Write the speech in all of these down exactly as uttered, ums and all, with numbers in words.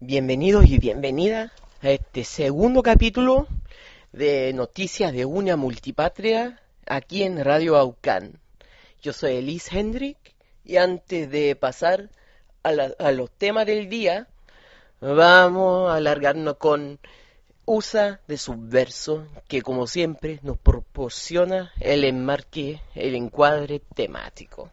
Bienvenidos y bienvenidas a este segundo capítulo de Noticias de una Multipatria aquí en Radio Aucán. Yo soy Elis Hendrik y antes de pasar a, la, a los temas del día, vamos a alargarnos con U S A de Subverso, que como siempre nos proporciona el enmarque, el encuadre temático.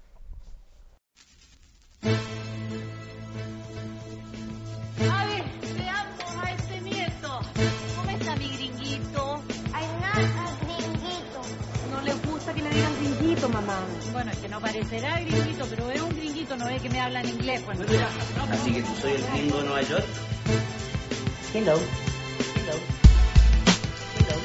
A ver, veamos a este nieto. ¿Cómo está mi gringuito? Ay, nada, gringuito. No le gusta que le digan gringuito, mamá. Bueno, es que no parecerá gringuito, pero es un gringuito, no es que me habla en inglés. Pues, no, no, Así que tú soy el gringo de Nueva York. Hello. Hello. Hello.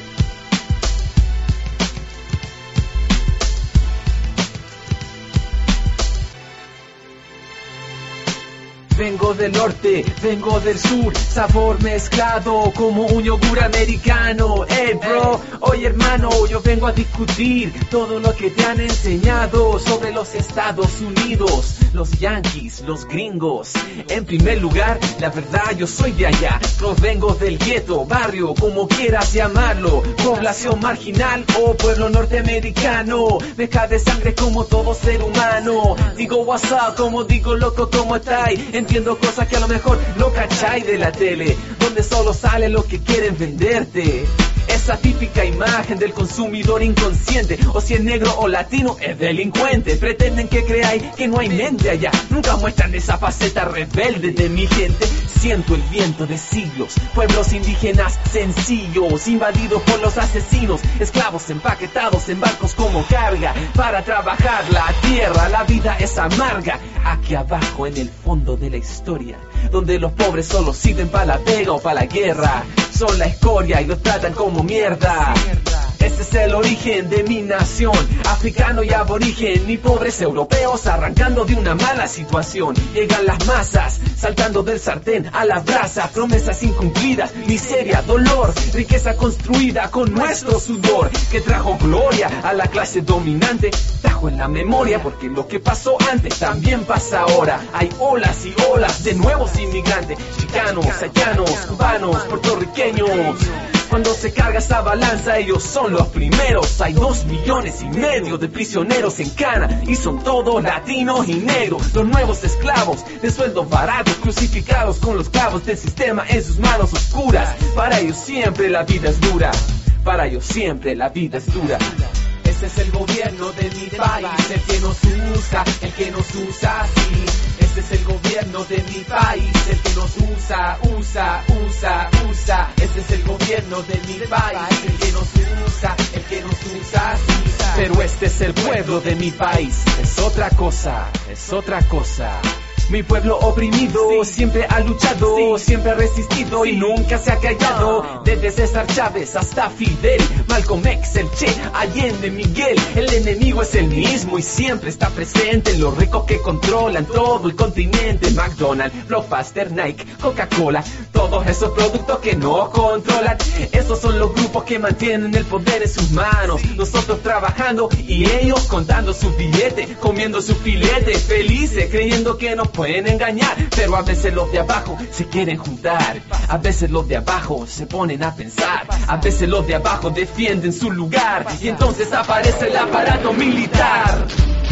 Vengo del norte, vengo del sur, sabor mezclado como un yogur americano. Hey bro, oye hermano, yo vengo a discutir todo lo que te han enseñado sobre los Estados Unidos, los yankees, los gringos. En primer lugar, la verdad yo soy de allá, provengo del gueto, barrio, como quieras llamarlo, población marginal o pueblo norteamericano, mezcla de sangre como todo ser humano. Digo what's up, como digo loco, ¿cómo estáis? Entiendo cosas que a lo mejor no cacháis de la tele, donde solo sale lo que quieren venderte. Esa típica imagen del consumidor inconsciente, o si es negro o latino es delincuente. Pretenden que creáis que no hay mente allá, nunca muestran esa faceta rebelde de mi gente. Siento el viento de siglos, pueblos indígenas sencillos, invadidos por los asesinos, esclavos empaquetados en barcos como carga, para trabajar la tierra. La vida es amarga, aquí abajo en el fondo de la historia, donde los pobres solo sirven para la pega o para la guerra, son la escoria y los tratan como mierda. Ese es el origen de mi nación, africano y aborigen, y pobres europeos arrancando de una mala situación. Llegan las masas, saltando del sartén a la brasa, promesas incumplidas, miseria, dolor, riqueza construida con nuestro sudor, que trajo gloria a la clase dominante, trajo en la memoria, porque lo que pasó antes también pasa ahora. Hay olas y olas de nuevos inmigrantes, chicanos, haitianos, cubanos, puertorriqueños. Cuando se carga esa balanza, ellos son los primeros. Hay dos millones y medio de prisioneros en cana, y son todos latinos y negros. Los nuevos esclavos de sueldos baratos, crucificados con los clavos del sistema en sus manos oscuras. Para ellos siempre la vida es dura, para ellos siempre la vida es dura. Ese es el gobierno de mi país, el que nos usa, el que nos usa así. Este es el gobierno de mi país, el que nos usa, usa, usa, usa. Este es el gobierno de mi país, el que nos usa, el que nos usa así. Pero este es el pueblo de mi país, es otra cosa, es otra cosa. Mi pueblo oprimido siempre ha luchado, siempre ha resistido y nunca se ha callado. Desde César Chávez hasta Fidel, Malcolm X, el Che, Allende, Miguel. El enemigo es el mismo y siempre está presente en los ricos que controlan todo el continente. McDonald's, Blockbuster, Nike, Coca-Cola, todos esos productos que no controlan. Esos son los grupos que mantienen el poder en sus manos. Nosotros trabajando y ellos contando sus billetes, comiendo sus filetes, felices, creyendo que nos pueden engañar. Pero a veces los de abajo se quieren juntar, a veces los de abajo se ponen a pensar, a veces los de abajo defienden su lugar, y entonces aparece el aparato militar.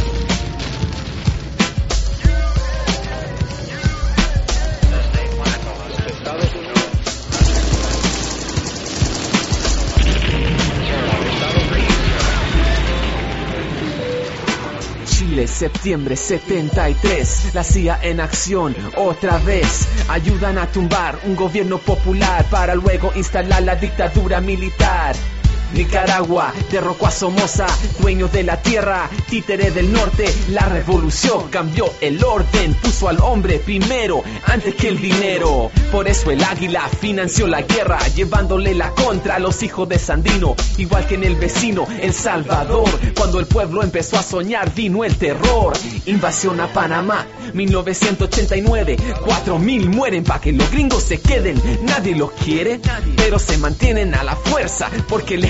Chile, septiembre setenta y tres, la C I A en acción otra vez. Ayudan a tumbar un gobierno popular para luego instalar la dictadura militar. Nicaragua derrocó a Somoza, dueño de la tierra, títere del norte. La revolución cambió el orden, puso al hombre primero antes que el dinero. Por eso el águila financió la guerra, llevándole la contra a los hijos de Sandino, igual que en el vecino El Salvador. Cuando el pueblo empezó a soñar vino el terror. Invasión a Panamá, mil novecientos ochenta y nueve, cuatro mil mueren pa' que los gringos se queden. Nadie los quiere, pero se mantienen a la fuerza porque les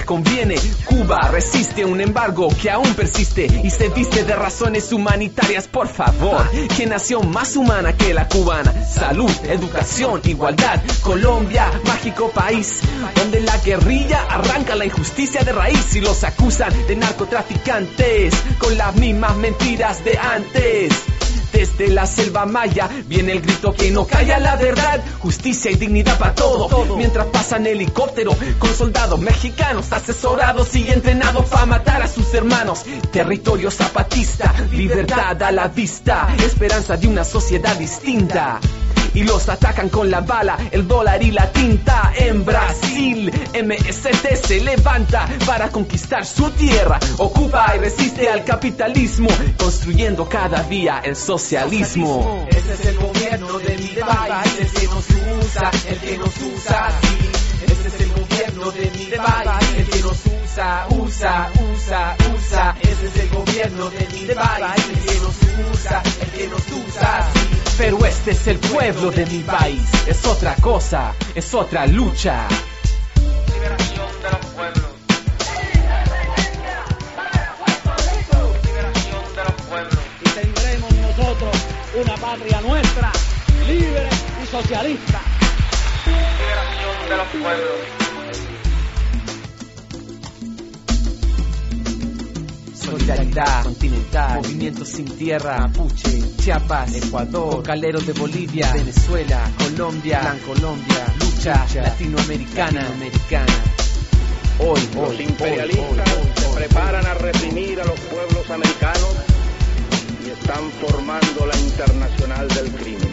conviene. Cuba resiste un embargo que aún persiste y se viste de razones humanitarias, por favor. ¿Qué nación más humana que la cubana? Salud, educación, igualdad. Colombia, mágico país donde la guerrilla arranca la injusticia de raíz y los acusan de narcotraficantes con las mismas mentiras de antes. Desde la selva maya viene el grito que no calla la verdad, justicia y dignidad para todo, mientras pasan helicóptero con soldados mexicanos asesorados y entrenados para matar a sus hermanos. Territorio zapatista, libertad a la vista, esperanza de una sociedad distinta. Y los atacan con la bala, el dólar y la tinta. En Brasil, M S T se levanta para conquistar su tierra. Ocupa y resiste al capitalismo, construyendo cada día el socialismo. Ese es el gobierno de mi país, el que nos usa, el que nos usa, sí. Ese es el gobierno de mi país, el que nos usa, usa, usa, usa. Ese es el gobierno de mi país, el que nos usa, el que nos usa, sí. Pero este es el pueblo de mi país, es otra cosa, es otra lucha. Liberación de los pueblos. Liberación de los pueblos. Y tendremos nosotros una patria nuestra, libre y socialista. Liberación de los pueblos. Solidaridad continental, movimiento sin tierra, Mapuche, Chiapas, Ecuador, cocaleros de Bolivia, Venezuela, Colombia, Gran Colombia, lucha, lucha latinoamericana, latinoamericana. Hoy, los hoy, imperialistas hoy, hoy, se hoy, preparan a reprimir a los pueblos americanos y están formando la internacional del crimen.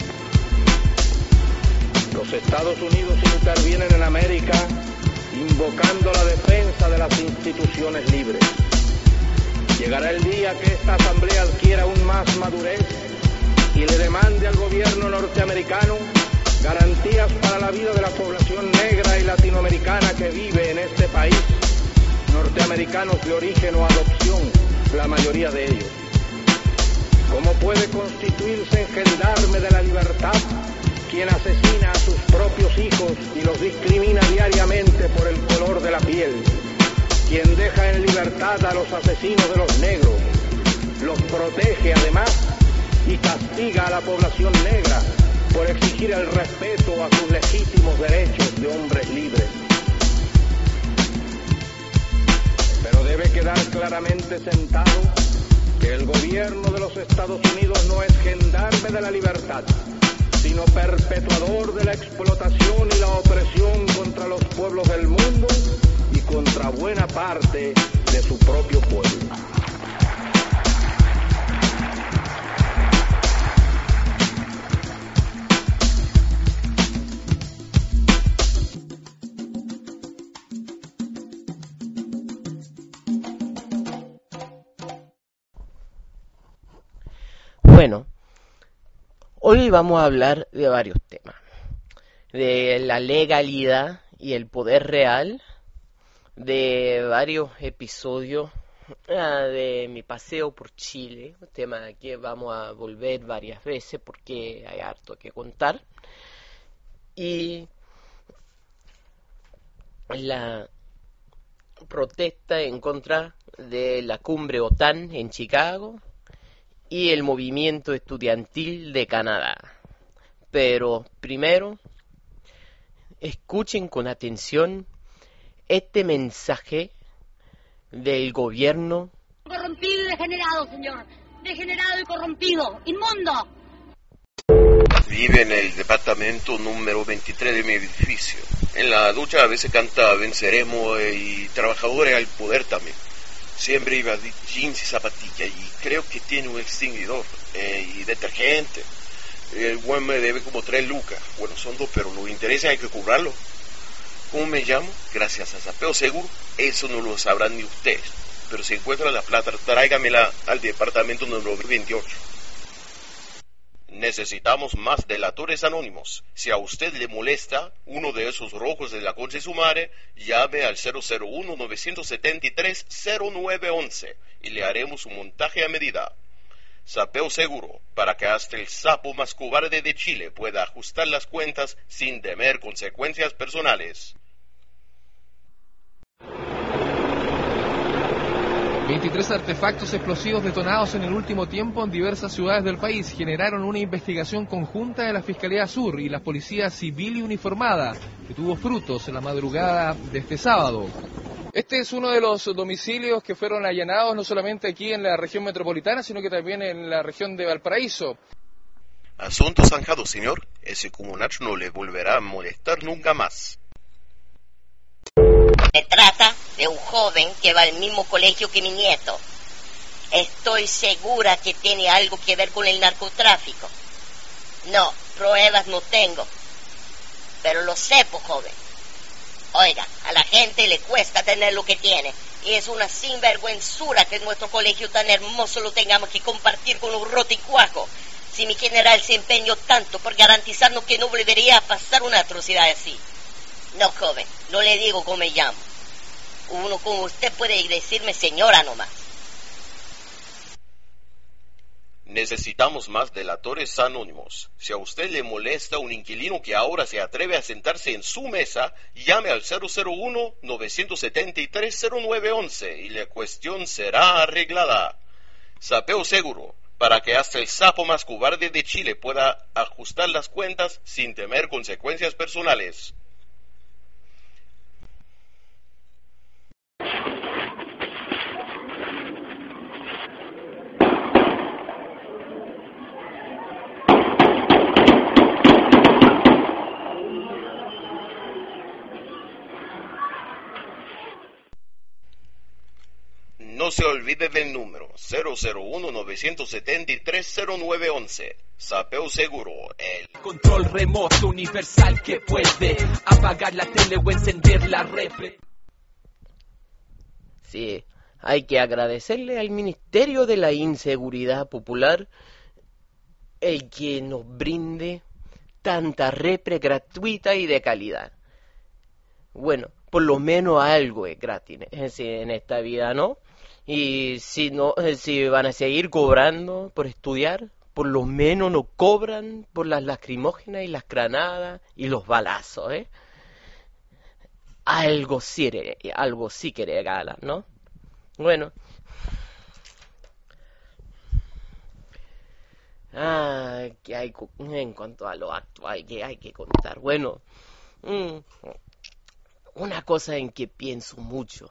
Los Estados Unidos intervienen en América invocando la defensa de las instituciones libres. Llegará el día que esta asamblea adquiera aún más madurez y le demande al gobierno norteamericano garantías para la vida de la población negra y latinoamericana que vive en este país, norteamericanos de origen o adopción, la mayoría de ellos. ¿Cómo puede constituirse en gendarme de la libertad quien asesina a sus propios hijos y los discrimina diariamente por el color de la piel? Quien deja en libertad a los asesinos de los negros, los protege además y castiga a la población negra por exigir el respeto a sus legítimos derechos de hombres libres. Pero debe quedar claramente sentado que el gobierno de los Estados Unidos no es gendarme de la libertad, sino perpetuador de la explotación y la opresión contra los pueblos del mundo y contra buena parte de su propio pueblo. Bueno, hoy vamos a hablar de varios temas, de la legalidad y el poder real, de varios episodios uh, de mi paseo por Chile, un tema que vamos a volver varias veces porque hay harto que contar, y la protesta en contra de la cumbre OTAN en Chicago y el movimiento estudiantil de Canadá. Pero primero, escuchen con atención este mensaje del gobierno. Corrompido y degenerado, señor. Degenerado y corrompido. Inmundo. Vive en el departamento número veintitrés de mi edificio. En la ducha a veces canta Venceremos y Trabajadores al Poder también. Siempre iba de jeans y zapatillas y creo que tiene un extinguidor eh, y detergente. El buen me debe como tres lucas. Bueno, son dos, pero lo interesa hay que cobrarlo. ¿Cómo me llamo? Gracias a Sapeo Seguro. Eso no lo sabrán ni ustedes. Pero si encuentra la plata, tráigamela al departamento número veintiocho. Necesitamos más delatores anónimos. Si a usted le molesta uno de esos rojos de la concha de su madre, llame al cero cero uno, nueve siete tres, cero nueve once y le haremos un montaje a medida. Sapeo Seguro, para que hasta el sapo más cobarde de Chile pueda ajustar las cuentas sin temer consecuencias personales. veintitrés artefactos explosivos detonados en el último tiempo en diversas ciudades del país generaron una investigación conjunta de la Fiscalía Sur y la Policía Civil y Uniformada, que tuvo frutos en la madrugada de este sábado. Este es uno de los domicilios que fueron allanados no solamente aquí en la región metropolitana, sino que también en la región de Valparaíso. Asunto zanjado, señor. Ese comunach no le volverá a molestar nunca más. Se trata de un joven que va al mismo colegio que mi nieto. Estoy segura que tiene algo que ver con el narcotráfico. No, pruebas no tengo, pero lo sepo, joven. Oiga, a la gente le cuesta tener lo que tiene, y es una sinvergüenzura que en nuestro colegio tan hermoso lo tengamos que compartir con un roticuajo. Si mi general se empeñó tanto por garantizarnos que no volvería a pasar una atrocidad así. No, joven, no le digo cómo me llamo. Uno como usted puede decirme señora nomás. Necesitamos más delatores anónimos. Si a usted le molesta un inquilino que ahora se atreve a sentarse en su mesa, llame al cero cero uno, nueve siete tres, cero nueve once y la cuestión será arreglada. Sapeo seguro, para que hasta el sapo más cobarde de Chile pueda ajustar las cuentas sin temer consecuencias personales. No se olvide del número cero cero uno, nueve siete tres, cero nueve once. Sapeo seguro, el control remoto universal que puede apagar la tele o encender la repre. Sí, hay que agradecerle al Ministerio de la Inseguridad Popular el que nos brinde tanta repre gratuita y de calidad. Bueno, por lo menos algo es gratis en esta vida, ¿no? Y si no, si van a seguir cobrando por estudiar, por lo menos no cobran por las lacrimógenas y las granadas y los balazos, ¿eh? Algo sí, algo sí que regalan, ¿no? Bueno. Ah, que hay en cuanto a lo actual que hay que contar. Bueno, mmm, una cosa en que pienso mucho.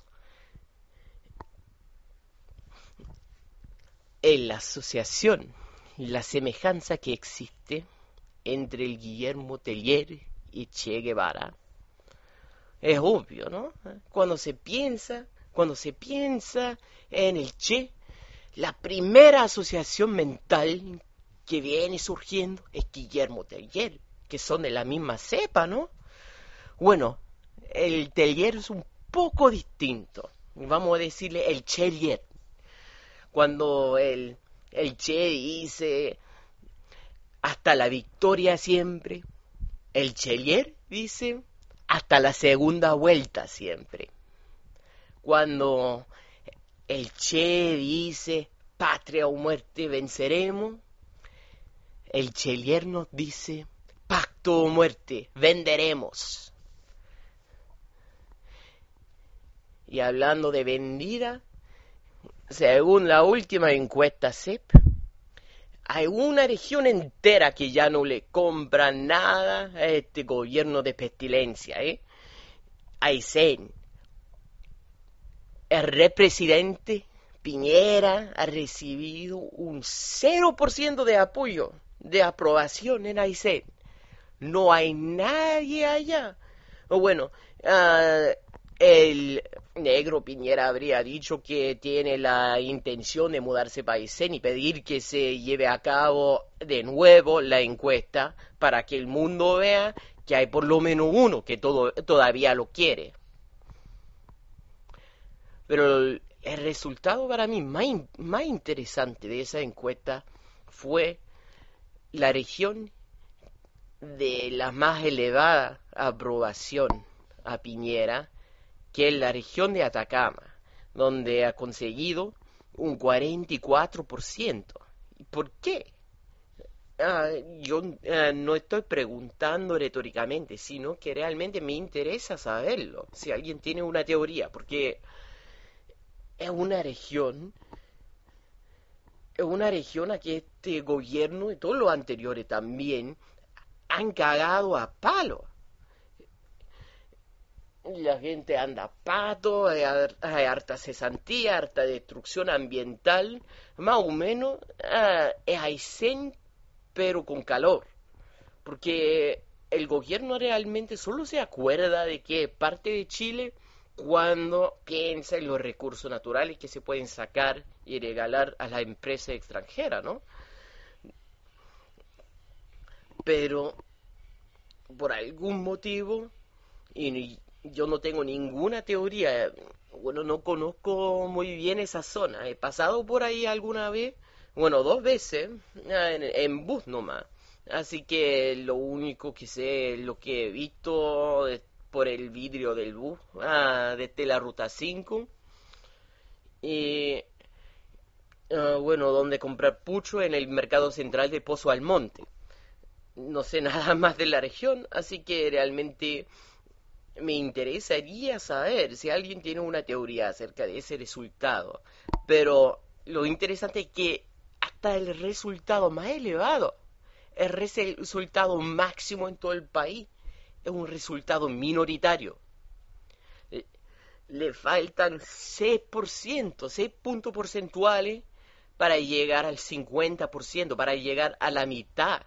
En la asociación y la semejanza que existe entre el Guillermo Tellier y Che Guevara. Es obvio, ¿no? Cuando se piensa, cuando se piensa en el Che, la primera asociación mental que viene surgiendo es Guillermo Tellier, que son de la misma cepa, ¿no? Bueno, el Tellier es un poco distinto. Vamos a decirle el Chelier. Cuando el, el Che dice hasta la victoria siempre, el Chelier dice hasta la segunda vuelta siempre. Cuando el Che dice patria o muerte venceremos, el Chelier nos dice pacto o muerte venderemos. Y hablando de vendida, según la última encuesta C E P, hay una región entera que ya no le compra nada a este gobierno de pestilencia, ¿eh? Aysén, el represidente Piñera ha recibido un cero por ciento de apoyo, de aprobación en Aysén. No hay nadie allá. O bueno, uh, el negro Piñera habría dicho que tiene la intención de mudarse para Aysén y pedir que se lleve a cabo de nuevo la encuesta para que el mundo vea que hay por lo menos uno que todo, todavía lo quiere. Pero el, el resultado para mí más, más interesante de esa encuesta fue la región de la más elevada aprobación a Piñera, que es la región de Atacama, donde ha conseguido un cuarenta y cuatro por ciento. ¿Por qué? Ah, yo uh, no estoy preguntando retóricamente, sino que realmente me interesa saberlo, si alguien tiene una teoría, porque es una región, es una región a que este gobierno y todos los anteriores también han cagado a palo. La gente anda a pato, hay, hay harta cesantía, harta destrucción ambiental, más o menos uh, es Aysén, pero con calor. Porque el gobierno realmente solo se acuerda de que es parte de Chile cuando piensa en los recursos naturales que se pueden sacar y regalar a las empresas extranjeras, ¿no? Pero por algún motivo, y yo no tengo ninguna teoría, bueno, no conozco muy bien esa zona, he pasado por ahí alguna vez, bueno, dos veces, en, en bus nomás, así que lo único que sé es lo que he visto por el vidrio del bus, ah, desde la ruta cinco, y uh, bueno, donde comprar pucho en el mercado central de Pozo Almonte. No sé nada más de la región, así que realmente me interesaría saber si alguien tiene una teoría acerca de ese resultado. Pero lo interesante es que hasta el resultado más elevado, el resultado máximo en todo el país, es un resultado minoritario. Le faltan seis por ciento, seis puntos porcentuales para llegar al cincuenta por ciento, para llegar a la mitad.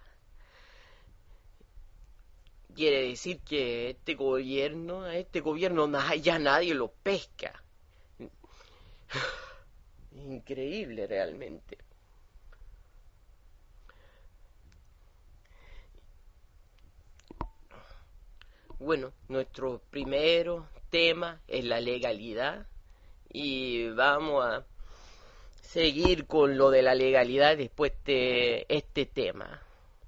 Quiere decir que este gobierno, a este gobierno ya nadie lo pesca. Increíble realmente. Bueno, nuestro primero tema es la legalidad y vamos a seguir con lo de la legalidad después de este tema.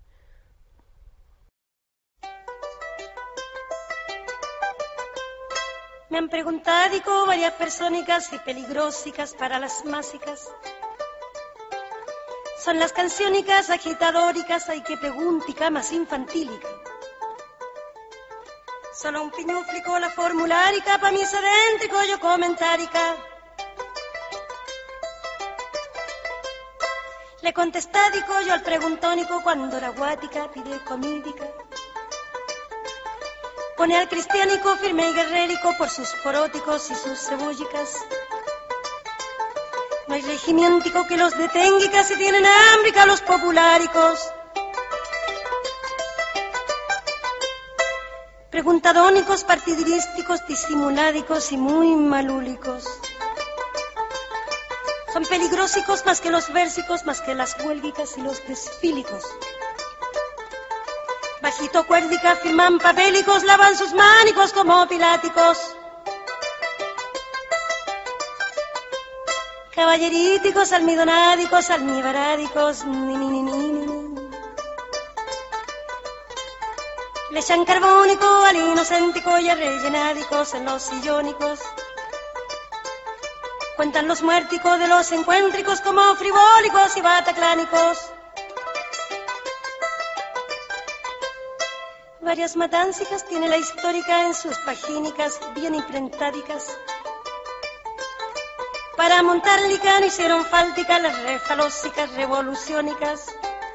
Me han preguntado varias persónicas y peligrosicas para las másicas. Son las canciónicas agitadóricas, hay que preguntica más infantílica. Solo un piñuflico la formulárica, pa' mí sedéntrico yo comentárica. Le contestádico yo al preguntónico cuando la guática pide comídica. Pone al cristiánico firme y guerrérico por sus poróticos y sus cebollicas. No hay regimiéntico que los detenga casi tienen hambrica los populáricos. Preguntadónicos, partidirísticos, disimuládicos y muy malúlicos. Son peligrósicos más que los versicos, más que las huélgicas y los desfílicos. Bajito cuérdica firman papélicos, lavan sus mánicos como piláticos. Caballeríticos, almidonádicos, almibarádicos, ni ni ni ni ni. Le echan carbónico al inocéntico y a rellenádicos en los sillónicos. Cuentan los muérticos de los encuéntricos como frivólicos y bataclánicos. Varias matancicas tiene la histórica en sus pagínicas bien imprentádicas. Para montar licano hicieron fáltica las refalósicas revoluciónicas.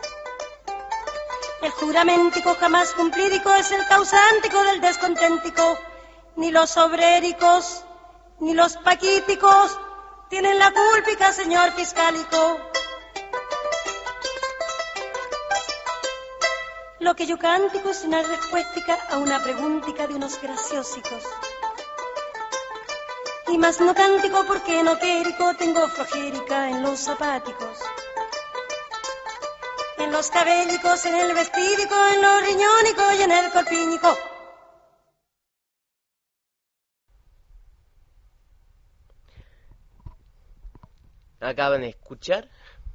El juramentico jamás cumplídico es el causántico del desconténtico. Ni los obréricos, ni los paquíticos tienen la cúlpica, señor fiscálico. Lo que yo cántico es una respuéstica a una preguntica de unos graciosicos. Y más no cántico porque no quérico tengo flojérica en los zapáticos. En los cabélicos, en el vestídico, en los riñónicos y en el corpínico. Acaban de escuchar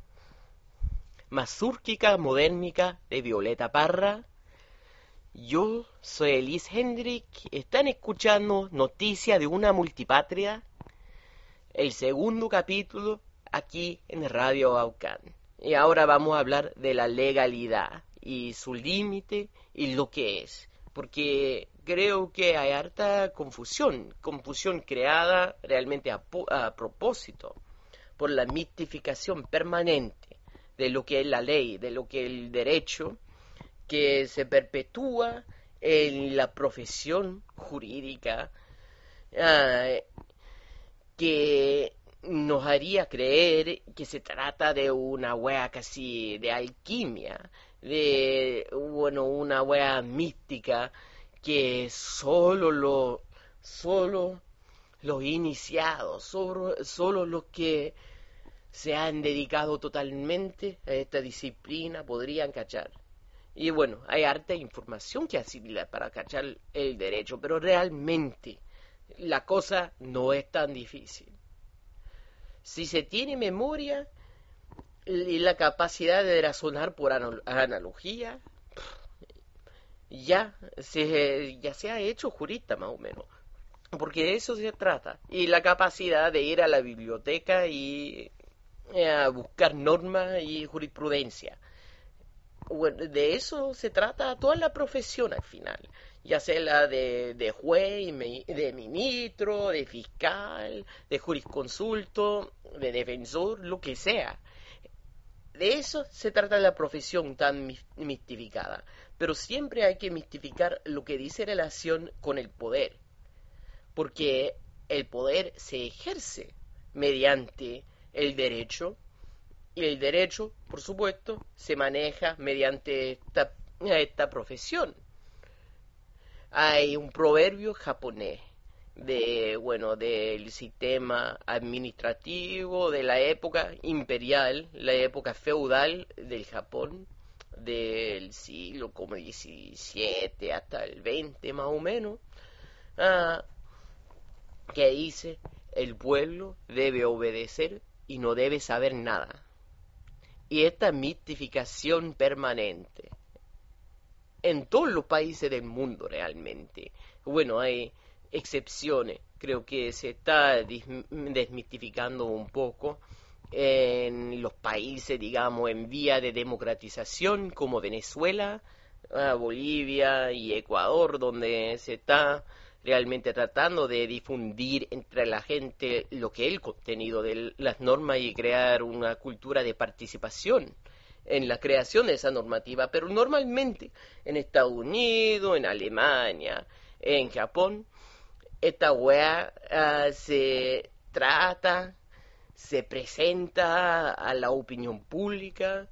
Mazúrquica Modernica de Violeta Parra. Yo soy Elise Hendrick. Están escuchando Noticias de una Multipatria, el segundo capítulo aquí en Radio Aucán. Y ahora vamos a hablar de la legalidad y su límite y lo que es. porque creo que hay harta confusión, confusión creada realmente a, a propósito por la mistificación permanente de lo que es la ley, de lo que es el derecho, que se perpetúa en la profesión jurídica, uh, que nos haría creer que se trata de una wea casi de alquimia, de bueno una wea mística que solo lo solo los iniciados, solo, solo los que se han dedicado totalmente a esta disciplina podrían cachar. Y bueno, hay harta información que asimila para cachar el derecho, pero realmente la cosa no es tan difícil. Si se tiene memoria y la capacidad de razonar por analogía, ya se, ya se ha hecho jurista más o menos, porque de eso se trata. Y la capacidad de ir a la biblioteca y a buscar normas y jurisprudencia. Bueno, de eso se trata toda la profesión al final, ya sea la de, de juez, de ministro, de fiscal, de jurisconsulto, de defensor, lo que sea. De eso se trata la profesión tan mistificada, pero siempre hay que mistificar lo que dice relación con el poder, porque el poder se ejerce mediante el derecho, y el derecho, por supuesto, se maneja mediante esta, esta profesión. Hay un proverbio japonés de bueno del sistema administrativo de la época imperial, la época feudal del Japón, del siglo como diecisiete hasta el veinte más o menos, ah, que dice: el pueblo debe obedecer y no debe saber nada. Y esta mistificación permanente en todos los países del mundo realmente. Bueno, hay excepciones, creo que se está desmitificando un poco en los países, digamos, en vía de democratización como Venezuela, Bolivia y Ecuador, donde se está realmente tratando de difundir entre la gente lo que es el contenido de las normas y crear una cultura de participación en la creación de esa normativa. Pero normalmente en Estados Unidos, en Alemania, en Japón, esta weá uh, se trata, se presenta a la opinión pública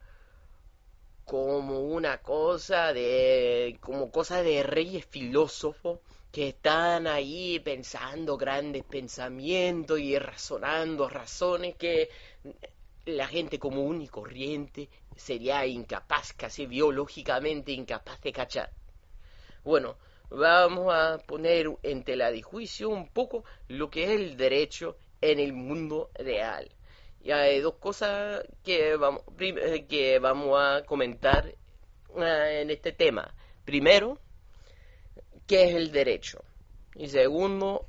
como una cosa de, como cosa de reyes filósofos que están ahí pensando grandes pensamientos y razonando razones que la gente común y corriente sería incapaz, casi biológicamente incapaz de cachar. Bueno, vamos a poner en tela de juicio un poco lo que es el derecho en el mundo real. Y hay dos cosas que vamos, que vamos a comentar en este tema. Primero, ¿qué es el derecho? Y segundo,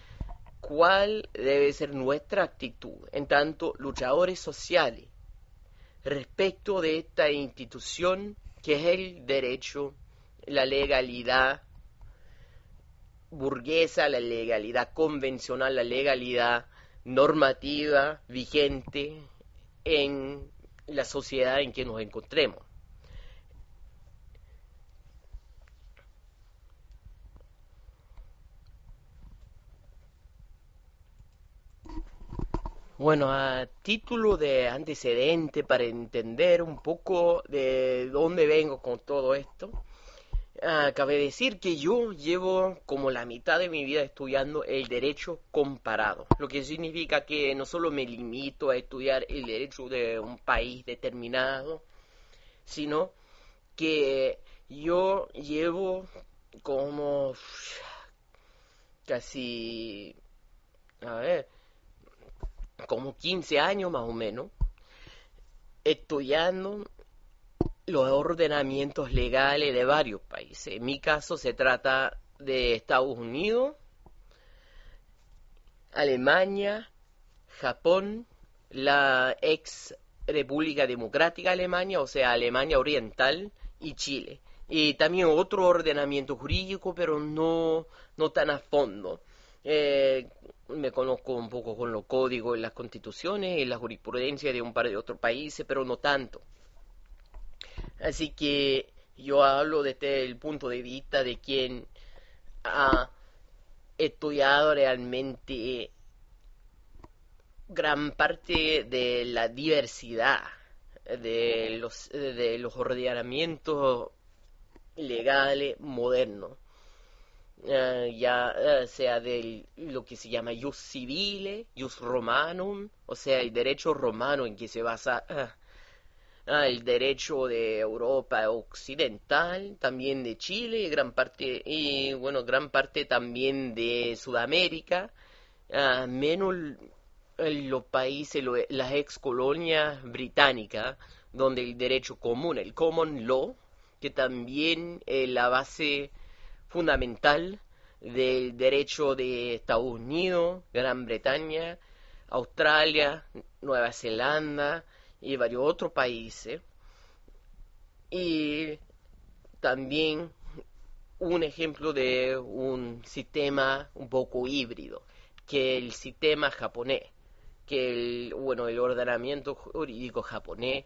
¿cuál debe ser nuestra actitud en tanto luchadores sociales respecto de esta institución que es el derecho, la legalidad burguesa, la legalidad convencional, la legalidad normativa vigente en la sociedad en que nos encontremos? Bueno, a título de antecedente para entender un poco de dónde vengo con todo esto, uh, cabe decir que yo llevo como la mitad de mi vida estudiando el derecho comparado, lo que significa que no solo me limito a estudiar el derecho de un país determinado, sino que yo llevo como casi, a ver, como quince años más o menos, estudiando los ordenamientos legales de varios países. En mi caso se trata de Estados Unidos, Alemania, Japón, la ex República Democrática Alemania, o sea, Alemania Oriental, y Chile. y también otro ordenamiento jurídico, pero no, no tan a fondo. Eh, me conozco un poco con los códigos y las constituciones y la jurisprudencia de un par de otros países, pero no tanto. Así que yo hablo desde el punto de vista de quien ha estudiado realmente gran parte de la diversidad de los, de los ordenamientos legales modernos. Uh, ya uh, sea de lo que se llama jus civile, jus romanum, o sea, el derecho romano en que se basa uh, uh, el derecho de Europa occidental, también de Chile y gran parte y bueno gran parte también de Sudamérica, uh, menos los países, lo, las ex colonias británicas, donde el derecho común, el common law, que también es la base fundamental del derecho de Estados Unidos, Gran Bretaña, Australia, Nueva Zelanda y varios otros países. Y también un ejemplo de un sistema un poco híbrido, que el sistema japonés, que el, bueno, el ordenamiento jurídico japonés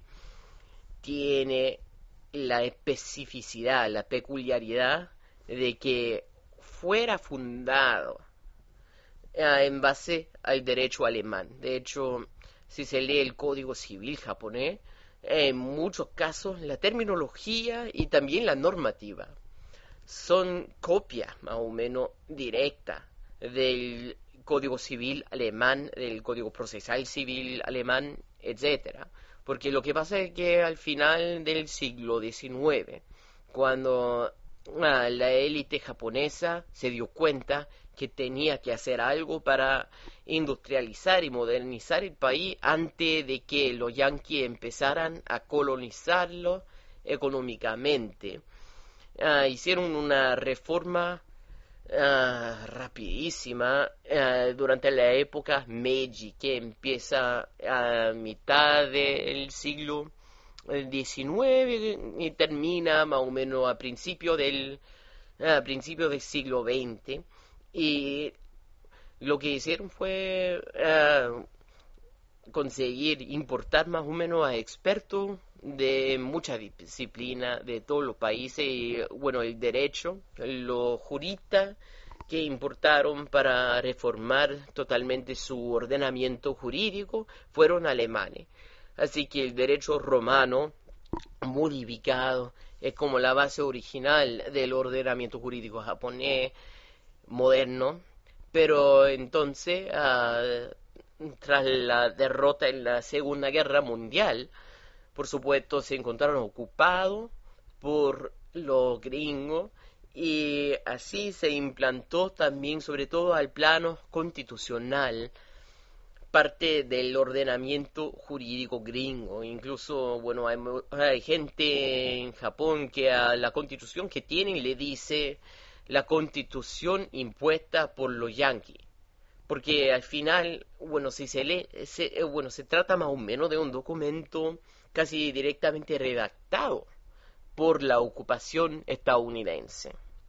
tiene la especificidad, la peculiaridad de que fuera fundado eh, en base al derecho alemán. De hecho, si se lee el Código Civil japonés, en muchos casos la terminología y también la normativa son copias más o menos directas del Código Civil alemán, del Código Procesal Civil alemán, etcétera. Porque lo que pasa es que al final del siglo diecinueve, cuando ah, la élite japonesa se dio cuenta que tenía que hacer algo para industrializar y modernizar el país antes de que los yanquis empezaran a colonizarlo económicamente, ah, hicieron una reforma Uh, rapidísima uh, durante la época Meiji, que empieza a mitad del siglo diecinueve y termina más o menos a principio del a principio del siglo veinte. Y lo que hicieron fue uh, conseguir importar más o menos a expertos de muchas disciplinas de todos los países, y bueno, el derecho, los juristas que importaron para reformar totalmente su ordenamiento jurídico fueron alemanes. Así que el derecho romano modificado es como la base original del ordenamiento jurídico japonés moderno, pero entonces uh, tras la derrota en la Segunda Guerra Mundial, por supuesto, se encontraron ocupados por los gringos, y así se implantó también, sobre todo al plano constitucional, parte del ordenamiento jurídico gringo. Incluso, bueno, hay, hay gente en Japón que a la constitución que tienen le dice la constitución impuesta por los yanquis. Porque al final, bueno, si se lee, se, bueno, se trata más o menos de un documento casi directamente redactado por la ocupación estadounidense.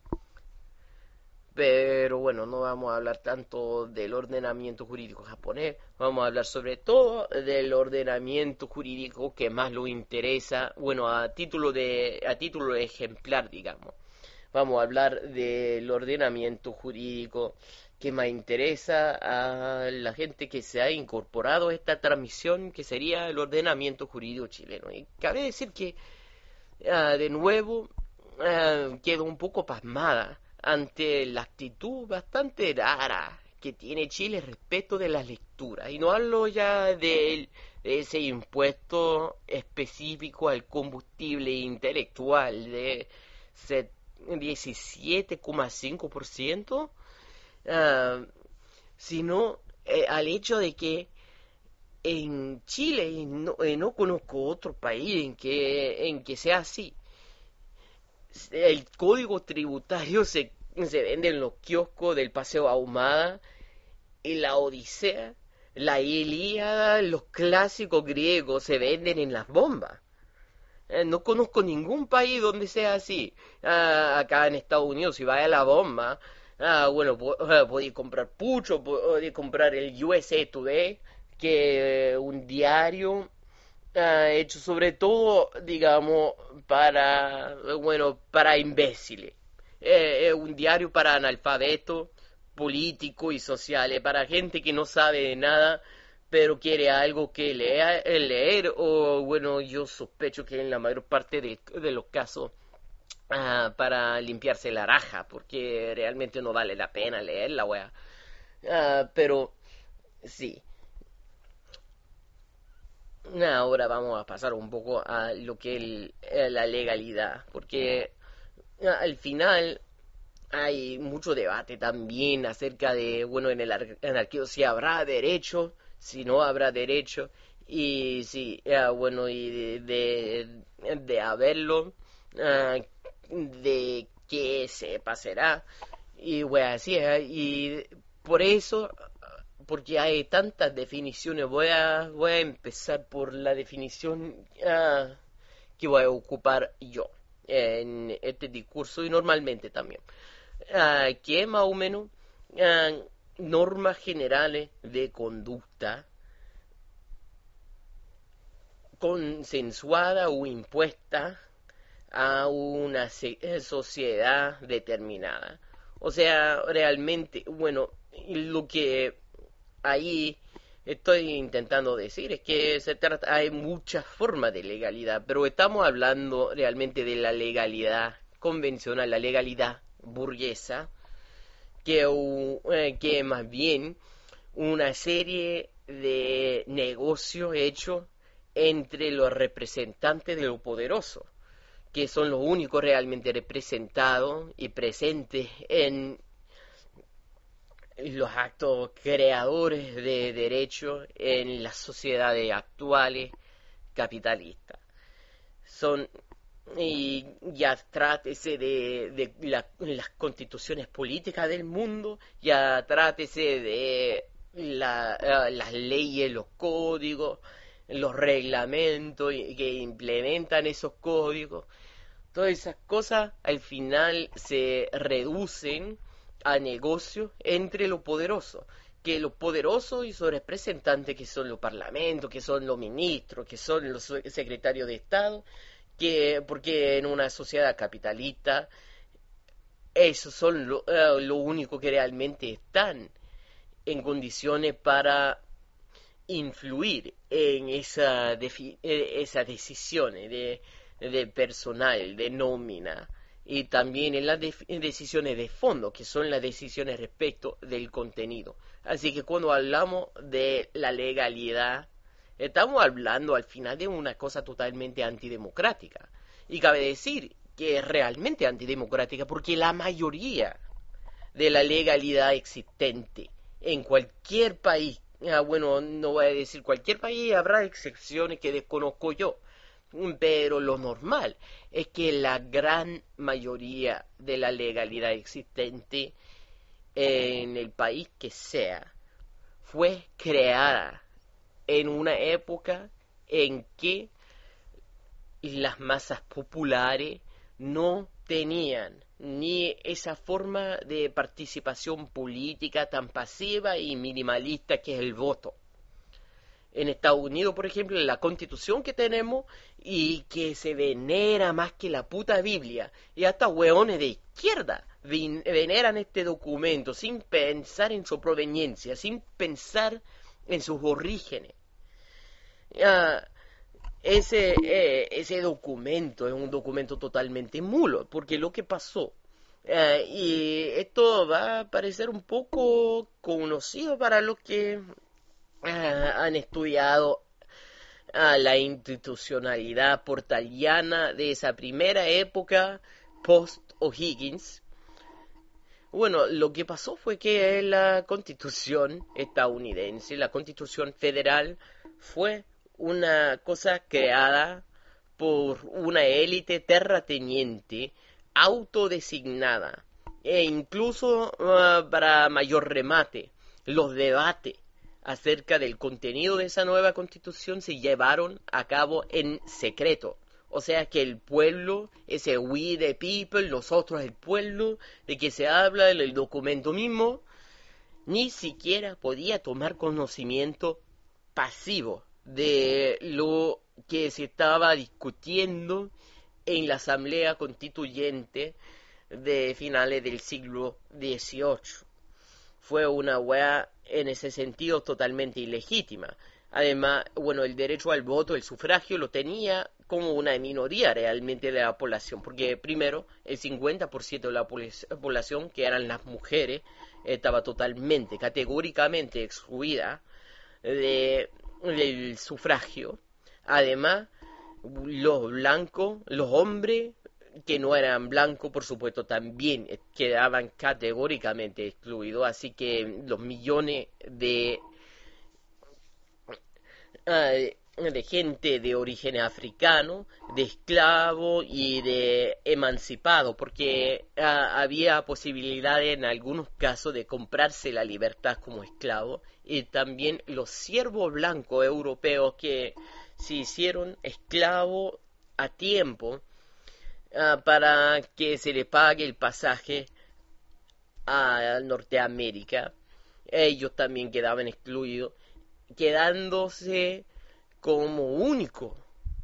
Pero bueno, no vamos a hablar tanto del ordenamiento jurídico japonés, vamos a hablar sobre todo del ordenamiento jurídico que más lo interesa, bueno, a título de a título ejemplar, digamos. Vamos a hablar del ordenamiento jurídico que más interesa a la gente que se ha incorporado a esta transmisión, que sería el ordenamiento jurídico chileno. Y cabe decir que, uh, de nuevo, uh, quedo un poco pasmada ante la actitud bastante rara que tiene Chile respecto de las lecturas. Y no hablo ya de, de ese impuesto específico al combustible intelectual de diecisiete coma cinco por ciento, Uh, sino eh, al hecho de que en Chile, y no, eh, no conozco otro país en que en que sea así, el código tributario se, se vende en los kioscos del Paseo Ahumada, y la Odisea, la Ilíada, los clásicos griegos se venden en las bombas. Eh, no conozco ningún país donde sea así. Ah, acá en Estados Unidos, si vas a la bomba, ah, bueno, po- ah, podéis comprar pucho, podéis comprar el U S A Today, que es un diario ah, hecho sobre todo, digamos, para, bueno, para imbéciles. Eh, es un diario para analfabetos, políticos y sociales, para gente que no sabe de nada, pero quiere algo que lea, eh, leer, o bueno, yo sospecho que en la mayor parte de, de los casos ah, para limpiarse la raja, porque realmente no vale la pena leer la wea. Ah, pero sí. Ahora vamos a pasar un poco a lo que es el- la legalidad, porque ah, al final hay mucho debate también acerca de, bueno, en el ar- anarquismo si habrá derecho, si no habrá derecho, y si, ah, bueno, y de, de, de haberlo, ah, de qué se pasará, y bueno, así, ah, y por eso, porque hay tantas definiciones, voy a, voy a empezar por la definición ah, que voy a ocupar yo en este discurso y normalmente también, ah, que es más o menos ah, normas generales de conducta consensuada o impuesta a una se- eh, sociedad determinada. O sea, realmente, bueno, lo que ahí estoy intentando decir es que se trata, hay muchas formas de legalidad, pero estamos hablando realmente de la legalidad convencional, la legalidad burguesa, que, u- eh, que más bien una serie de negocios hechos entre los representantes de lo poderoso, que son los únicos realmente representados y presentes en los actos creadores de derechos en las sociedades actuales capitalistas. Son, y ya trátese de, de la- las constituciones políticas del mundo, ya trátese de la- eh, las leyes, los códigos, los reglamentos y- que implementan esos códigos. Todas esas cosas al final se reducen a negocios entre los poderosos, que los poderosos y sus representantes, que son los parlamentos, que son los ministros, que son los secretarios de Estado, que porque en una sociedad capitalista esos son lo, eh, lo único que realmente están en condiciones para influir en esa defi- eh, esas decisiones de, de personal, de nómina, y también en las def- decisiones de fondo, que son las decisiones respecto del contenido. Así que cuando hablamos de la legalidad, estamos hablando al final de una cosa totalmente antidemocrática. Y cabe decir que es realmente antidemocrática porque la mayoría de la legalidad existente en cualquier país, ah, bueno, no voy a decir cualquier país, habrá excepciones que desconozco yo, pero lo normal es que la gran mayoría de la legalidad existente en el país que sea fue creada en una época en que las masas populares no tenían ni esa forma de participación política tan pasiva y minimalista que es el voto. En Estados Unidos, por ejemplo, la constitución que tenemos y que se venera más que la puta Biblia, y hasta hueones de izquierda ven- veneran este documento sin pensar en su proveniencia, sin pensar en sus orígenes. Ah, ese, eh, ese documento es un documento totalmente nulo, porque lo que pasó, eh, y esto va a parecer un poco conocido para los que ah, han estudiado ah, la institucionalidad portaliana de esa primera época post-O'Higgins. Bueno, lo que pasó fue que la constitución estadounidense, la constitución federal, fue una cosa creada por una élite terrateniente autodesignada, e incluso uh, para mayor remate, los debates acerca del contenido de esa nueva constitución se llevaron a cabo en secreto. O sea que el pueblo, ese we the people, nosotros el pueblo, de que se habla en el documento mismo, ni siquiera podía tomar conocimiento pasivo de lo que se estaba discutiendo en la Asamblea Constituyente de finales del siglo dieciocho. Fue una wea en ese sentido totalmente ilegítima. Además, bueno, el derecho al voto, el sufragio, lo tenía como una minoría realmente de la población, porque primero, el cincuenta por ciento de la población, que eran las mujeres, estaba totalmente, categóricamente excluida de, del sufragio. Además, los blancos, los hombres que no eran blancos, por supuesto, también quedaban categóricamente excluidos, así que los millones de Uh, de gente de origen africano, de esclavo y de emancipado, porque uh, había posibilidad en algunos casos de comprarse la libertad como esclavo, y también los siervos blancos europeos que se hicieron esclavos a tiempo uh, para que se les pague el pasaje a Norteamérica. Ellos también quedaban excluidos, quedándose como único,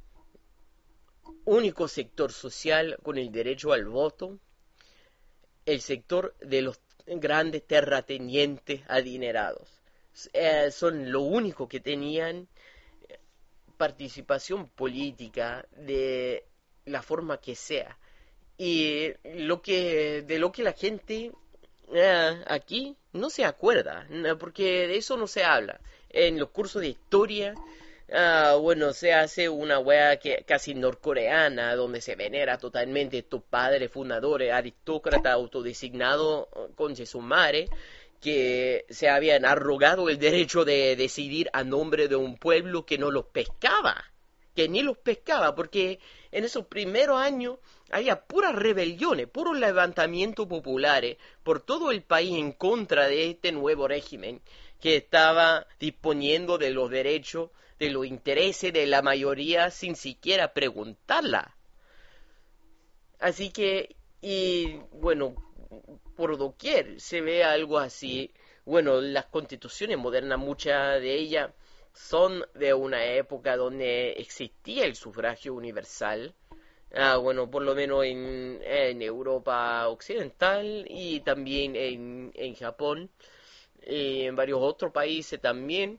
único sector social con el derecho al voto, el sector de los grandes terratenientes adinerados. Eh, son lo único que tenían participación política de la forma que sea. Y lo que, de lo que la gente eh, aquí no se acuerda, porque de eso no se habla. En los cursos de historia, uh, bueno, se hace una wea que casi norcoreana, donde se venera totalmente estos padres fundadores, aristócratas autodesignados con su madre, que se habían arrogado el derecho de decidir a nombre de un pueblo que no los pescaba, que ni los pescaba, porque en esos primeros años había puras rebeliones, puros levantamientos populares por todo el país en contra de este nuevo régimen, que estaba disponiendo de los derechos, de los intereses de la mayoría sin siquiera preguntarla. Así que, y bueno, por doquier se ve algo así. Bueno, las constituciones modernas, muchas de ellas son de una época donde existía el sufragio universal. Ah, bueno, por lo menos en, en Europa occidental y también en, en Japón. Y en varios otros países también,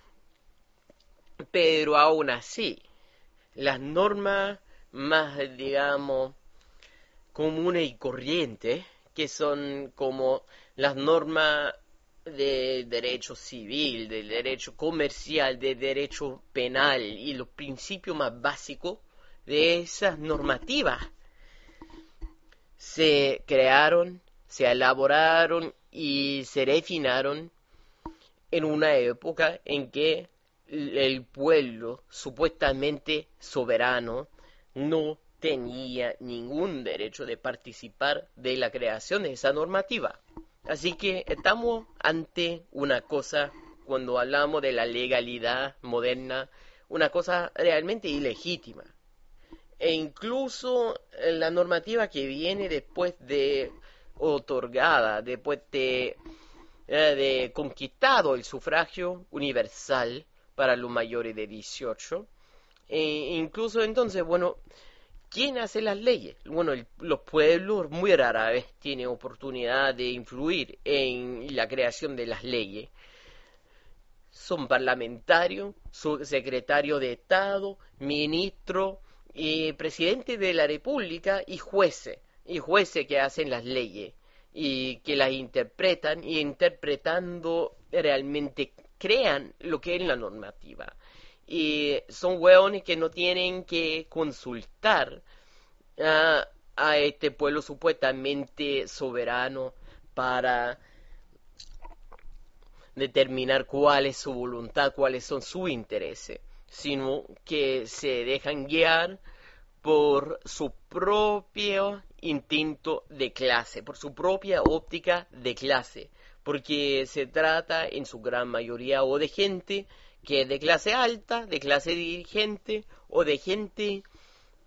pero aún así, las normas más, digamos, comunes y corrientes, que son como las normas de derecho civil, del derecho comercial, del derecho penal y los principios más básicos de esas normativas, se crearon, se elaboraron y se refinaron en una época en que el pueblo supuestamente soberano no tenía ningún derecho de participar de la creación de esa normativa. Así que estamos ante una cosa, cuando hablamos de la legalidad moderna, una cosa realmente ilegítima. E incluso la normativa que viene después de otorgada, después de, de conquistado el sufragio universal para los mayores de dieciocho, e incluso entonces, bueno, ¿quién hace las leyes? Bueno, el, los pueblos muy rara vez tienen oportunidad de influir en la creación de las leyes. Son parlamentarios, secretario de Estado, ministro, y presidente de la República y jueces. Y jueces que hacen las leyes y que las interpretan, y interpretando realmente crean lo que es la normativa. Y son hueones que no tienen que consultar a, a este pueblo supuestamente soberano para determinar cuál es su voluntad, cuáles son sus intereses, sino que se dejan guiar por su propio instinto de clase, por su propia óptica de clase, porque se trata en su gran mayoría o de gente que es de clase alta, de clase dirigente, o de gente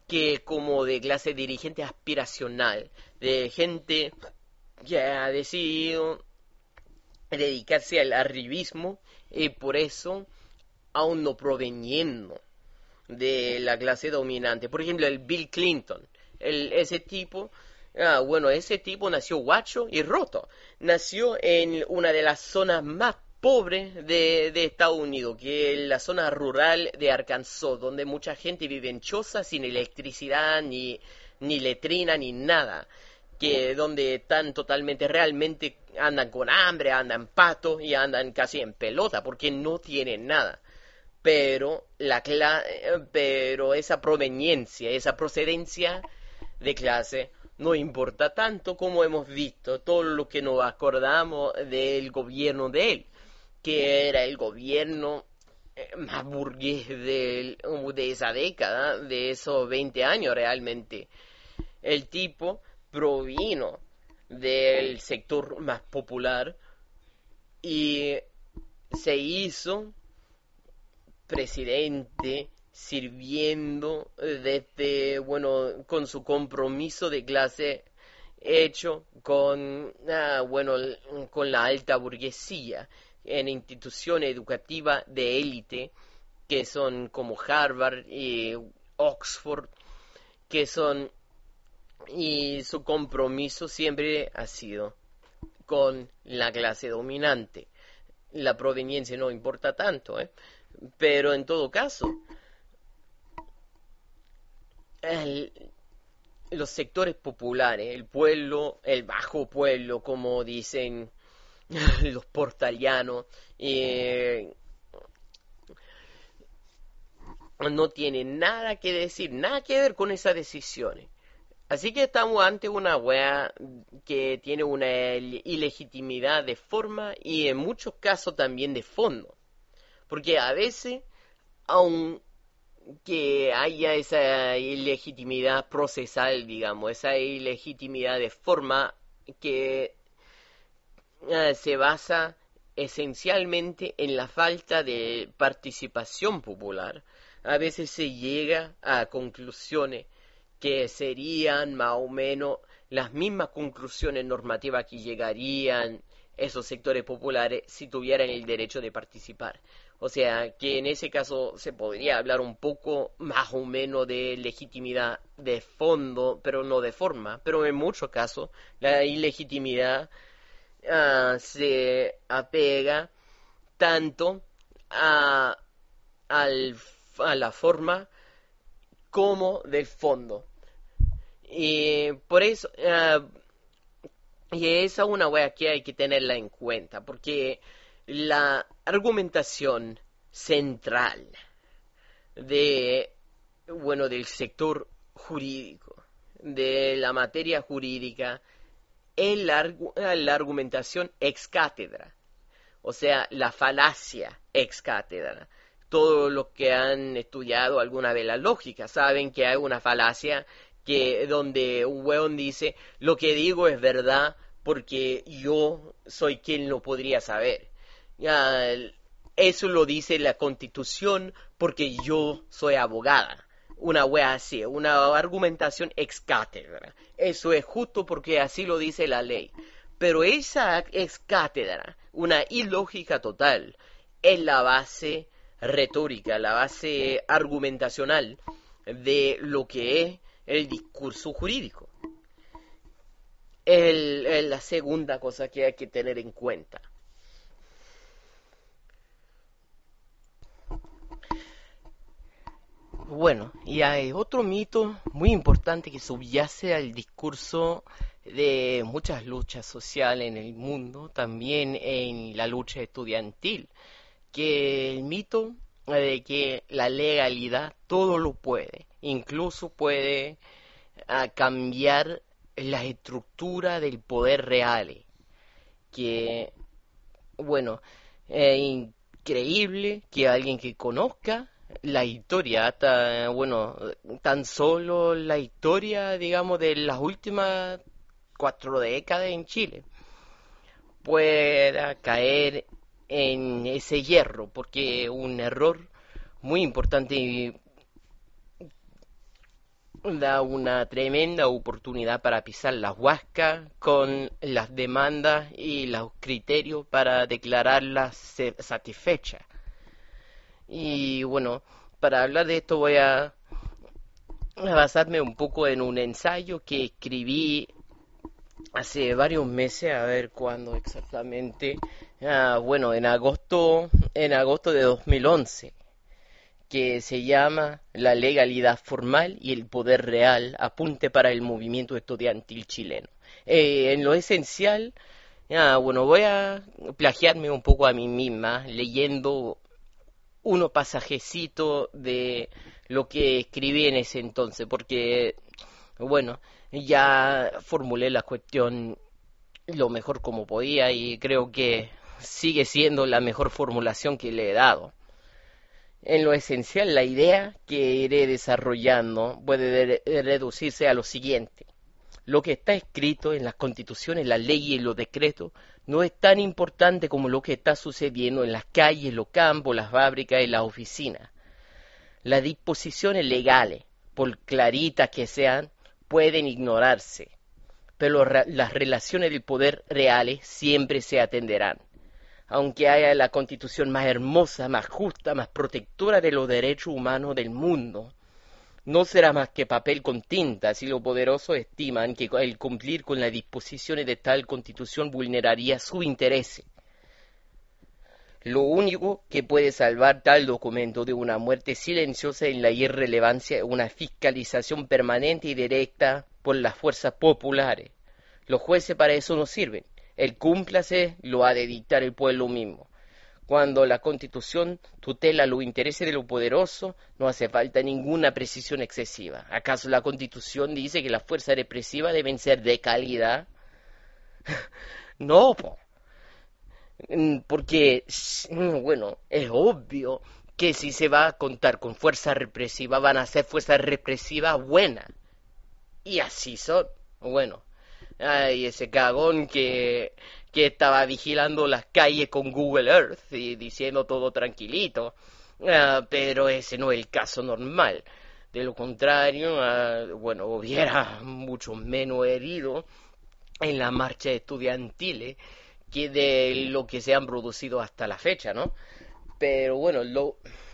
que como de clase dirigente aspiracional, de gente que ha decidido dedicarse al arribismo y por eso aún no proveniendo de la clase dominante. Por ejemplo, el Bill Clinton, el, ese tipo, ah, bueno, ese tipo nació guacho y roto. Nació en una de las zonas más pobres de, de Estados Unidos, que es la zona rural de Arkansas, donde mucha gente vive en chozas sin electricidad, ni, ni letrina, ni nada. Que donde están totalmente, realmente andan con hambre, andan patos y andan casi en pelota, porque no tienen nada. Pero la cla pero esa proveniencia, esa procedencia de clase no importa tanto, como hemos visto, todo lo que nos acordamos del gobierno de él, que era el gobierno más burgués de, de esa década, de esos veinte años realmente. El tipo provino del sector más popular y se hizo presidente sirviendo desde, bueno, con su compromiso de clase hecho con, ah, bueno, con la alta burguesía en instituciones educativas de élite que son como Harvard y Oxford, que son, y su compromiso siempre ha sido con la clase dominante. La proveniencia no importa tanto, ¿eh? Pero en todo caso, el, los sectores populares, el pueblo, el bajo pueblo, como dicen los portalianos, eh, no tienen nada que decir, nada que ver con esas decisiones. Así que estamos ante una wea que tiene una ilegitimidad de forma y en muchos casos también de fondo. Porque a veces, aunque haya esa ilegitimidad procesal, digamos, esa ilegitimidad de forma que uh, se basa esencialmente en la falta de participación popular, a veces se llega a conclusiones que serían más o menos las mismas conclusiones normativas que llegarían esos sectores populares si tuvieran el derecho de participar. O sea, que en ese caso se podría hablar un poco más o menos de legitimidad de fondo, pero no de forma. Pero en muchos casos la ilegitimidad uh, se apega tanto a, al, a la forma como del fondo. Y por eso, uh, y esa es una wea que hay que tenerla en cuenta, porque la argumentación central de, bueno, del sector jurídico, de la materia jurídica, es la, la argumentación ex cátedra, o sea, la falacia ex cátedra. Todos los que han estudiado alguna vez la lógica saben que hay una falacia que donde un hueón dice, lo que digo es verdad porque yo soy quien lo podría saber. Ya, eso lo dice la Constitución porque yo soy abogada. Una wea así, una argumentación ex cátedra. Eso es justo porque así lo dice la ley. Pero esa ex cátedra, una ilógica total, es la base retórica, la base argumentacional de lo que es el discurso jurídico. Es la segunda cosa que hay que tener en cuenta. Bueno, y hay otro mito muy importante que subyace al discurso de muchas luchas sociales en el mundo, también en la lucha estudiantil, que el mito de que la legalidad todo lo puede, incluso puede uh, cambiar la estructura del poder real, que, bueno, es increíble que alguien que conozca la historia, hasta, bueno, tan solo la historia, digamos, de las últimas cuatro décadas en Chile, pueda caer en ese hierro, porque un error muy importante y da una tremenda oportunidad para pisar la huasca con las demandas y los criterios para declararlas satisfechas. Y bueno, para hablar de esto voy a basarme un poco en un ensayo que escribí hace varios meses, a ver cuándo exactamente, ah, bueno, en agosto, en agosto de dos mil once, que se llama La legalidad formal y el poder real, apunte para el movimiento estudiantil chileno. Eh, en lo esencial, ah, bueno, voy a plagiarme un poco a mí misma leyendo unos pasajecitos de lo que escribí en ese entonces, porque, bueno, ya formulé la cuestión lo mejor como podía y creo que sigue siendo la mejor formulación que le he dado. En lo esencial, la idea que iré desarrollando puede de- reducirse a lo siguiente. Lo que está escrito en las constituciones, las leyes y los decretos no es tan importante como lo que está sucediendo en las calles, los campos, las fábricas y las oficinas. Las disposiciones legales, por claritas que sean, pueden ignorarse, pero ra- las relaciones del poder reales siempre se atenderán. Aunque haya la constitución más hermosa, más justa, más protectora de los derechos humanos del mundo, no será más que papel con tinta si los poderosos estiman que el cumplir con las disposiciones de tal constitución vulneraría su interés. Lo único que puede salvar tal documento de una muerte silenciosa en la irrelevancia es una fiscalización permanente y directa por las fuerzas populares. Los jueces para eso no sirven. El cúmplice lo ha de dictar el pueblo mismo. Cuando la Constitución tutela los intereses de los poderosos, no hace falta ninguna precisión excesiva. ¿Acaso la Constitución dice que las fuerzas represivas deben ser de calidad? No, po. Mm, Porque, mm, bueno, es obvio que si se va a contar con fuerzas represivas, van a ser fuerzas represivas buenas. Y así son. Bueno, ay, ese cagón que, que estaba vigilando las calles con Google Earth y diciendo todo tranquilito. Ah, pero ese no es el caso normal. De lo contrario, ah, bueno, hubiera mucho menos heridos en las marchas estudiantiles que de lo que se han producido hasta la fecha, ¿no? Pero bueno, lo,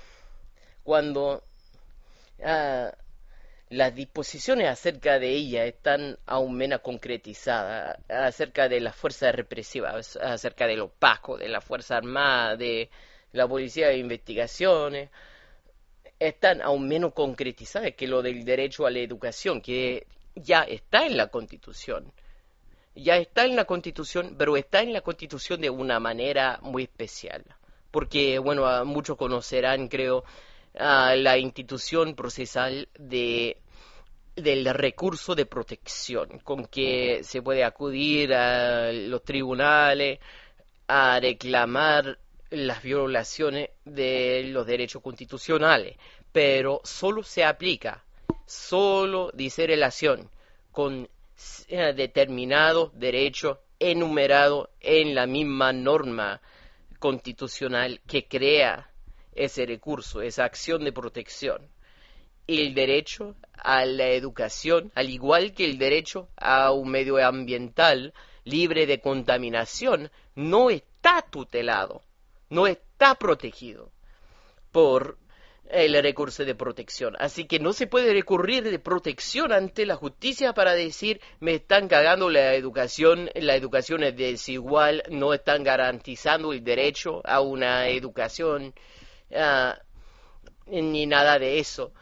cuando ah, las disposiciones acerca de ella están aún menos concretizadas, acerca de las fuerzas represivas, acerca de los pacos, de la Fuerza Armada, de la Policía de Investigaciones, están aún menos concretizadas que lo del derecho a la educación, que ya está en la Constitución. Ya está en la Constitución, pero está en la Constitución de una manera muy especial. Porque, bueno, a muchos conocerán, creo, a la institución procesal de del recurso de protección, con que se puede acudir a los tribunales a reclamar las violaciones de los derechos constitucionales, pero solo se aplica, solo dice relación con determinados derechos enumerados en la misma norma constitucional que crea ese recurso, esa acción de protección. El derecho a la educación, al igual que el derecho a un medio ambiental libre de contaminación, no está tutelado, no está protegido por el recurso de protección. Así que no se puede recurrir de protección ante la justicia para decir me están cagando la educación, la educación es desigual, no están garantizando el derecho a una educación, uh, ni nada de eso.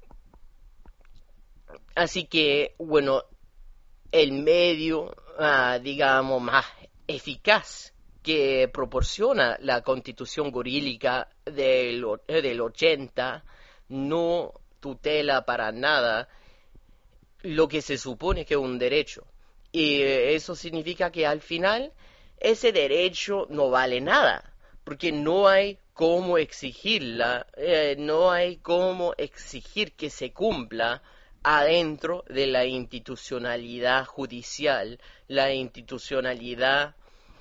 Así que, bueno, el medio, uh, digamos, más eficaz que proporciona la Constitución gorílica del, del ochenta no tutela para nada lo que se supone que es un derecho. Y eso significa que al final ese derecho no vale nada, porque no hay cómo exigirla, eh, no hay cómo exigir que se cumpla adentro de la institucionalidad judicial, la institucionalidad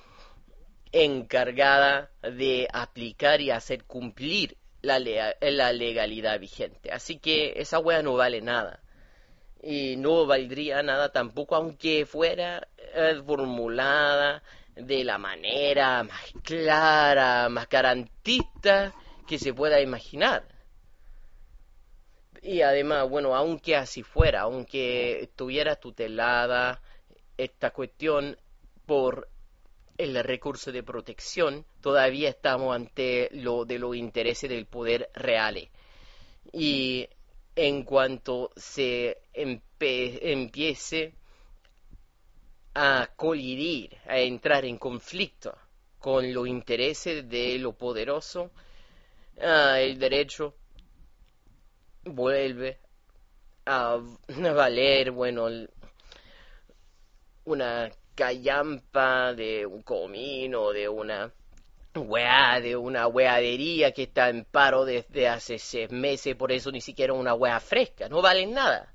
encargada de aplicar y hacer cumplir la, le la legalidad vigente. Así que esa wea no vale nada. y no valdría nada tampoco, aunque fuera eh, formulada de la manera más clara, más garantista que se pueda imaginar. Y además, bueno, aunque así fuera, aunque estuviera tutelada esta cuestión por el recurso de protección, todavía estamos ante lo de los intereses del poder reales. Y en cuanto se empe- empiece a colidir, a entrar en conflicto con los intereses de lo poderoso, ah, el derecho vuelve a valer, bueno, una callampa de un comino, de una weá, de una weadería que está en paro desde hace seis meses, por eso ni siquiera una weá fresca, no valen nada.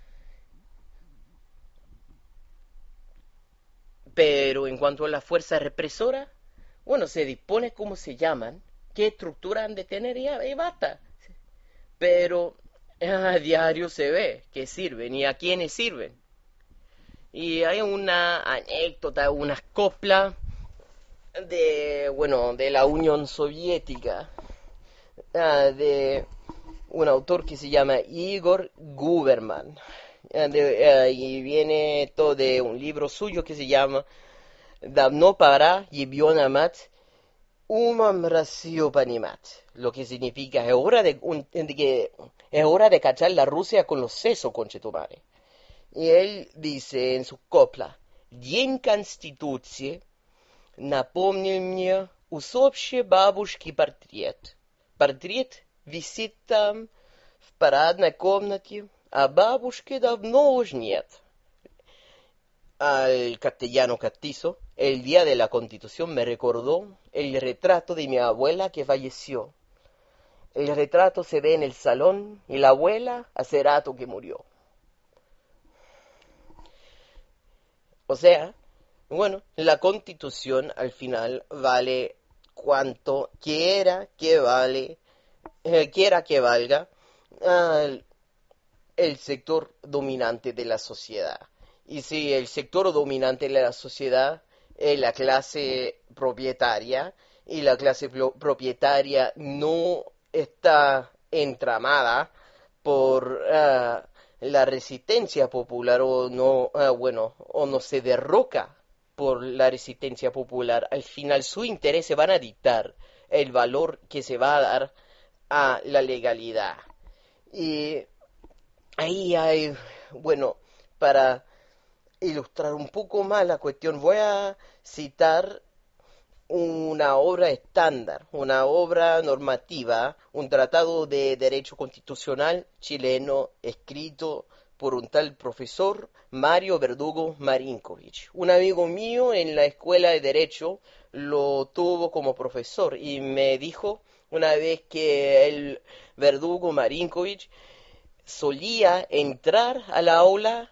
Pero en cuanto a la fuerza represora, bueno, se dispone cómo se llaman, qué estructura han de tener y, y basta. Pero a diario se ve que sirven y a quiénes sirven. Y hay una anécdota, unas coplas de, bueno, de la Unión Soviética, uh, de un autor que se llama Igor Guberman. Uh, de, uh, y viene todo de un libro suyo que se llama Davno para Yevionamat Umam Rasiopanimat, lo que significa es hora de, un, de que es hora de cachar la Rusia con los sesos, conchetumare. Y él dice en su copla: День Конституции напомнил мне усопший бабушки портрет. Портрет висит там в парадной комнате, а бабушки давно уж нет. Al castellano castizo, el día de la Constitución me recordó el retrato de mi abuela que falleció. El retrato se ve en el salón y la abuela hace rato que murió. O sea, bueno, la Constitución al final vale cuanto quiera que vale, eh, quiera que valga uh, el sector dominante de la sociedad. Y si el sector dominante de la sociedad es la clase propietaria, y la clase propietaria no está entramada por uh, la resistencia popular, o no, uh, bueno, o no se derroca por la resistencia popular, al final sus intereses van a dictar el valor que se va a dar a la legalidad. Y ahí hay, bueno, para ilustrar un poco más la cuestión, voy a citar una obra estándar, una obra normativa, un tratado de derecho constitucional chileno escrito por un tal profesor Mario Verdugo Marinkovic. Un amigo mío en la escuela de derecho lo tuvo como profesor y me dijo una vez que el Verdugo Marinkovic solía entrar a la aula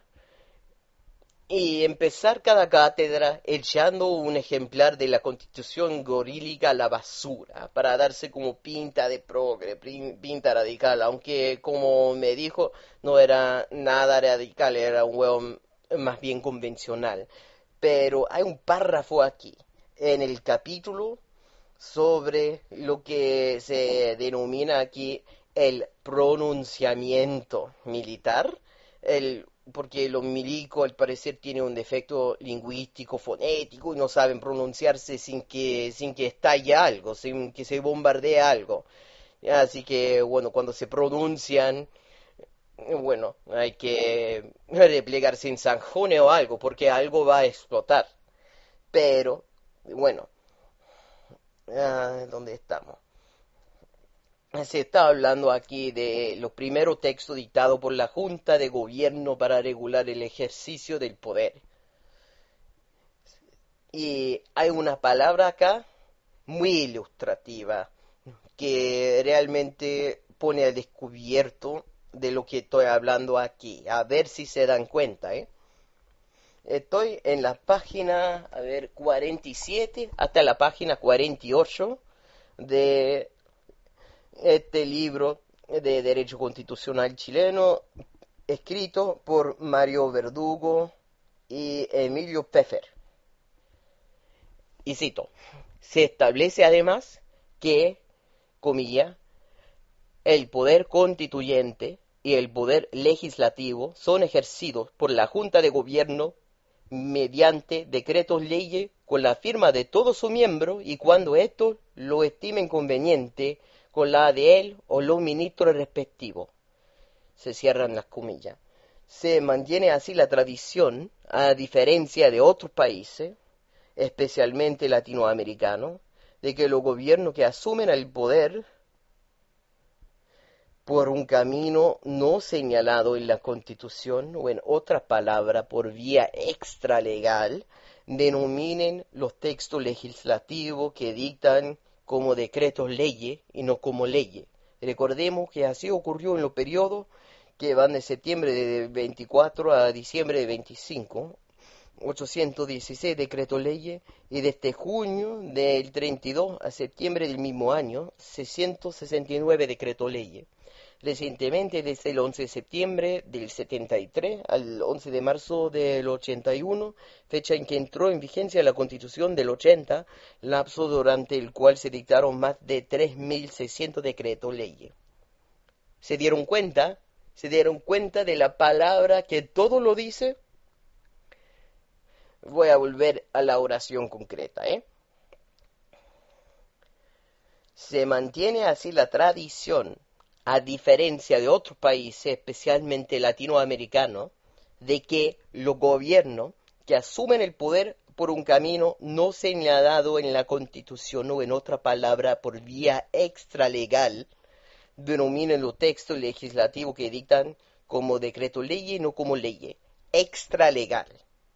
y empezar cada cátedra echando un ejemplar de la Constitución gorílica a la basura para darse como pinta de progre, pinta radical, aunque como me dijo no era nada radical, era un huevo más bien convencional. Pero hay un párrafo aquí en el capítulo sobre lo que se denomina aquí el pronunciamiento militar, el porque los milicos al parecer tienen un defecto lingüístico, fonético, y no saben pronunciarse sin que sin que estalle algo, sin que se bombardee algo. Así que, bueno, cuando se pronuncian, bueno, hay que replegarse en zanjones o algo, porque algo va a explotar. Pero, bueno, ah, ¿dónde estamos? Se está hablando aquí de los primeros textos dictados por la Junta de Gobierno para regular el ejercicio del poder. Y hay una palabra acá muy ilustrativa que realmente pone al descubierto de lo que estoy hablando aquí. A ver si se dan cuenta, ¿eh? Estoy en la página, a ver, cuarenta y siete hasta la página cuarenta y ocho de este libro de Derecho Constitucional chileno, escrito por Mario Verdugo y Emilio Pfeffer. Y cito, se establece además que, comilla, el poder constituyente y el poder legislativo son ejercidos por la Junta de Gobierno mediante decretos leyes con la firma de todos sus miembros y cuando estos lo estimen conveniente con la de él o los ministros respectivos. Se cierran las comillas. Se mantiene así la tradición, a diferencia de otros países, especialmente latinoamericanos, de que los gobiernos que asumen el poder por un camino no señalado en la Constitución, o en otras palabras, por vía extralegal, denominen los textos legislativos que dictan como decretos leyes y no como leyes. Recordemos que así ocurrió en los periodos que van de septiembre de veinticuatro a diciembre de veinticinco, ochocientos dieciséis decretos leyes, y desde junio del treinta y dos a septiembre del mismo año, seiscientos sesenta y nueve decretos leyes. Recientemente, desde el once de septiembre del setenta y tres al once de marzo del ochenta y uno, fecha en que entró en vigencia la Constitución del ochenta, lapso durante el cual se dictaron más de tres mil seiscientos decretos leyes. ¿Se dieron cuenta? ¿Se dieron cuenta de la palabra que todo lo dice? Voy a volver a la oración concreta, ¿eh? Se mantiene así la tradición, a diferencia de otros países, especialmente latinoamericanos, de que los gobiernos que asumen el poder por un camino no señalado en la Constitución o en otra palabra por vía extralegal, denominen los textos legislativos que dictan como decreto ley y no como ley, extralegal.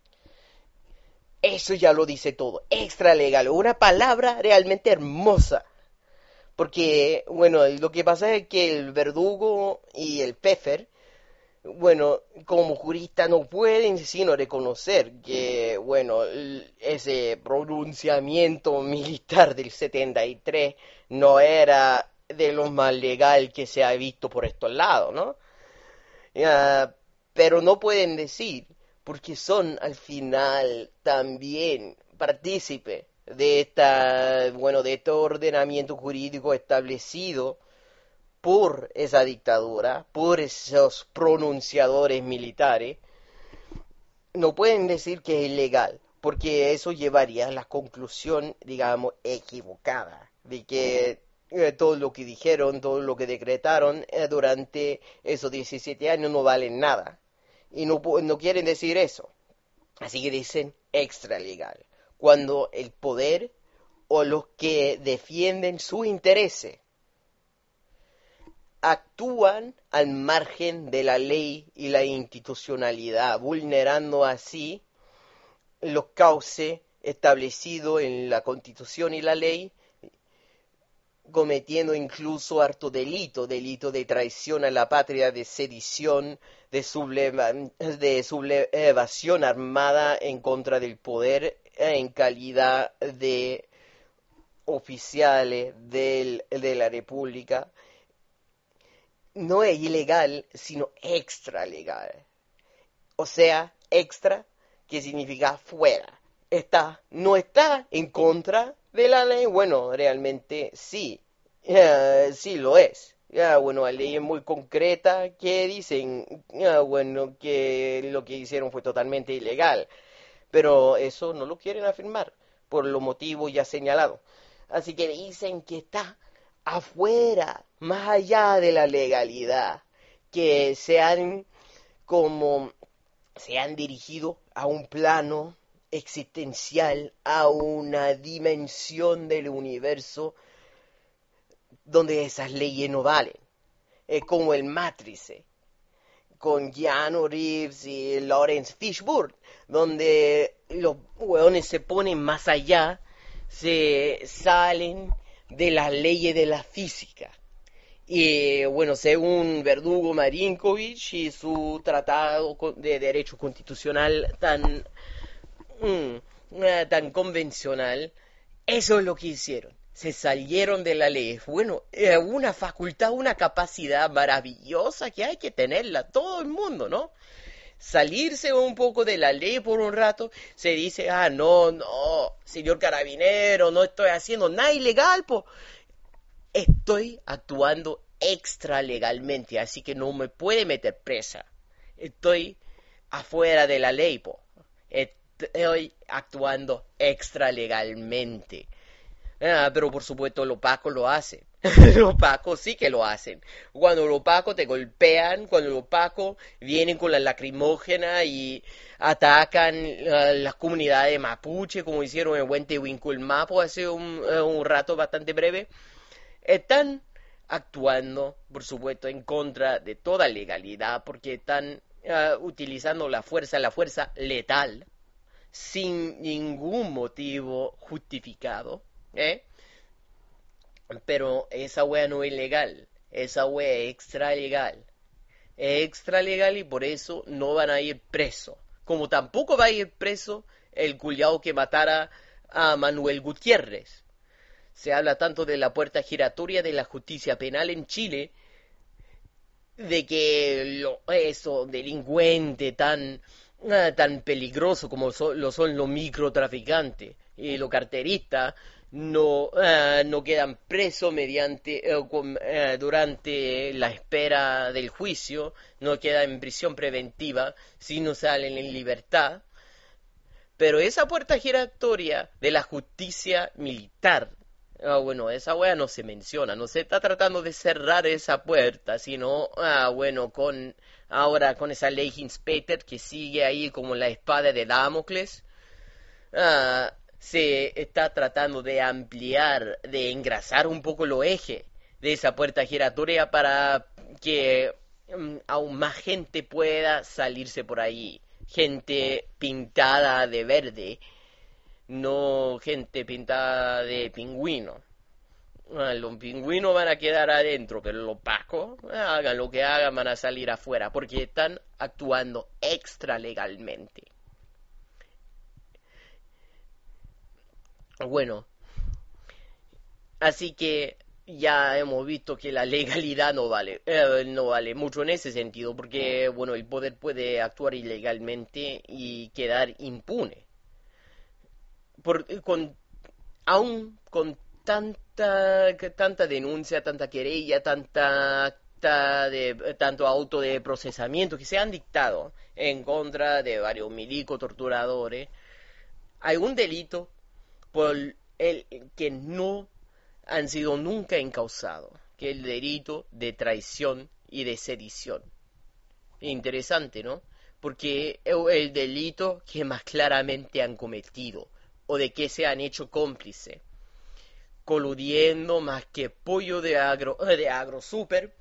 Eso ya lo dice todo, extralegal, una palabra realmente hermosa. Porque, bueno, lo que pasa es que el Verdugo y el Pfeffer, bueno, como juristas no pueden sino reconocer que, bueno, ese pronunciamiento militar del setenta y tres no era de lo más legal que se ha visto por estos lados, ¿no? Uh, pero no pueden decir, porque son al final también partícipes de esta, bueno, de este ordenamiento jurídico establecido por esa dictadura, por esos pronunciadores militares. No pueden decir que es ilegal, porque eso llevaría a la conclusión, digamos, equivocada, de que eh, todo lo que dijeron, todo lo que decretaron eh, durante esos diecisiete años no valen nada. Y no, no quieren decir eso. Así que dicen extralegal. Cuando el poder o los que defienden sus intereses actúan al margen de la ley y la institucionalidad, vulnerando así los cauces establecidos en la Constitución y la ley, cometiendo incluso harto delito, delito de traición a la patria, de sedición, de, subleva, de sublevación armada en contra del poder en calidad de oficiales del, de la República. No es ilegal, sino extralegal. O sea, extra, que significa fuera. Está, no está en contra de la ley. Bueno, realmente sí, uh, sí lo es. Ya, bueno, la ley es muy concreta que dicen, ya, bueno, que lo que hicieron fue totalmente ilegal. Pero eso no lo quieren afirmar, por los motivos ya señalados. Así que dicen que está afuera, más allá de la legalidad, que se han, como, se han dirigido a un plano existencial, a una dimensión del universo donde esas leyes no valen. Es como el Matrix, con Keanu Reeves y Lawrence Fishburne, donde los hueones se ponen más allá, se salen de las leyes de la física. Y bueno, según Verdugo Marinkovic y su tratado de derecho constitucional tan, mm, tan convencional, eso es lo que hicieron. se salieron de la ley. Bueno, es una facultad, una capacidad maravillosa que hay que tenerla todo el mundo, ¿no? Salirse un poco de la ley por un rato, se dice, ah, no, no, señor carabinero, no estoy haciendo nada ilegal, po. Estoy actuando extralegalmente, así que no me puede meter presa. Estoy afuera de la ley, po. Estoy actuando extralegalmente. Ah, pero por supuesto los pacos lo hacen. Los pacos sí que lo hacen. Cuando los pacos te golpean, cuando los pacos vienen con la lacrimógena y atacan uh, las comunidades mapuche, como hicieron en Huehuetenango hace un, uh, un rato bastante breve, están actuando, por supuesto, en contra de toda legalidad, porque están uh, utilizando la fuerza, la fuerza letal, sin ningún motivo justificado. ¿Eh? Pero esa wea no es legal, esa wea es extra legal, es extra legal y por eso no van a ir presos, como tampoco va a ir preso el culiao que matara a Manuel Gutiérrez. Se habla tanto de la puerta giratoria de la justicia penal en Chile, de que lo, eso, delincuente tan, uh, tan peligroso como so, lo son los microtraficantes y los carteristas, no uh, no quedan presos mediante uh, con, uh, durante la espera del juicio, no quedan en prisión preventiva, sino salen en libertad. Pero esa puerta giratoria de la justicia militar, uh, bueno, esa wea no se menciona, no se está tratando de cerrar esa puerta, sino, uh, bueno, con ahora con esa ley Hinspector que sigue ahí como la espada de Damocles, uh, se está tratando de ampliar, de engrasar un poco los ejes de esa puerta giratoria para que um, aún más gente pueda salirse por ahí. Gente pintada de verde, no gente pintada de pingüino. Ah, los pingüinos van a quedar adentro, pero los pacos, hagan lo que hagan, van a salir afuera, porque están actuando extralegalmente. Bueno, así que ya hemos visto que la legalidad no vale, eh, no vale mucho en ese sentido, porque bueno, el poder puede actuar ilegalmente y quedar impune. Por, con, aún con tanta, tanta denuncia, tanta querella, tanta acta de, tanto auto de procesamiento que se han dictado en contra de varios milicos torturadores, hay un delito por el que no han sido nunca encausados, que es el delito de traición y de sedición. Interesante, ¿no? Porque es el delito que más claramente han cometido, o de que se han hecho cómplices, coludiendo más que pollo de agro, de agro super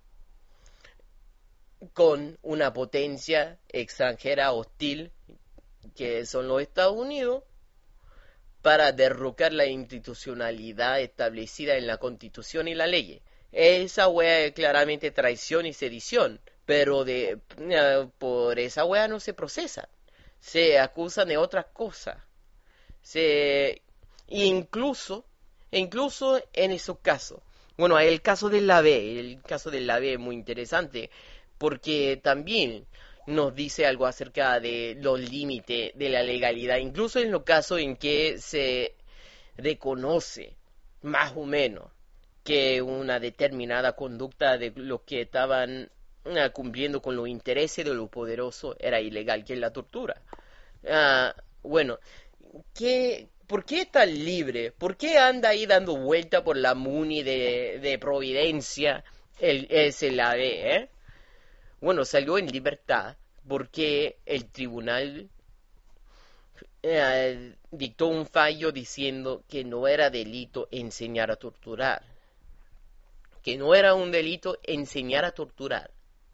con una potencia extranjera hostil, que son los Estados Unidos, para derrocar la institucionalidad establecida en la Constitución y la ley. Esa wea es claramente traición y sedición, pero de uh, por esa wea no se procesa, se acusan de otras cosas. Se incluso, incluso en esos casos, bueno, el caso del A V E, el caso del A V E es muy interesante, porque también nos dice algo acerca de los límites de la legalidad, incluso en los casos en que se reconoce más o menos que una determinada conducta de los que estaban uh, cumpliendo con los intereses de los poderosos era ilegal, que es la tortura. Uh, bueno, ¿qué, ¿por qué está libre? ¿Por qué anda ahí dando vuelta por la MUNI de, de Providencia? El, es el A V E, ¿eh? Bueno, salió en libertad porque el tribunal eh, dictó un fallo diciendo que no era delito enseñar a torturar. Que no era un delito enseñar a torturar.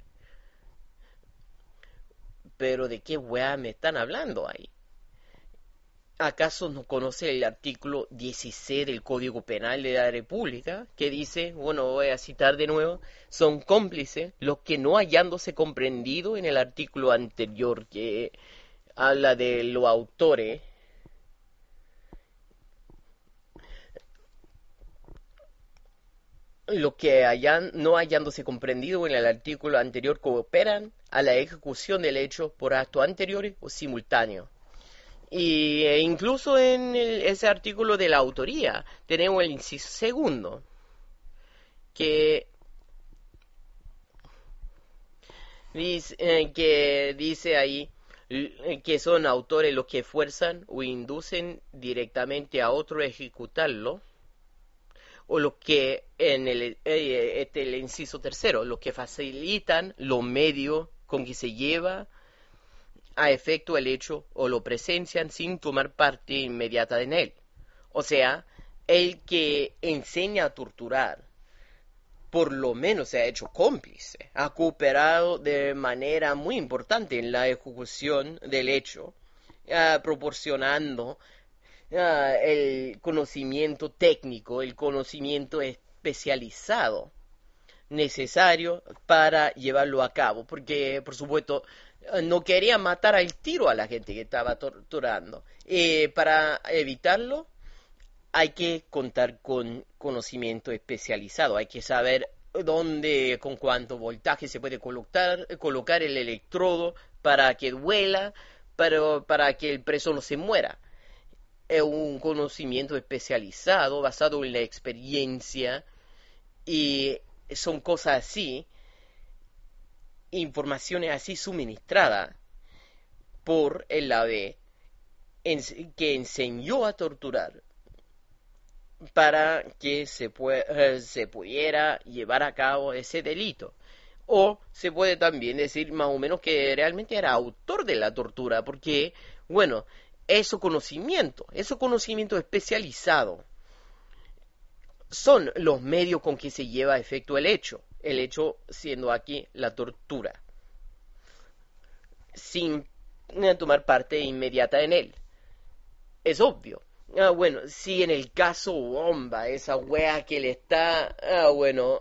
Pero ¿de qué weá me están hablando ahí? ¿Acaso no conoce el artículo dieciséis del Código Penal de la República? Que dice, bueno, voy a citar de nuevo, son cómplices los que no hallándose comprendido en el artículo anterior que habla de los autores, lo que hayan, no hayándose comprendido en el artículo anterior cooperan a la ejecución del hecho por actos anteriores o simultáneos. Y e incluso en el, ese artículo de la autoría tenemos el inciso segundo, que dice, eh, que dice ahí que son autores los que fuerzan o inducen directamente a otro a ejecutarlo, o los que, en el, eh, este, el inciso tercero, los que facilitan los medios con que se lleva a efecto el hecho o lo presencian sin tomar parte inmediata en él. O sea, el que enseña a torturar, por lo menos se ha hecho cómplice, ha cooperado de manera muy importante en la ejecución del hecho, uh, proporcionando uh, el conocimiento técnico, el conocimiento especializado necesario para llevarlo a cabo, porque por supuesto no quería matar al tiro a la gente que estaba torturando. Eh, para evitarlo hay que contar con conocimiento especializado, hay que saber dónde, con cuánto voltaje se puede colocar, colocar el electrodo para que duela, pero para que el preso no se muera. Es un conocimiento especializado basado en la experiencia, y son cosas así, informaciones así suministradas por el A B que enseñó a torturar para que se, pue eh, se pudiera llevar a cabo ese delito. O se puede también decir más o menos que realmente era autor de la tortura, porque, bueno, ese conocimiento, ese conocimiento especializado son los medios con que se lleva a efecto el hecho, el hecho siendo aquí la tortura, sin tomar parte inmediata en él. Es obvio. Ah, bueno, si en el caso Bomba, esa wea que le está, ah, bueno,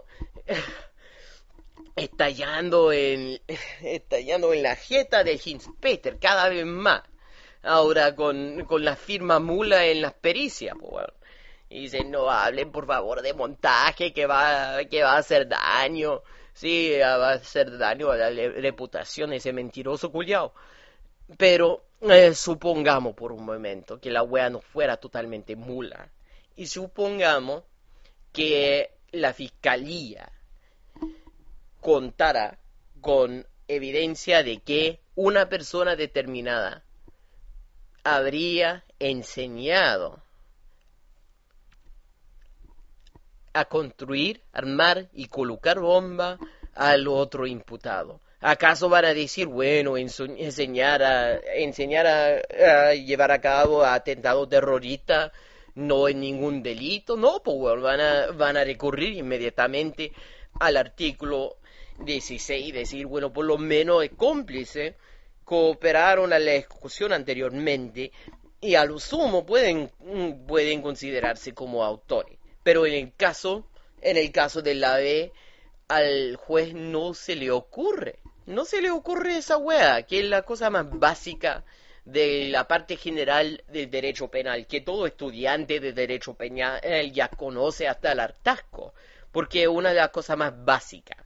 estallando en, estallando en la jeta de Hinspeter cada vez más, ahora con, con la firma mula en las pericias, pues bueno. Y dicen, no hablen por favor de montaje, que va, que va a hacer daño, sí, va a hacer daño a la reputación de ese mentiroso culiao. Pero eh, supongamos por un momento que la wea no fuera totalmente mula, y supongamos que la fiscalía contara con evidencia de que una persona determinada habría enseñado a construir, armar y colocar bomba al otro imputado. ¿Acaso van a decir, bueno, enseñar a, enseñar a, a llevar a cabo atentado terrorista no es ningún delito? No, pues bueno, van a, van a recurrir inmediatamente al artículo dieciséis y decir, bueno, por lo menos es cómplice, cooperaron a la ejecución anteriormente y a lo sumo pueden, pueden considerarse como autores. Pero en el caso, en el caso del A B, al juez no se le ocurre, no se le ocurre esa wea, que es la cosa más básica de la parte general del derecho penal, que todo estudiante de derecho penal ya conoce hasta el hartazgo, porque es una de las cosas más básicas.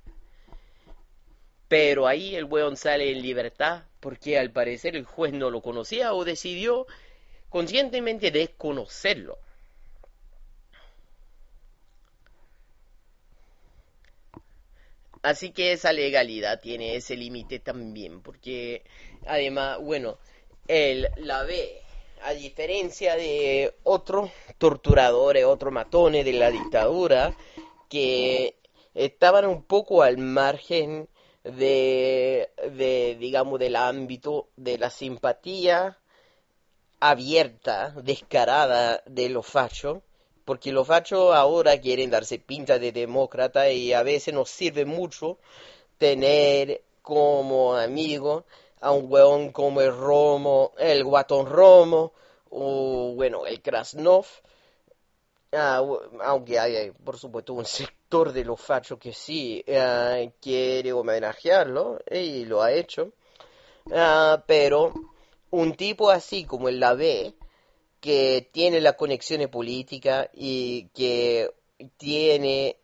Pero ahí el weón sale en libertad, porque al parecer el juez no lo conocía o decidió conscientemente desconocerlo. Así que esa legalidad tiene ese límite también, porque además, bueno, el, la B, a diferencia de otros torturadores, otros matones de la dictadura, que estaban un poco al margen de, de digamos, del ámbito de la simpatía abierta, descarada de los fachos, porque los fachos ahora quieren darse pinta de demócrata y a veces nos sirve mucho tener como amigo a un weón como el Romo, el Guatón Romo, o bueno, el Krasnov, uh, aunque hay por supuesto un sector de los fachos que sí uh, quiere homenajearlo, y lo ha hecho, uh, pero un tipo así como el La B, que tiene las conexiones políticas y que tiene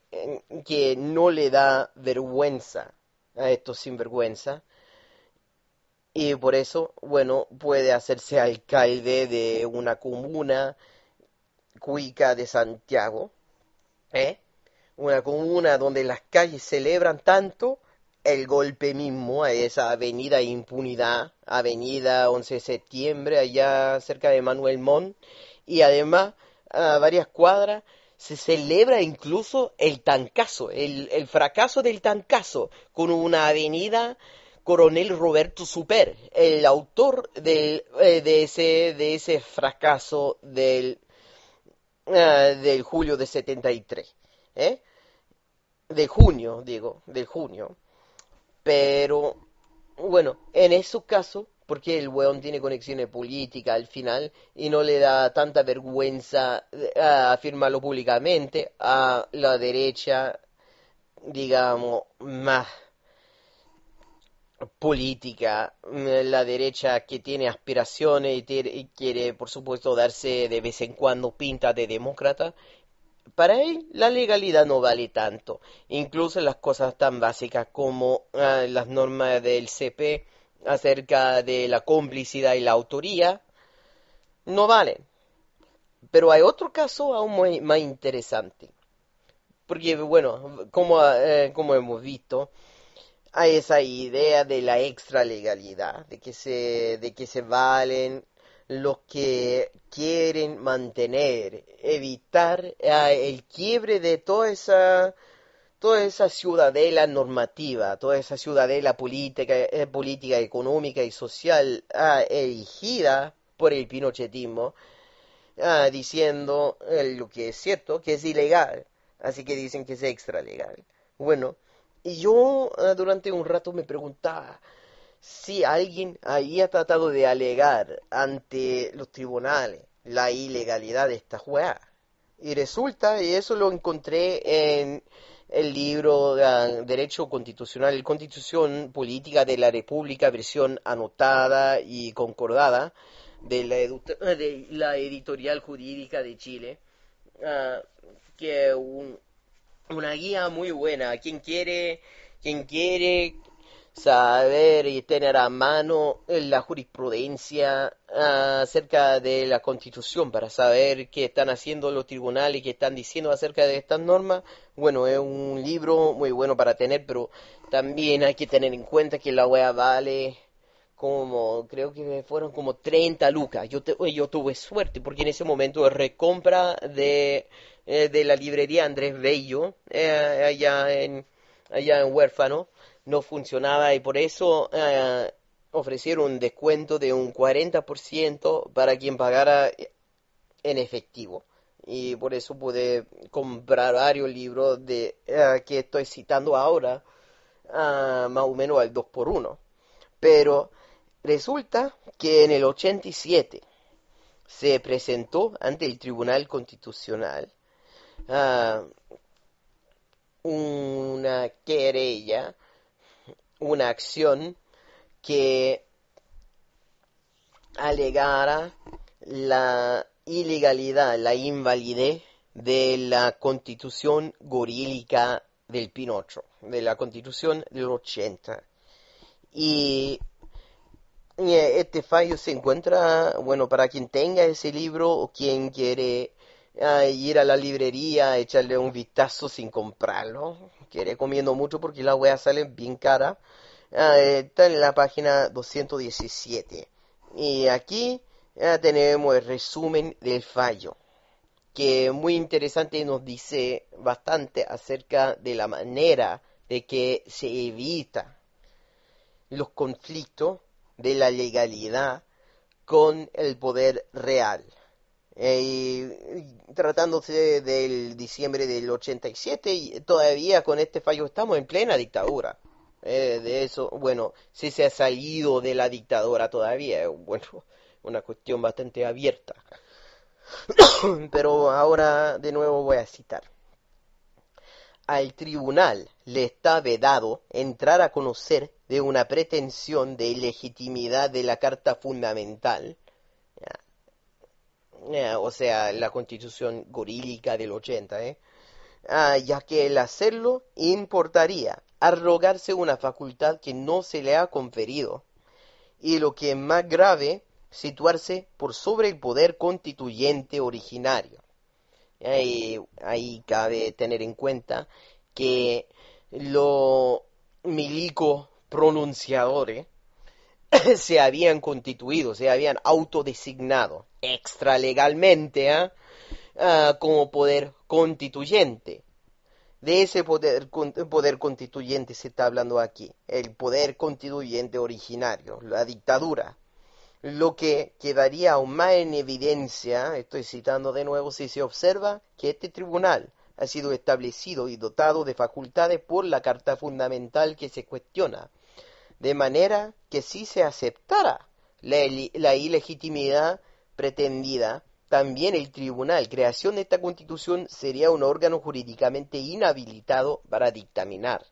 que no le da vergüenza a estos sinvergüenza, y por eso, bueno, puede hacerse alcalde de una comuna cuica de Santiago, ¿eh? Una comuna donde las calles celebran tanto el golpe mismo a esa avenida Impunidad, avenida once de septiembre, allá cerca de Manuel Montt, y además a varias cuadras se celebra incluso el tancazo, el, el fracaso del tancazo, con una avenida Coronel Roberto Super, el autor del, eh, de, ese, de ese fracaso del, uh, del julio de setenta y tres, ¿eh? De junio, digo, del junio. Pero, bueno, en esos casos, porque el weón tiene conexiones políticas al final y no le da tanta vergüenza a afirmarlo públicamente a la derecha, digamos, más política, la derecha que tiene aspiraciones y, tiene, y quiere, por supuesto, darse de vez en cuando pinta de demócrata. Para él la legalidad no vale tanto, incluso las cosas tan básicas como uh, las normas del C P acerca de la complicidad y la autoría no valen. Pero hay otro caso aún muy, más interesante, porque bueno, como, eh, como hemos visto, hay esa idea de la extralegalidad, de que se, de que se valen los que quieren mantener, evitar eh, el quiebre de toda esa, toda esa ciudadela normativa, toda esa ciudadela política, eh, política, económica y social eh, erigida por el pinochetismo, eh, diciendo eh, lo que es cierto, que es ilegal, así que dicen que es extralegal. Bueno, y yo eh, durante un rato me preguntaba si alguien había tratado de alegar ante los tribunales la ilegalidad de esta juega. Y resulta, y eso lo encontré en el libro uh, Derecho Constitucional, Constitución Política de la República, versión anotada y concordada de la, edu- de la Editorial Jurídica de Chile, uh, que un, una guía muy buena. Quien quiere, quien quiere saber y tener a mano la jurisprudencia uh, acerca de la Constitución para saber qué están haciendo los tribunales y qué están diciendo acerca de estas normas, bueno, es un libro muy bueno para tener, pero también hay que tener en cuenta que la wea vale como, creo que fueron como treinta lucas. Yo, te, yo tuve suerte porque en ese momento recompra de, eh, de la librería Andrés Bello, eh, allá en allá en Huérfano, no funcionaba y por eso eh, ofrecieron un descuento de un cuarenta por ciento para quien pagara en efectivo. Y por eso pude comprar varios libros de eh, que estoy citando ahora, uh, más o menos al dos por uno. Pero resulta que en el ochenta y siete se presentó ante el Tribunal Constitucional uh, una querella, una acción que alegara la ilegalidad, la invalidez de la Constitución gorílica del Pinocho, de la Constitución del ochenta. Y este fallo se encuentra, bueno, para quien tenga ese libro o quien quiere uh, ir a la librería, echarle un vistazo sin comprarlo, que recomiendo mucho porque la wea sale bien cara. Uh, está en la página doscientos diecisiete. Y aquí uh, tenemos el resumen del fallo, que muy interesante, nos dice bastante acerca de la manera de que se evita los conflictos de la legalidad con el poder real. Eh, tratándose del diciembre del ochenta y siete, y todavía con este fallo estamos en plena dictadura. Eh, de eso, bueno, si se ha salido de la dictadura todavía, bueno, una cuestión bastante abierta. Pero ahora de nuevo voy a citar. Al tribunal le está vedado entrar a conocer de una pretensión de ilegitimidad de la Carta Fundamental, ya, ya, o sea, la Constitución gorílica del ochenta, ¿eh? ah, ya que el hacerlo importaría arrogarse una facultad que no se le ha conferido, y lo que es más grave, situarse por sobre el poder constituyente originario. Ahí, ahí cabe tener en cuenta que los milicos pronunciadores se habían constituido, se habían autodesignado extralegalmente ¿eh? uh, como poder constituyente. De ese poder, poder constituyente se está hablando aquí, el poder constituyente originario, la dictadura. Lo que quedaría aún más en evidencia, estoy citando de nuevo, si se observa que este tribunal ha sido establecido y dotado de facultades por la Carta Fundamental que se cuestiona, de manera que si se aceptara la, la ilegitimidad pretendida, también el tribunal, creación de esta Constitución, sería un órgano jurídicamente inhabilitado para dictaminar.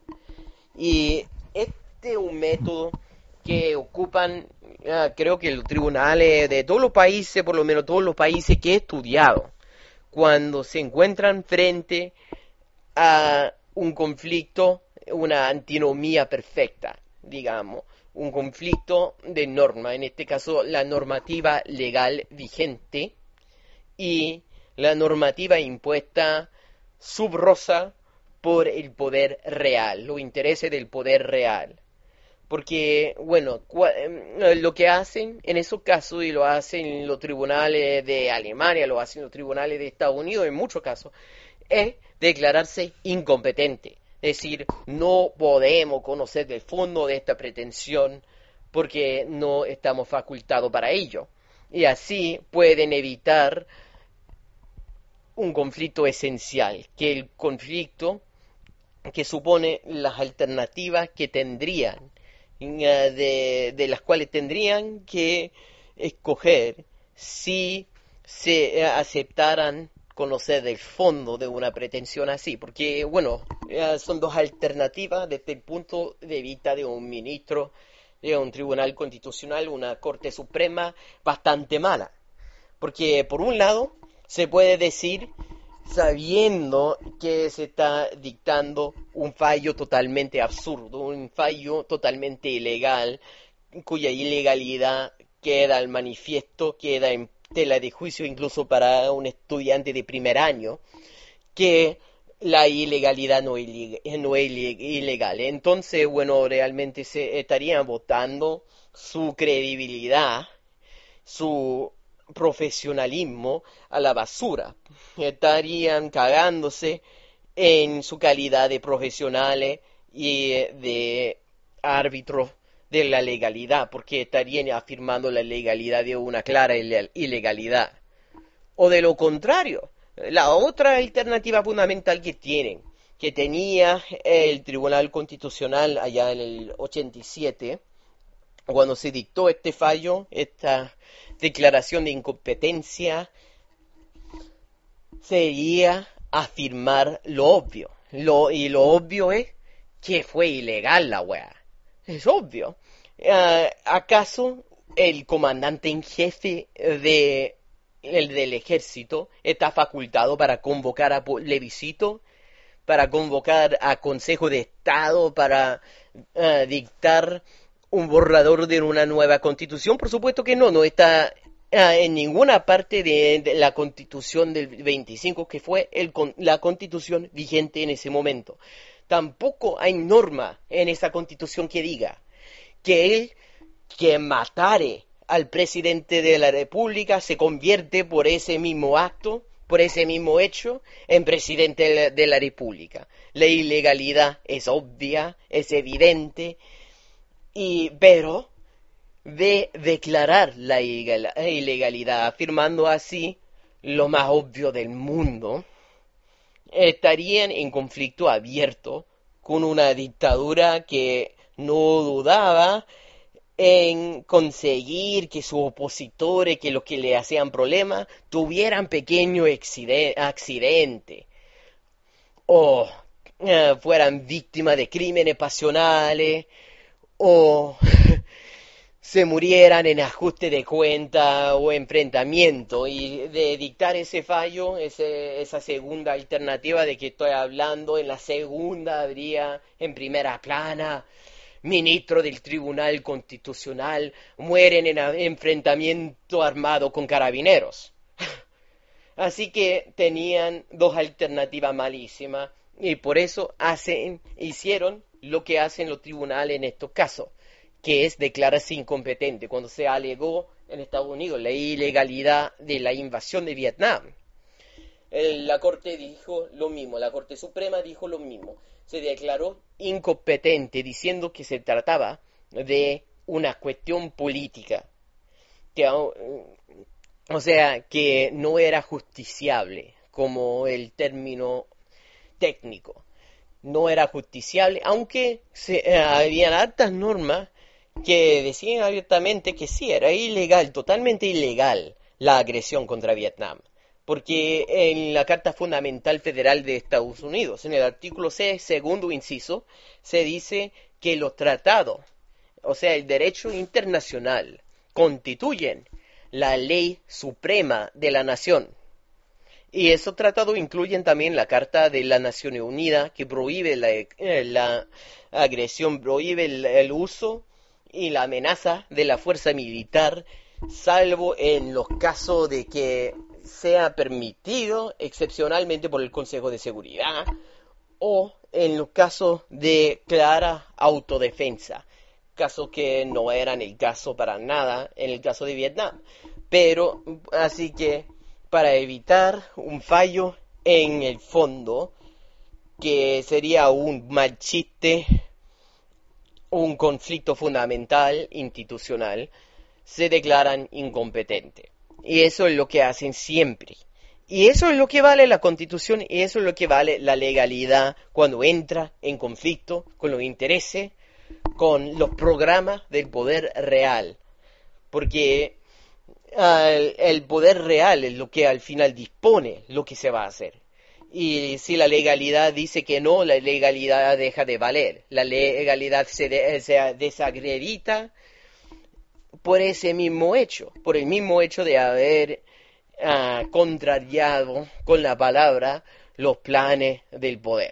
Y este es un método que ocupan, uh, creo que los tribunales de todos los países, por lo menos todos los países que he estudiado, cuando se encuentran frente a un conflicto, una antinomía perfecta, digamos, un conflicto de norma, en este caso la normativa legal vigente y la normativa impuesta sub rosa por el poder real, los intereses del poder real. Porque, bueno, lo que hacen en esos casos, y lo hacen los tribunales de Alemania, lo hacen los tribunales de Estados Unidos en muchos casos, es declararse incompetente. Es decir, no podemos conocer del fondo de esta pretensión porque no estamos facultados para ello. Y así pueden evitar un conflicto esencial, que el conflicto que supone las alternativas que tendrían, de, de las cuales tendrían que escoger si se aceptaran conocer del fondo de una pretensión así, porque, bueno, son dos alternativas desde el punto de vista de un ministro, de un tribunal constitucional, una Corte Suprema bastante mala, porque por un lado se puede decir, sabiendo que se está dictando un fallo totalmente absurdo, un fallo totalmente ilegal, cuya ilegalidad queda al manifiesto, queda en tela de juicio incluso para un estudiante de primer año, que la ilegalidad no, ileg- no es ilegal. Entonces, bueno, realmente se estarían botando su credibilidad, su profesionalismo a la basura. Estarían cagándose en su calidad de profesionales y de árbitros de la legalidad, porque estarían afirmando la legalidad de una clara ilegalidad. O de lo contrario, la otra alternativa fundamental que tienen, que tenía el Tribunal Constitucional allá en el ochenta y siete, cuando se dictó este fallo, esta declaración de incompetencia, sería afirmar lo obvio. Lo, y lo obvio es que fue ilegal la weá. Es obvio. Uh, ¿Acaso el comandante en jefe de, el del ejército está facultado para convocar a plebiscito, para convocar a Consejo de Estado, para uh, dictar un borrador de una nueva constitución? Por supuesto que no, no está uh, en ninguna parte de, de la constitución del veinticinco, que fue el, la constitución vigente en ese momento. Tampoco hay norma en esa constitución que diga que el que matare al presidente de la República se convierte por ese mismo acto, por ese mismo hecho, en presidente de la, de la República. La ilegalidad es obvia, es evidente, y pero de declarar la ilegalidad, afirmando así lo más obvio del mundo, estarían en conflicto abierto con una dictadura que no dudaba en conseguir que sus opositores, que los que le hacían problemas, tuvieran pequeño accidente o uh, fueran víctimas de crímenes pasionales o se murieran en ajuste de cuenta o enfrentamiento, y de dictar ese fallo, ese, esa segunda alternativa de que estoy hablando, en la segunda habría en primera plana: ministro del Tribunal Constitucional mueren en enfrentamiento armado con carabineros. Así que tenían dos alternativas malísimas, y por eso hacen, hicieron lo que hacen los tribunales en estos casos, que es declararse incompetente cuando se alegó en Estados Unidos la ilegalidad de la invasión de Vietnam. La Corte dijo lo mismo, la Corte Suprema dijo lo mismo. Se declaró incompetente diciendo que se trataba de una cuestión política, que, o sea, que no era justiciable, como el término técnico. No era justiciable, aunque se, eh, habían altas normas que decían abiertamente que sí, era ilegal, totalmente ilegal la agresión contra Vietnam. Porque en la Carta Fundamental Federal de Estados Unidos, en el artículo seis, segundo inciso, se dice que los tratados, o sea, el derecho internacional, constituyen la ley suprema de la nación. Y esos tratados incluyen también la Carta de las Naciones Unidas, que prohíbe la, eh, la agresión, prohíbe el, el uso y la amenaza de la fuerza militar, salvo en los casos de que sea permitido excepcionalmente por el Consejo de Seguridad, o en los casos de clara autodefensa, casos que no eran el caso para nada en el caso de Vietnam. Pero, así que, para evitar un fallo en el fondo, que sería un mal chiste, un conflicto fundamental institucional, se declaran incompetentes. Y eso es lo que hacen siempre. Y eso es lo que vale la Constitución, y eso es lo que vale la legalidad cuando entra en conflicto con los intereses, con los programas del poder real. Porque uh, el poder real es lo que al final dispone lo que se va a hacer. Y si la legalidad dice que no, la legalidad deja de valer. La legalidad se, de, se desacredita por ese mismo hecho, por el mismo hecho de haber uh, contrariado con la palabra los planes del poder.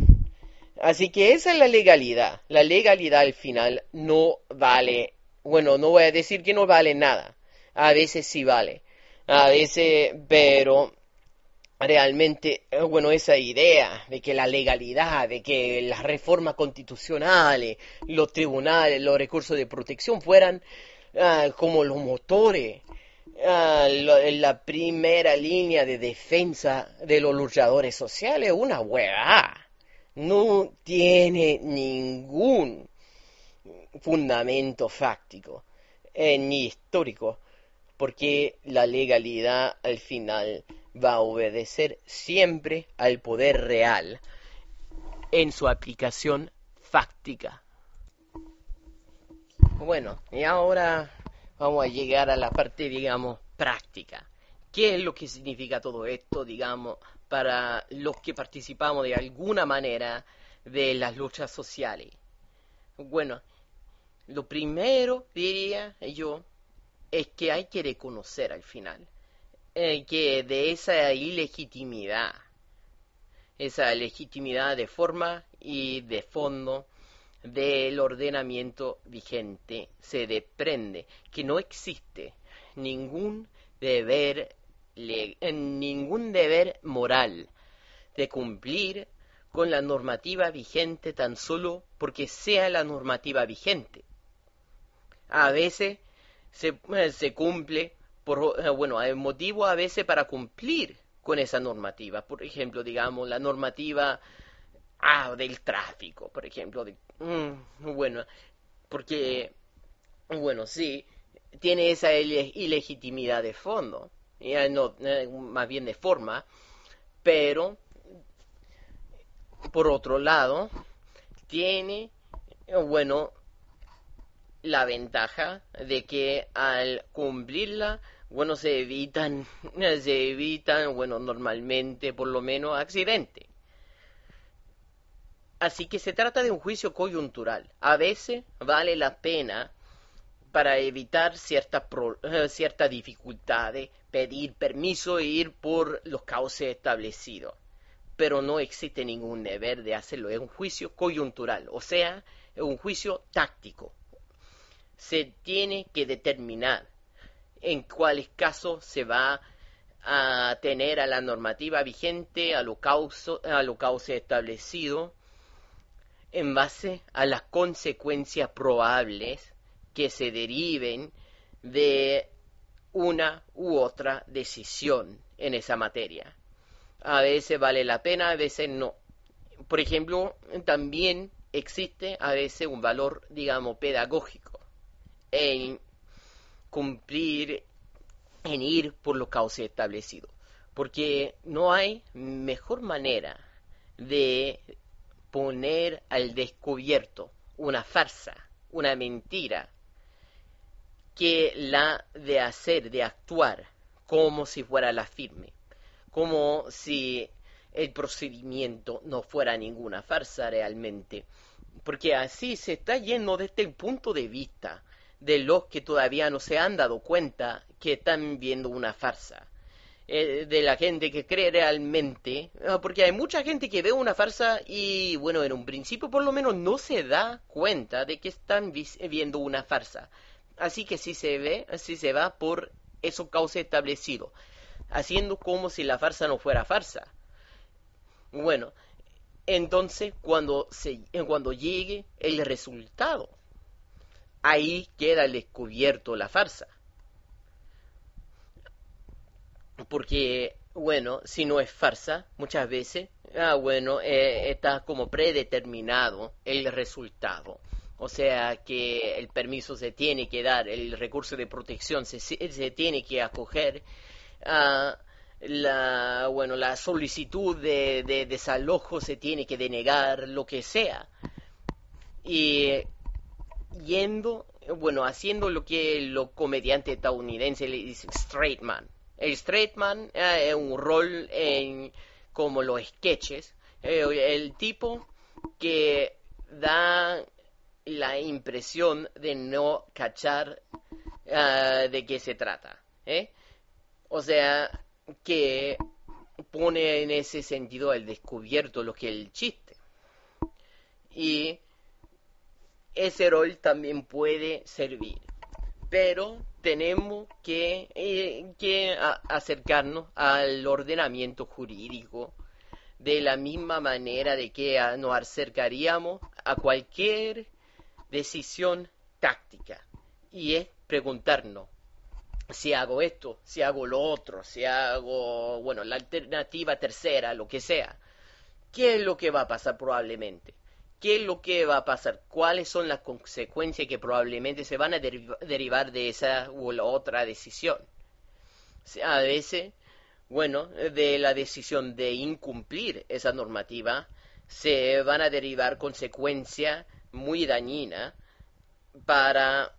Así que esa es la legalidad. La legalidad al final no vale, bueno, no voy a decir que no vale nada. A veces sí vale, a veces, pero realmente, bueno, esa idea de que la legalidad, de que las reformas constitucionales, los tribunales, los recursos de protección fueran uh, como los motores, uh, lo, la primera línea de defensa de los luchadores sociales, una huevada. No tiene ningún fundamento fáctico eh, ni histórico, porque la legalidad al final va a obedecer siempre al poder real en su aplicación fáctica. Bueno, y ahora vamos a llegar a la parte, digamos, práctica. ¿Qué es lo que significa todo esto, digamos, para los que participamos de alguna manera de las luchas sociales? Bueno, lo primero, diría yo, es que hay que reconocer al final eh, que de esa ilegitimidad, esa legitimidad de forma y de fondo del ordenamiento vigente, se desprende que no existe ningún deber Le, ningún deber moral de cumplir con la normativa vigente tan solo porque sea la normativa vigente. A veces se, se cumple por, bueno, hay motivo a veces para cumplir con esa normativa. Por ejemplo, digamos, la normativa ah, del tráfico, por ejemplo. De, mm, bueno, porque, bueno, sí, tiene esa ile- ilegitimidad de fondo. Ya no, eh, más bien de forma, pero por otro lado tiene, bueno, la ventaja de que al cumplirla, bueno, se evitan, se evitan, bueno, normalmente por lo menos accidentes. Así que se trata de un juicio coyuntural. A veces vale la pena para evitar ciertas pro, eh, cierta dificultad de pedir permiso e ir por los cauces establecidos. Pero no existe ningún deber de hacerlo. Es un juicio coyuntural, o sea, es un juicio táctico. Se tiene que determinar en cuáles casos se va a tener a la normativa vigente, a los causos, a los cauces establecidos, en base a las consecuencias probables que se deriven de una u otra decisión en esa materia. A veces vale la pena, a veces no. Por ejemplo, también existe a veces un valor, digamos, pedagógico en cumplir, en ir por los cauces establecidos. Porque no hay mejor manera de poner al descubierto una farsa, una mentira, que la de hacer, de actuar como si fuera la firme, como si el procedimiento no fuera ninguna farsa realmente, porque así se está yendo desde el punto de vista de los que todavía no se han dado cuenta que están viendo una farsa, eh, de la gente que cree realmente, porque hay mucha gente que ve una farsa y, bueno, en un principio por lo menos no se da cuenta de que están viendo una farsa. Así que si se ve, si se va por esos cauces establecidos, haciendo como si la farsa no fuera farsa. Bueno, entonces cuando se, cuando llegue el resultado, ahí queda al descubierto la farsa. Porque, bueno, si no es farsa, muchas veces, ah, bueno, eh, está como predeterminado el resultado. O sea que el permiso se tiene que dar, el recurso de protección se, se tiene que acoger a la, bueno, la solicitud de, de desalojo se tiene que denegar, lo que sea. Y yendo, bueno, haciendo lo que los comediantes estadounidenses le dicen straight man. El straight man eh, es un rol en, como los sketches, eh, el tipo que da la impresión de no cachar uh, de qué se trata, ¿eh? O sea, que pone en ese sentido al descubierto lo que es el chiste. Y ese rol también puede servir, pero tenemos que, eh, que a, acercarnos al ordenamiento jurídico de la misma manera de que a, nos acercaríamos a cualquier decisión táctica, y es preguntarnos si hago esto, si hago lo otro, si hago, bueno, la alternativa tercera, lo que sea, ¿qué es lo que va a pasar probablemente? ¿Qué es lo que va a pasar? ¿Cuáles son las consecuencias que probablemente se van a deriv- derivar de esa u la otra decisión? A veces, bueno, de la decisión de incumplir esa normativa se van a derivar consecuencias muy dañinas para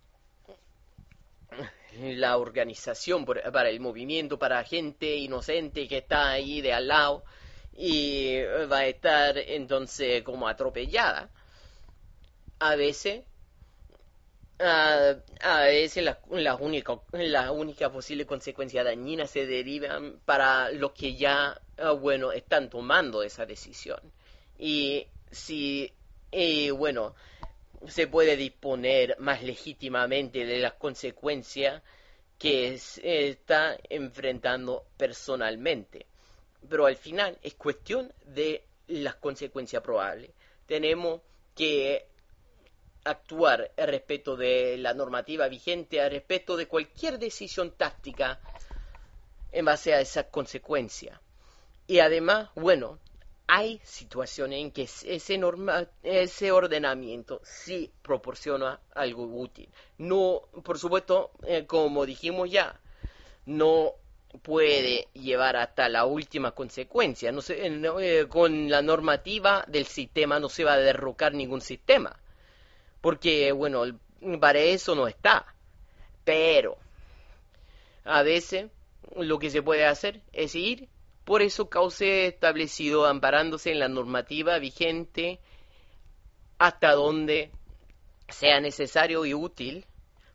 la organización, para el movimiento, para gente inocente que está ahí de al lado y va a estar entonces como atropellada. A veces, a, a veces las la única, la única posible consecuencia dañina se derivan para los que ya, bueno, están tomando esa decisión. Y si, y bueno, se puede disponer más legítimamente de las consecuencias que se está enfrentando personalmente. Pero al final es cuestión de las consecuencias probables. Tenemos que actuar al respecto de la normativa vigente, al respecto de cualquier decisión táctica en base a esas consecuencias. Y además, bueno, hay situaciones en que ese, norma, ese ordenamiento sí proporciona algo útil. No, por supuesto, eh, como dijimos ya, no puede llevar hasta la última consecuencia. No se, no, eh, con la normativa del sistema no se va a derrocar ningún sistema, porque, bueno, para eso no está. Pero a veces lo que se puede hacer es ir por esos cauces establecidos, amparándose en la normativa vigente hasta donde sea necesario y útil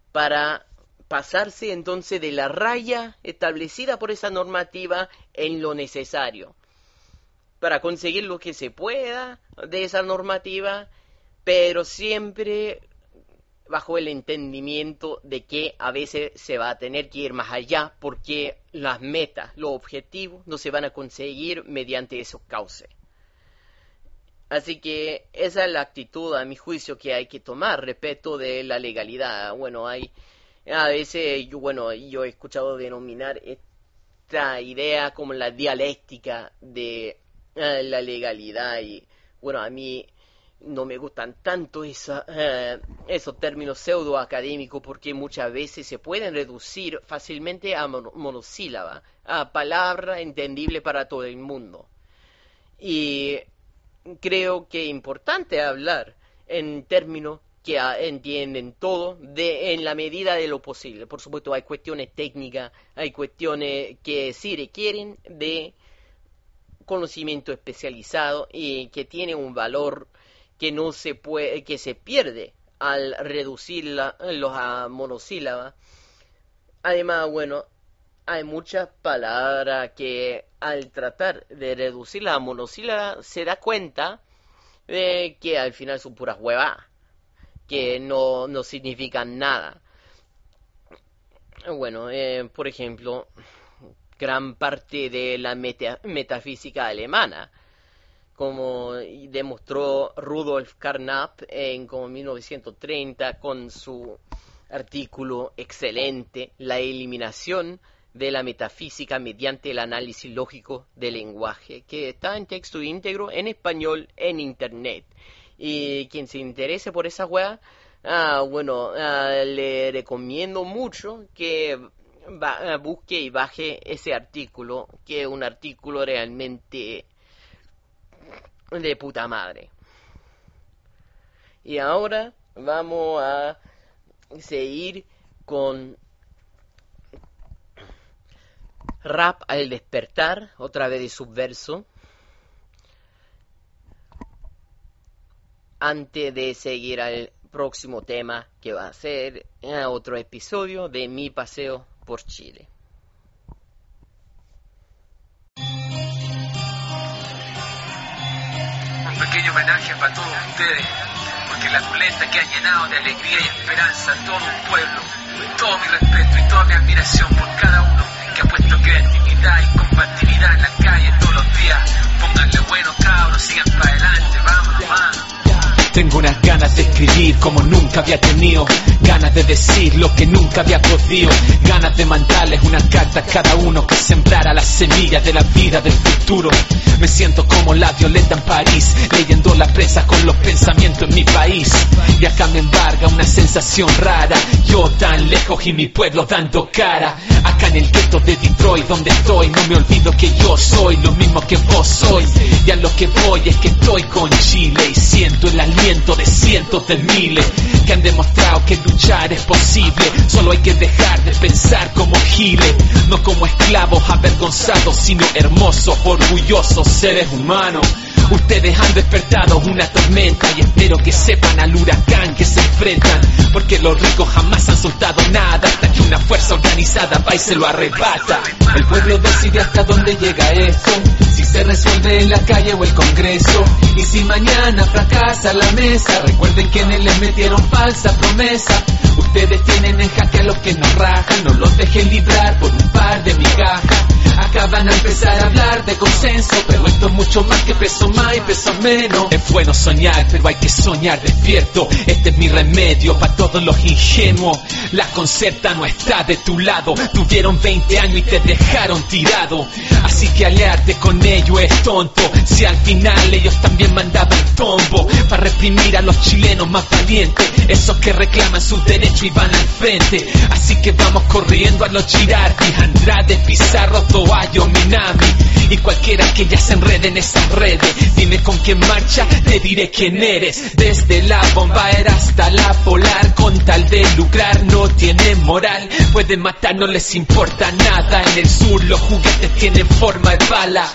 para pasarse entonces de la raya establecida por esa normativa en lo necesario, para conseguir lo que se pueda de esa normativa, pero siempre bajo el entendimiento de que a veces se va a tener que ir más allá, porque las metas, los objetivos, no se van a conseguir mediante esos cauces. Así que esa es la actitud, a mi juicio, que hay que tomar respecto de la legalidad. Bueno, hay a veces, yo, bueno, yo he escuchado denominar esta idea como la dialéctica de eh, la legalidad, y bueno, a mí no me gustan tanto esa, eh, esos términos pseudo académicos, porque muchas veces se pueden reducir fácilmente a mon monosílaba, a palabra entendible para todo el mundo. Y creo que es importante hablar en términos que entienden todo de, en la medida de lo posible. Por supuesto, hay cuestiones técnicas, hay cuestiones que sí requieren de conocimiento especializado y que tiene un valor que no se puede, que se pierde al reducirla los a monosílabas. Además, bueno, hay muchas palabras que al tratar de reducirlas a monosílabas se da cuenta de que al final son puras huevadas, que no, no significan nada. Bueno, eh, por ejemplo, gran parte de la meta, metafísica alemana, como demostró Rudolf Carnap en como mil novecientos treinta con su artículo excelente, La eliminación de la metafísica mediante el análisis lógico del lenguaje, que está en texto íntegro en español en internet. Y quien se interese por esa wea, ah, bueno, ah, le recomiendo mucho que va, busque y baje ese artículo, que es un artículo realmente de puta madre. Y ahora vamos a seguir con Rap al despertar, otra vez de Subverso, antes de seguir al próximo tema, que va a ser otro episodio de mi paseo por Chile. Un pequeño homenaje para todos ustedes, porque la culeta que ha llenado de alegría y esperanza a todo un pueblo. Todo mi respeto y toda mi admiración por cada uno que ha puesto creatividad y compatibilidad en la calle todos los días. Pónganle bueno, cabros, sigan para adelante, vámonos, más. Tengo unas ganas de escribir como nunca había tenido, ganas de decir lo que nunca había podido, ganas de mandarles una carta a cada uno que sembrara las semillas de la vida del futuro. Me siento como la Violeta en París, leyendo la prensa con los pensamientos en mi país. Y acá me embarga una sensación rara, yo tan lejos y mi pueblo dando cara. Acá en el gueto de Detroit donde estoy, no me olvido que yo soy lo mismo que vos soy. Y a lo que voy es que estoy con Chile y siento el aliento de cientos de miles que han demostrado que luchar es posible. Solo hay que dejar de pensar como giles, no como esclavos avergonzados, sino hermosos, orgullosos seres humanos. Ustedes han despertado una tormenta y espero que sepan al huracán que se enfrentan, porque los ricos jamás han soltado nada hasta que una fuerza organizada va y se lo arrebata. El pueblo decide hasta dónde llega esto, si se resuelve en la calle o el Congreso. Y si mañana fracasa la mesa, recuerden quienes les metieron falsa promesa. Ustedes tienen en jaque a los que nos rajan, no los dejen librar por un par de migajas. Acaban a empezar a hablar de consenso, pero esto es mucho más que peso más y peso menos. Es bueno soñar, pero hay que soñar despierto. Este es mi remedio para todos los ingenuos. La concerta no está de tu lado, tuvieron veinte años y te dejaron tirado. Así que aliarte con ellos es tonto, si al final ellos también mandaban tombo para reprimir a los chilenos más valientes, esos que reclaman sus derechos y van al frente. Así que vamos corriendo a los Girardi, Andrade, Pizarro, Toallo, Minami y cualquiera que ya se enrede en esas redes. Dime con quién marcha, te diré quién eres. Desde la Bombaera hasta la Polar, con tal de lucrar no tienen moral. Pueden matar, no les importa nada. En el sur los juguetes tienen forma de bala.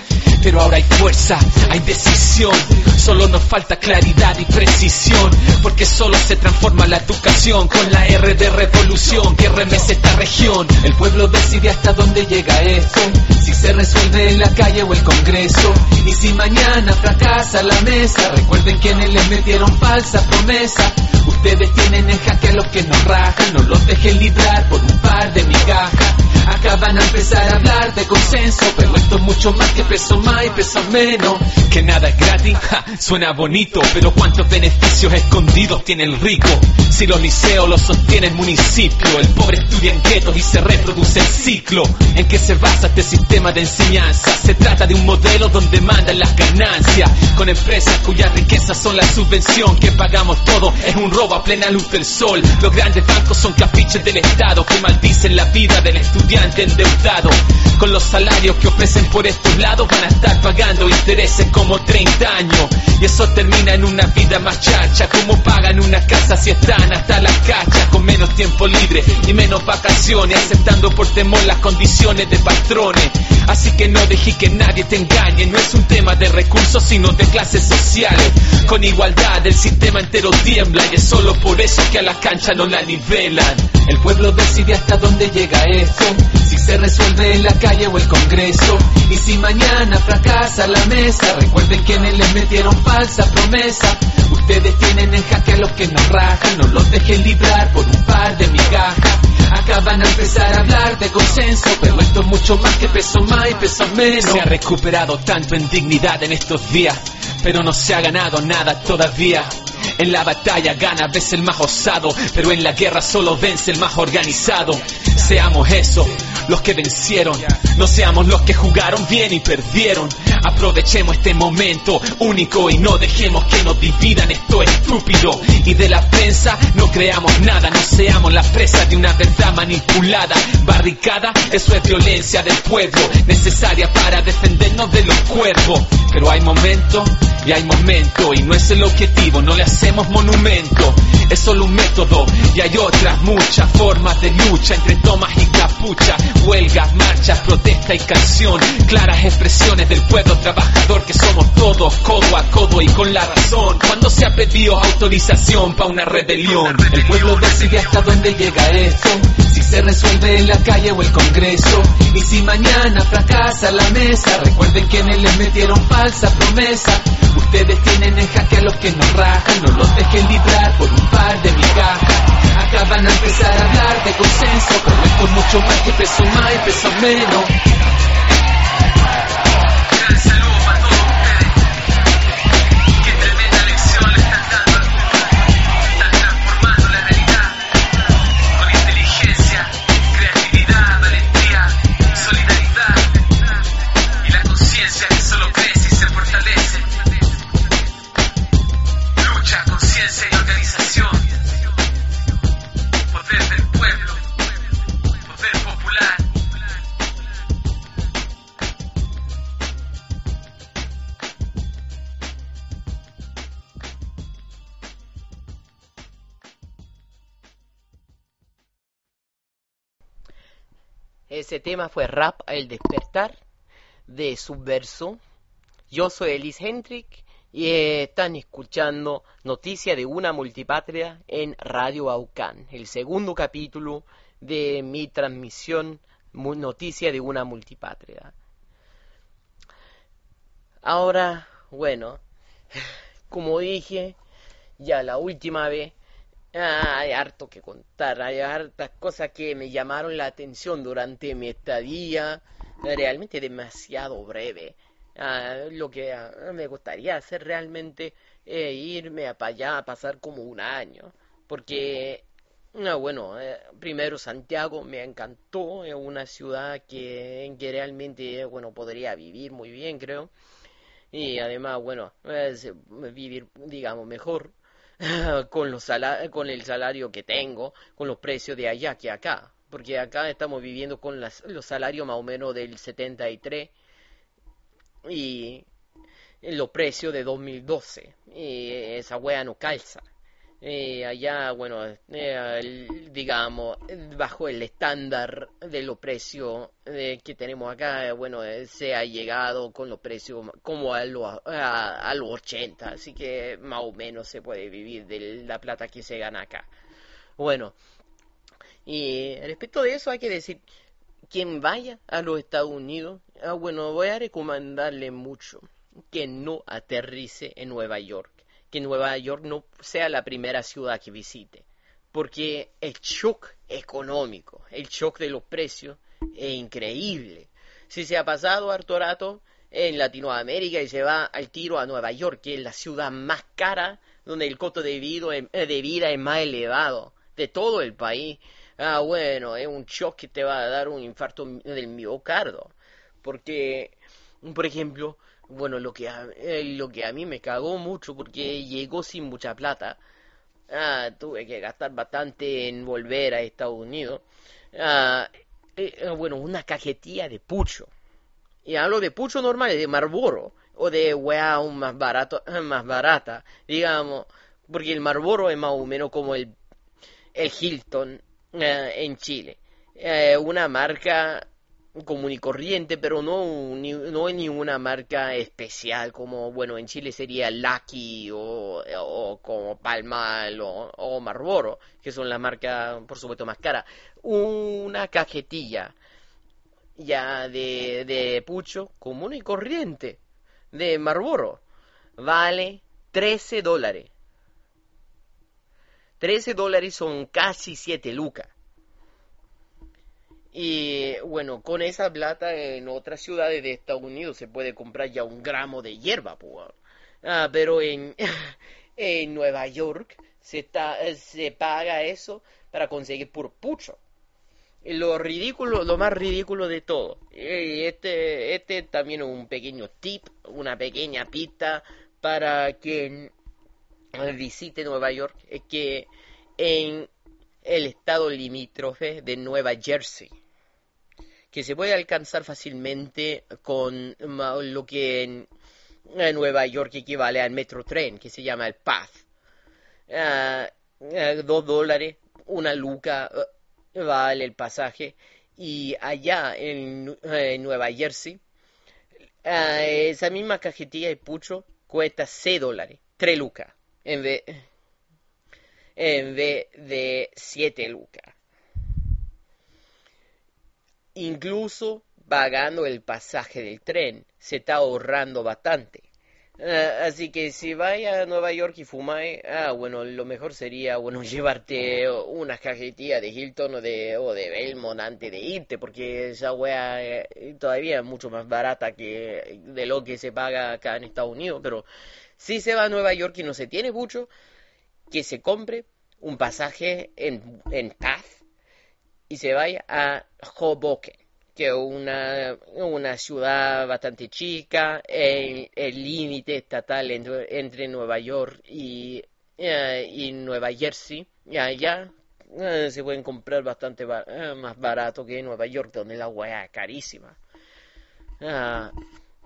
pero ahora hay fuerza, hay decisión. Solo nos falta claridad y precisión, porque solo se transforma la educación con la R de revolución que remece esta región. El pueblo decide hasta dónde llega esto, si se resuelve en la calle o el Congreso. Y si mañana fracasa la mesa, recuerden quienes les metieron falsa promesa. Ustedes tienen en jaque a los que nos rajan, no los dejen librar por un par de migajas. Acá van a empezar a hablar de consenso, pero esto es mucho más que peso más y peso menos. Que nada es gratis, ja, suena bonito, pero cuántos beneficios escondidos tiene el rico. Si los liceos los sostiene el municipio, el pobre estudia en guetos y se reproduce el ciclo. ¿En qué se basa este sistema de enseñanza? Se trata de un modelo donde mandan las ganancias, con empresas cuyas riquezas son la subvención que pagamos todos. Es un robo a plena luz del sol. Los grandes bancos son caprichos del Estado que maldicen la vida del estudiante endeudado. Con los salarios que ofrecen por estos lados van a estar pagando intereses como treinta años, y eso termina en una vida más chacha. Como pagan una casa si están hasta las cachas, con menos tiempo libre y menos vacaciones, aceptando por temor las condiciones de patrones. Así que no dejes que nadie te engañe, no es un tema de recursos sino de clases sociales. Con igualdad el sistema entero tiembla, y es solo por eso que a la cancha no la nivelan. El pueblo decide hasta dónde llega esto, si se resuelve en la calle o el Congreso. Y si mañana fracasa la mesa, recuerden quienes les metieron falsa promesa. Ustedes tienen en jaque a los que nos rajan, no los dejen librar por un par de migajas. Acá van a empezar a hablar de consenso, pero esto es mucho más que peso más y peso menos. Se ha recuperado tanto en dignidad en estos días, pero no se ha ganado nada todavía. En la batalla gana a veces el más osado, pero en la guerra solo vence el más organizado. Seamos eso, los que vencieron, no seamos los que jugaron bien y perdieron. Aprovechemos este momento único y no dejemos que nos dividan esto estúpido. Y de la prensa no creamos nada, no seamos la presa de una verdad manipulada. Barricada, eso es violencia del pueblo, necesaria para defendernos de los cuervos. Pero hay momentos y hay momentos, y no es el objetivo, no le hacemos monumento. Es solo un método y hay otras muchas formas de lucha, entre tomas y capucha, huelgas, marchas, protesta y canción. Claras expresiones del pueblo trabajador que somos todos, codo a codo y con la razón. Cuando se ha pedido autorización para una rebelión, el pueblo decide hasta dónde llega esto, si se resuelve en la calle o el Congreso. Y si mañana fracasa la mesa, recuerden quienes les metieron falsa promesa. Ustedes tienen en jaque a los que nos rajan, no los dejen librar por un par de migajas. Acá van a empezar a hablar de consenso, pero esto es mucho más que peso más y peso menos. Un saludo para todos ustedes. Qué tremenda lección le están dando al futuro. Están transformando la realidad con inteligencia, creatividad, valentía, solidaridad y la conciencia que solo crece y se fortalece. Lucha, conciencia y organización. Poder del pueblo, poder popular. Ese tema fue Rap El Despertar de Subverso. Yo soy Elis Hendrik y eh, están escuchando Noticia de una Multipatria en Radio Aucán, el segundo capítulo de mi transmisión Noticia de una Multipatria. Ahora, bueno, como dije ya la última vez, Ah, hay harto que contar, hay hartas cosas que me llamaron la atención durante mi estadía, realmente demasiado breve. Ah, lo que ah, me gustaría hacer realmente es irme para allá a pasar como un año, porque, ah, bueno, eh, primero Santiago me encantó, es una ciudad que, en que realmente, bueno, podría vivir muy bien, creo, y además, bueno, es vivir, digamos, mejor. Con, los sala- con el salario que tengo, con los precios de allá que acá, porque acá estamos viviendo con las, los salarios más o menos del setenta y tres y los precios de dos mil doce, y esa wea no calza. Eh, allá, bueno, eh, el- digamos, bajo el estándar de los precios eh, que tenemos acá, eh, bueno, eh, se ha llegado con los precios como a los a, a los ochenta, así que más o menos se puede vivir de la plata que se gana acá. Bueno, y respecto de eso hay que decir, quien vaya a los Estados Unidos, ah, bueno, voy a recomendarle mucho que no aterrice en Nueva York, que Nueva York no sea la primera ciudad que visite, porque el shock económico, el shock de los precios es increíble. Si se ha pasado harto rato en Latinoamérica y se va al tiro a Nueva York, que es la ciudad más cara, donde el costo de vida, de vida es más elevado de todo el país, ah, bueno, es un shock que te va a dar un infarto del miocardio, porque, por ejemplo, bueno, lo que a, eh, lo que a mí me cagó mucho, porque llegó sin mucha plata, ah, tuve que gastar bastante en volver a Estados Unidos, ah, eh, bueno, una cajetilla de pucho, y hablo de pucho normal, de Marlboro, o de weá aún más barato, más barata, digamos, porque el Marlboro es más o menos como el, el Hilton eh, en Chile, eh, una marca común y corriente, pero no, ni, no es ninguna marca especial, como, bueno, en Chile sería Lucky o, o como Palmal o, o Marlboro, que son las marcas, por supuesto, más caras. Una cajetilla ya de, de pucho común y corriente de Marlboro vale trece dólares. trece dólares son casi siete lucas. Y bueno, con esa plata en otras ciudades de Estados Unidos se puede comprar ya un gramo de hierba, pues. Ah, pero en, en Nueva York se, está, se paga eso para conseguir puro pucho. Y lo ridículo, lo más ridículo de todo, y este, este también es un pequeño tip, una pequeña pista para quien visite Nueva York, es que en el estado limítrofe de Nueva Jersey, que se puede alcanzar fácilmente con lo que en, en Nueva York equivale al metro tren, que se llama el Path. Uh, uh, dos dólares, una luca uh, vale el pasaje. Y allá en, uh, en Nueva Jersey, uh, esa misma cajetilla de pucho cuesta seis dólares, tres lucas, en vez, en vez de siete lucas. Incluso pagando el pasaje del tren, se está ahorrando bastante. Uh, así que si vaya a Nueva York y fumáis, ah, bueno, lo mejor sería, bueno, llevarte una cajetilla de Hilton o de, o de Belmont antes de irte, porque esa wea eh, todavía es mucho más barata que de lo que se paga acá en Estados Unidos. Pero si se va a Nueva York y no se tiene mucho, que se compre un pasaje en, en Path y se vaya a Hoboken, que es una, una ciudad bastante chica, el límite estatal entre, entre Nueva York y, uh, y Nueva Jersey, y allá uh, se pueden comprar bastante ba uh, más barato que en Nueva York, donde la hueá es carísima. Uh,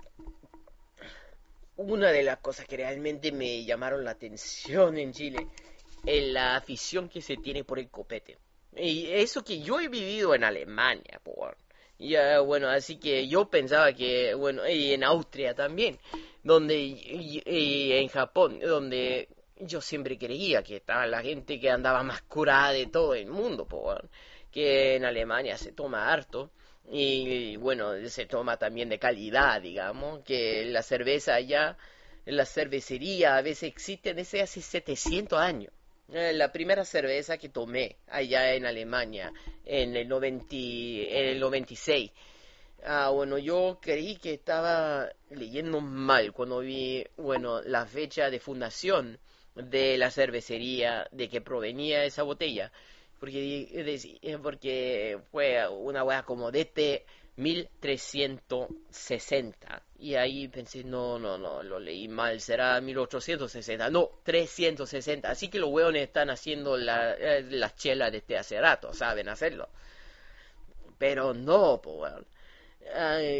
una de las cosas que realmente me llamaron la atención en Chile es la afición que se tiene por el copete. Y eso que yo he vivido en Alemania, por ya, bueno, así que yo pensaba que, bueno, y en Austria también, donde, y, y en Japón, donde yo siempre creía que estaba la gente que andaba más curada de todo el mundo, por que en Alemania se toma harto, y bueno, se toma también de calidad, digamos, que la cerveza allá, la cervecería a veces existe desde hace setecientos años. La primera cerveza que tomé allá en Alemania en el, noventa, en el noventa y seis. Ah, bueno, yo creí que estaba leyendo mal cuando vi, bueno, la fecha de fundación de la cervecería, de que provenía esa botella. Porque, porque fue una hueá como de este mil trescientos sesenta. Y ahí pensé, no, no, no, lo leí mal, será mil ochocientos sesenta. No, trescientos sesenta. Así que los hueones están haciendo la, eh, las chelas de este hace rato, saben hacerlo. Pero no, pues, weón. Ay,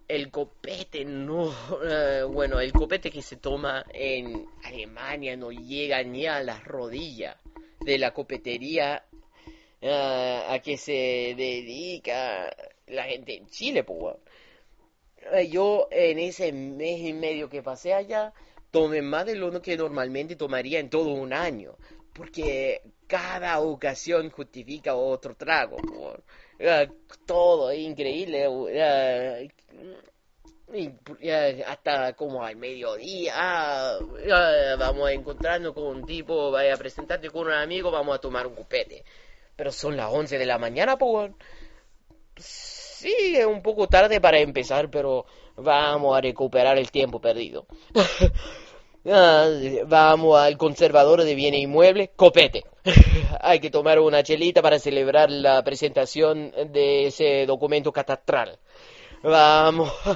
el copete no, uh, bueno, el copete que se toma en Alemania no llega ni a las rodillas de la copetería uh, a que se dedica la gente en Chile, pues. Bueno. Uh, yo en ese mes y medio que pasé allá tomé más de lo que normalmente tomaría en todo un año, porque cada ocasión justifica otro trago, pues. Uh, todo es increíble. Uh, y, uh, hasta como al mediodía uh, uh, vamos a encontrarnos con un tipo, vaya a presentarte con un amigo, vamos a tomar un copete. Pero son las once de la mañana, pues. Sí, es un poco tarde para empezar, pero vamos a recuperar el tiempo perdido. Uh, vamos al conservador de bienes inmuebles, copete. Hay que tomar una chelita para celebrar la presentación de ese documento catastral. Vamos, uh,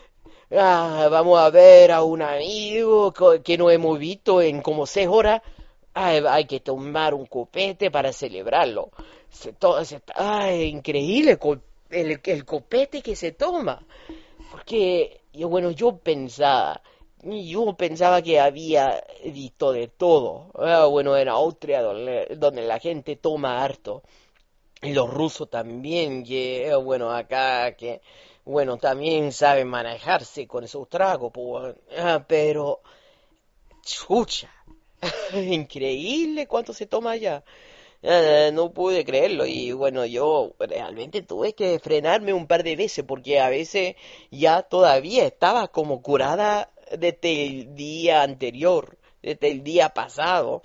vamos a ver a un amigo que no hemos visto en como seis horas. Ay, hay que tomar un copete para celebrarlo. Se to se ay, increíble el, el copete que se toma. Porque, yo, bueno, yo pensaba... Yo pensaba que había visto de todo. Ah, bueno, en Austria, donde, donde la gente toma harto. Y los rusos también, que, bueno, acá, que, bueno, también saben manejarse con esos tragos, pues, ah, pero, chucha, increíble cuánto se toma allá. Ah, no pude creerlo y bueno, yo realmente tuve que frenarme un par de veces porque a veces ya todavía estaba como curada desde el día anterior, desde el día pasado,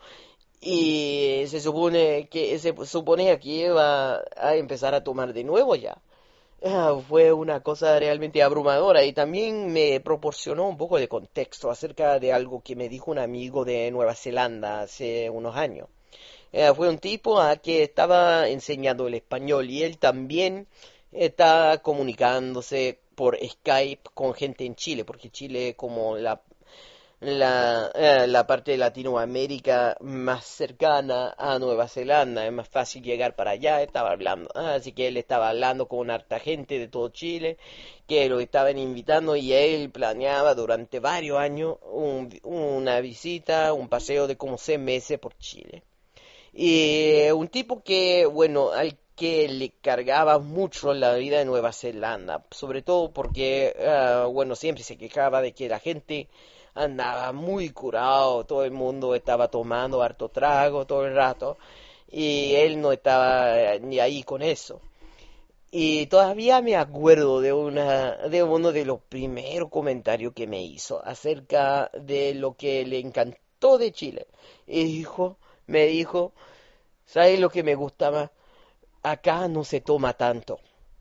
y se supone que se suponía que iba a empezar a tomar de nuevo ya. Ah, fue una cosa realmente abrumadora y también me proporcionó un poco de contexto acerca de algo que me dijo un amigo de Nueva Zelanda hace unos años. Ah, fue un tipo a que estaba enseñando el español y él también está comunicándose por Skype con gente en Chile, porque Chile como la la, eh, la parte de Latinoamérica más cercana a Nueva Zelanda, es más fácil llegar para allá, estaba hablando, así que él estaba hablando con harta gente de todo Chile, que lo estaban invitando y él planeaba durante varios años un, una visita, un paseo de como seis meses por Chile. Y un tipo que, bueno, al que le cargaba mucho la vida de Nueva Zelanda, sobre todo porque, uh, bueno, siempre se quejaba de que la gente andaba muy curado, todo el mundo estaba tomando harto trago todo el rato, y él no estaba ni ahí con eso. Y todavía me acuerdo de una de uno de los primeros comentarios que me hizo acerca de lo que le encantó de Chile. Y dijo, me dijo, ¿sabes lo que me gustaba? Acá no se toma tanto.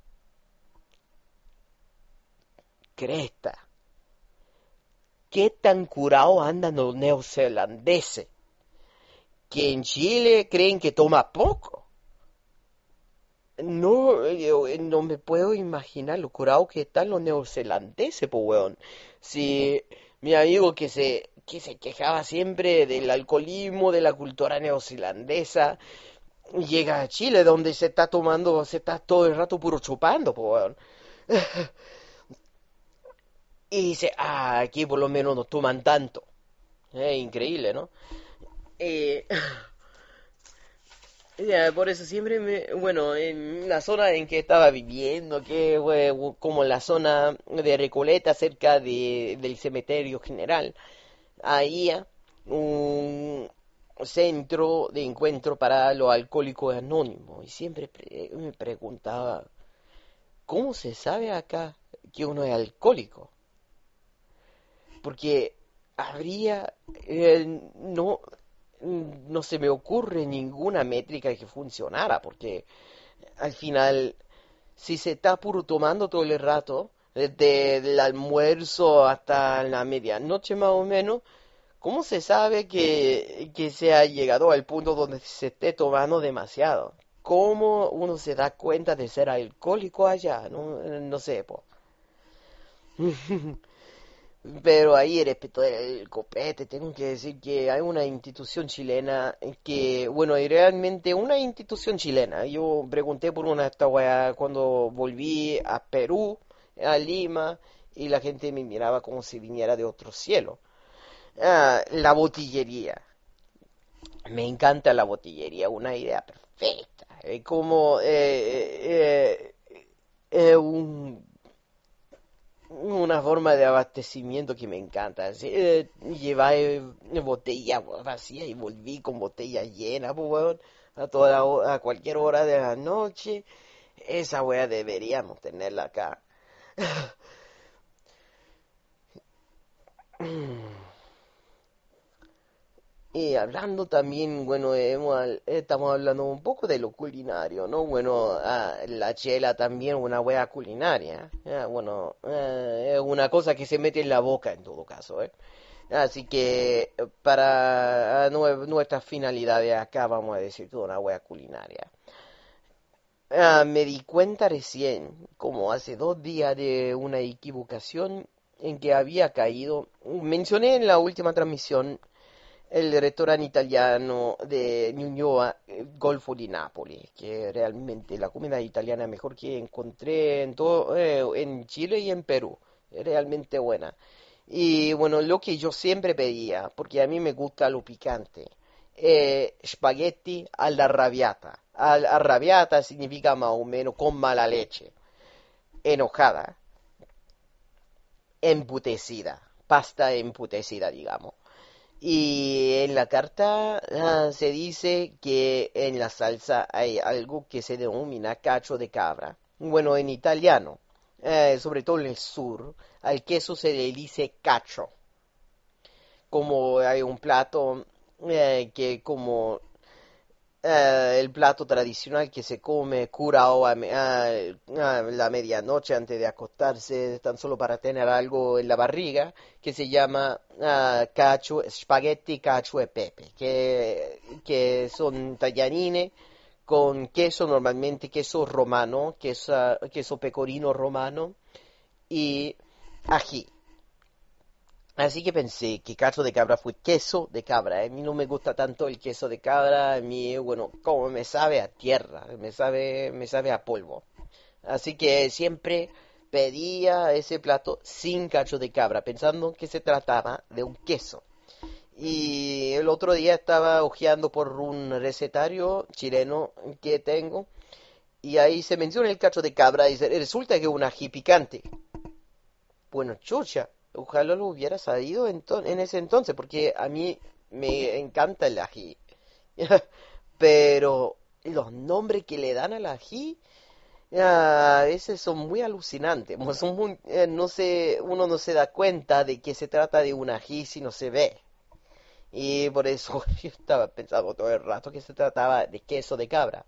Cresta. ¿Qué tan curados andan los neozelandeses? Que en Chile creen que toma poco. No, yo no me puedo imaginar lo curados que están los neozelandeses, pues weón. Si mi amigo que se, que se quejaba siempre del alcoholismo, de la cultura neozelandesa, llega a Chile donde se está tomando, se está todo el rato puro chupando, pues weón. Y dice, ah, aquí por lo menos no toman tanto. Es increíble, ¿no? Eh, ya, por eso siempre me... Bueno, en la zona en que estaba viviendo, que fue como la zona de Recoleta, cerca de, del cementerio general, había un centro de encuentro para los alcohólicos anónimos. Y siempre pre- me preguntaba, ¿cómo se sabe acá que uno es alcohólico? Porque habría, eh, no, no se me ocurre ninguna métrica que funcionara, porque al final, si se está puro tomando todo el rato, desde el almuerzo hasta la medianoche más o menos, ¿cómo se sabe que, que se ha llegado al punto donde se esté tomando demasiado? ¿Cómo uno se da cuenta de ser alcohólico allá? No, no sé, po. Pero ahí respecto del copete, tengo que decir que hay una institución chilena que, bueno, y realmente una institución chilena. Yo pregunté por una esta weá cuando volví a Perú a Lima y la gente me miraba como si viniera de otro cielo. Ah, la botillería. Me encanta la botillería, una idea perfecta. Es como eh, eh, eh, un, una forma de abastecimiento que me encanta. Así, eh, llevar eh, botella vacía y volví con botella llena, pues, bueno, a, toda hora, a cualquier hora de la noche. Esa wea deberíamos tenerla acá. Y hablando también, bueno, hemos, estamos hablando un poco de lo culinario, ¿no? Bueno, ah, la chela también una wea culinaria. Ah, bueno, eh, es una cosa que se mete en la boca en todo caso, ¿eh? Así que para nue- nuestras finalidades acá vamos a decir toda una wea culinaria. Ah, me di cuenta recién, como hace dos días, de una equivocación en que había caído. Mencioné en la última transmisión el restaurante italiano de Ñuñoa, eh, Golfo di Napoli, que realmente la comida italiana mejor que encontré en todo, eh, en Chile y en Perú, es realmente buena. Y bueno, lo que yo siempre pedía, porque a mí me gusta lo picante, eh, spaghetti alla arrabbiata. Al arrabbiata significa más o menos con mala leche, enojada, emputecida, pasta emputecida, digamos. Y en la carta ah, se dice que en la salsa hay algo que se denomina cacho de cabra. Bueno, en italiano, eh, sobre todo en el sur, al queso se le dice cacho. Como hay un plato eh, que como eh, el plato tradicional que se come curao a, me- a- a la medianoche antes de acostarse, tan solo para tener algo en la barriga, que se llama ah, cacio, spaghetti, cacio e pepe, que, que son tallarines con queso, normalmente queso romano, queso, queso pecorino romano y ají. Así que pensé que cacho de cabra fue queso de cabra. ¿eh? A mí no me gusta tanto el queso de cabra. A mí, bueno, como me sabe a tierra, me sabe, me sabe a polvo. Así que siempre pedía ese plato sin cacho de cabra, pensando que se trataba de un queso. Y el otro día estaba hojeando por un recetario chileno que tengo, y ahí se menciona el cacho de cabra y se- resulta que es un ají picante. Bueno, chucha, ojalá lo hubiera sabido ento- en ese entonces, porque a mí me encanta el ají. Pero los nombres que le dan al ají ah, a veces son muy alucinantes. mo- Son muy, eh, no se, uno no se da cuenta de que se trata de un ají si no se ve. Y por eso yo estaba pensando todo el rato que se trataba de queso de cabra.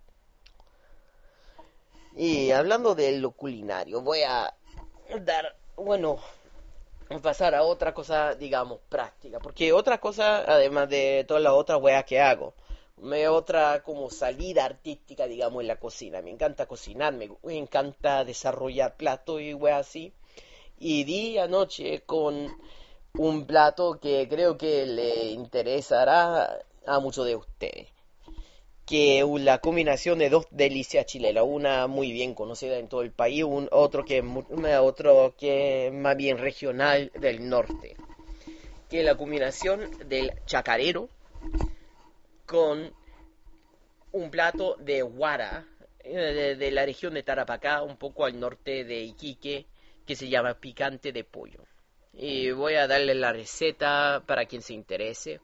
Y hablando de lo culinario, voy a dar, bueno, pasar a otra cosa, digamos, práctica. Porque otra cosa, además de todas las otras weas que hago, me otra como salida artística, digamos, en la cocina. Me encanta cocinar, me, me encanta desarrollar platos y weas así. Y di anoche con un plato que creo que le interesará a muchos de ustedes, que es la combinación de dos delicias chilenas, una muy bien conocida en todo el país, un otro que es mu- otro que es más bien regional del norte, que es la combinación del chacarero con un plato de guara eh, de, de la región de Tarapacá, un poco al norte de Iquique, que se llama picante de pollo. Y voy a darle la receta para quien se interese,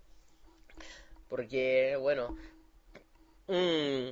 porque bueno, mm,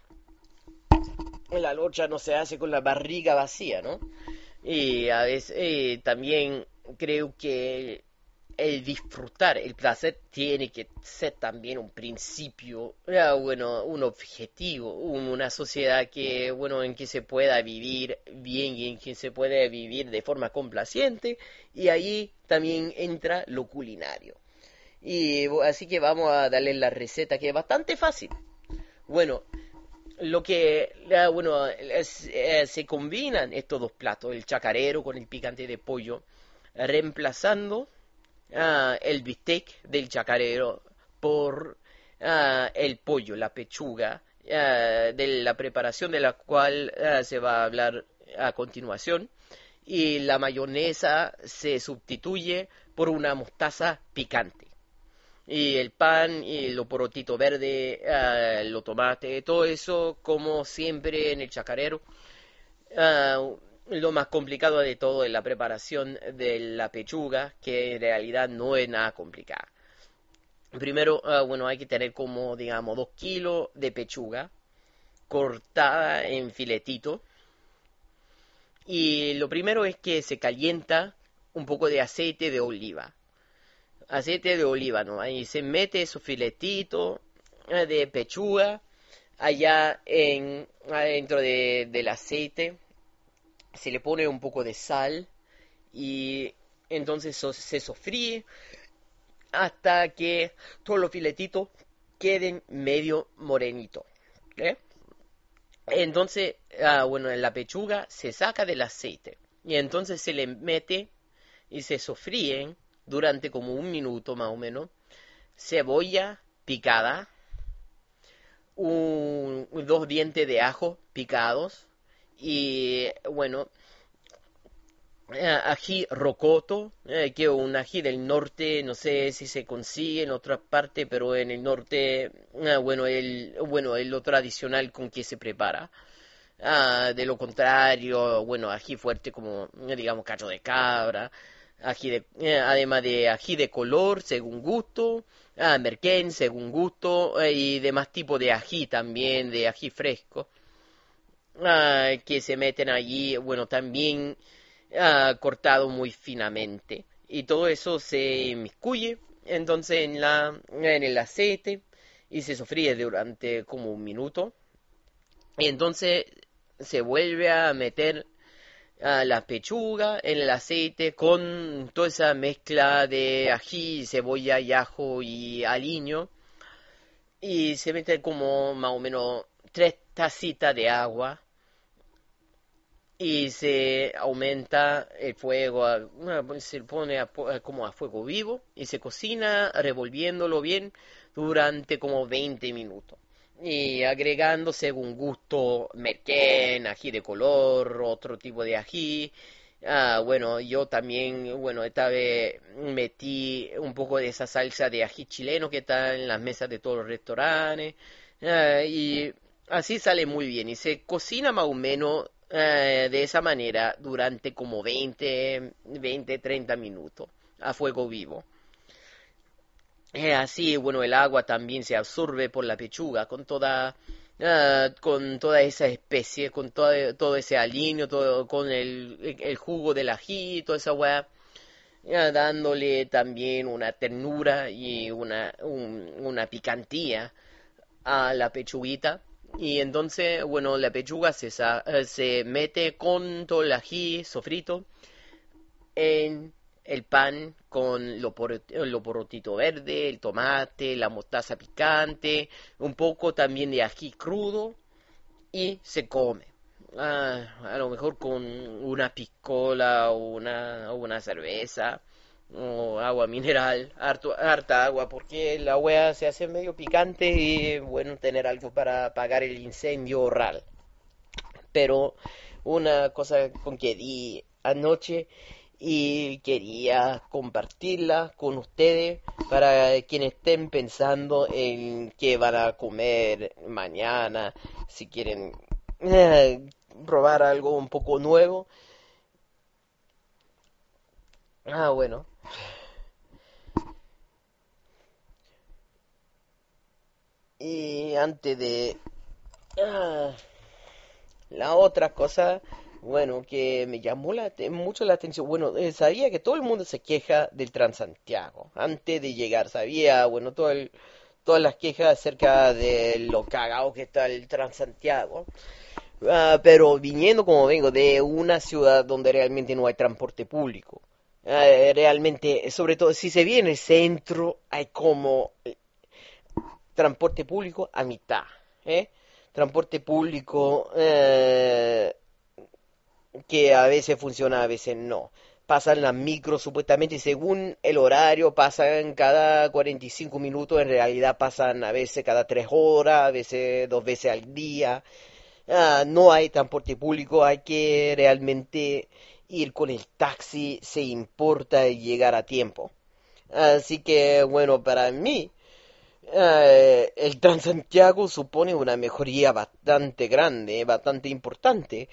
la locha no se hace con la barriga vacía, ¿no? Y a veces eh, también creo que el disfrutar, el placer tiene que ser también un principio, ah, bueno, un objetivo, un- una sociedad que, bueno, en que se pueda vivir bien y en que se pueda vivir de forma complaciente, y ahí también entra lo culinario. Y bu- así que vamos a darle la receta que es bastante fácil. Bueno, lo que, ah, bueno, es- eh, se combinan estos dos platos, el chacarero con el picante de pollo, reemplazando ah, el bistec del chacarero por ah, el pollo, la pechuga, ah, de la preparación de la cual ah, se va a hablar a continuación. Y la mayonesa se sustituye por una mostaza picante. Y el pan, y los porotitos verdes, uh, los tomates, todo eso, como siempre en el chacarero. Uh, lo más complicado de todo es la preparación de la pechuga, que en realidad no es nada complicada. Primero, uh, bueno, hay que tener como, digamos, dos kilos de pechuga cortada en filetito. Y lo primero es que se calienta un poco de aceite de oliva. Aceite de oliva, ¿no? Ahí se mete esos filetitos de pechuga allá en, adentro de, del aceite. Se le pone un poco de sal y entonces so, se sofríe hasta que todos los filetitos queden medio morenitos. ¿Eh? Entonces, ah, bueno, la pechuga se saca del aceite y entonces se le mete y se sofríen durante como un minuto más o menos cebolla picada, un, dos dientes de ajo picados y, bueno, ají rocoto, eh, que es un ají del norte, no sé si se consigue en otras partes, pero en el norte, eh, bueno, el, bueno, es lo tradicional con que se prepara. Ah, de lo contrario, bueno, ají fuerte como, digamos, cacho de cabra, ají de, eh, además de ají de color según gusto, ah, merquén según gusto, eh, y demás tipos de ají también, de ají fresco, ah, que se meten allí, bueno, también Uh, cortado muy finamente y todo eso se inmiscuye entonces en la en el aceite y se sofríe durante como un minuto y entonces se vuelve a meter uh, la pechuga en el aceite con toda esa mezcla de ají, cebolla y ajo y aliño y se mete como más o menos tres tacitas de agua. Y se aumenta el fuego, a, se pone a, como a fuego vivo y se cocina revolviéndolo bien durante como veinte minutos. Y agregando según gusto merquén, ají de color, otro tipo de ají. Ah, bueno, yo también, bueno, esta vez metí un poco de esa salsa de ají chileno que está en las mesas de todos los restaurantes. Ah, y así sale muy bien y se cocina más o menos Uh, de esa manera durante como veinte, treinta minutos a fuego vivo. Eh, así, bueno, el agua también se absorbe por la pechuga con toda uh, con toda esa especie, con todo, todo ese aliño, todo, con el, el jugo del ají, toda esa hueá, uh, dándole también una ternura y una, un, una picantía a la pechuguita. Y entonces, bueno, la pechuga se, se mete con todo el ají sofrito en el pan con lo, por, lo porotito verde, el tomate, la mostaza picante, un poco también de ají crudo y se come. Ah, a lo mejor con una piscola o una, o una cerveza o agua mineral, harto, harta agua, porque la hueá se hace medio picante y bueno, tener algo para apagar el incendio oral. Pero una cosa con que di anoche y quería compartirla con ustedes para quienes estén pensando en qué van a comer mañana, si quieren eh, probar algo un poco nuevo. Ah, bueno. Y antes de ah, la otra cosa, bueno, que me llamó la, mucho la atención, bueno, eh, sabía que todo el mundo se queja del Transantiago antes de llegar, sabía, bueno, todo el, todas las quejas acerca de lo cagado que está el Transantiago. Uh, pero viniendo como vengo de una ciudad donde realmente no hay transporte público, uh, realmente, sobre todo si se viene en el centro, hay como eh, transporte público a mitad, ¿eh? Transporte público eh, que a veces funciona, a veces no. Pasan las micros supuestamente, y según el horario pasan cada cuarenta y cinco minutos, en realidad pasan a veces cada tres horas, a veces dos veces al día. uh, no hay transporte público, hay que realmente ir con el taxi, se importa llegar a tiempo. Así que, bueno, para mí, uh, el Transantiago supone una mejoría bastante grande, bastante importante.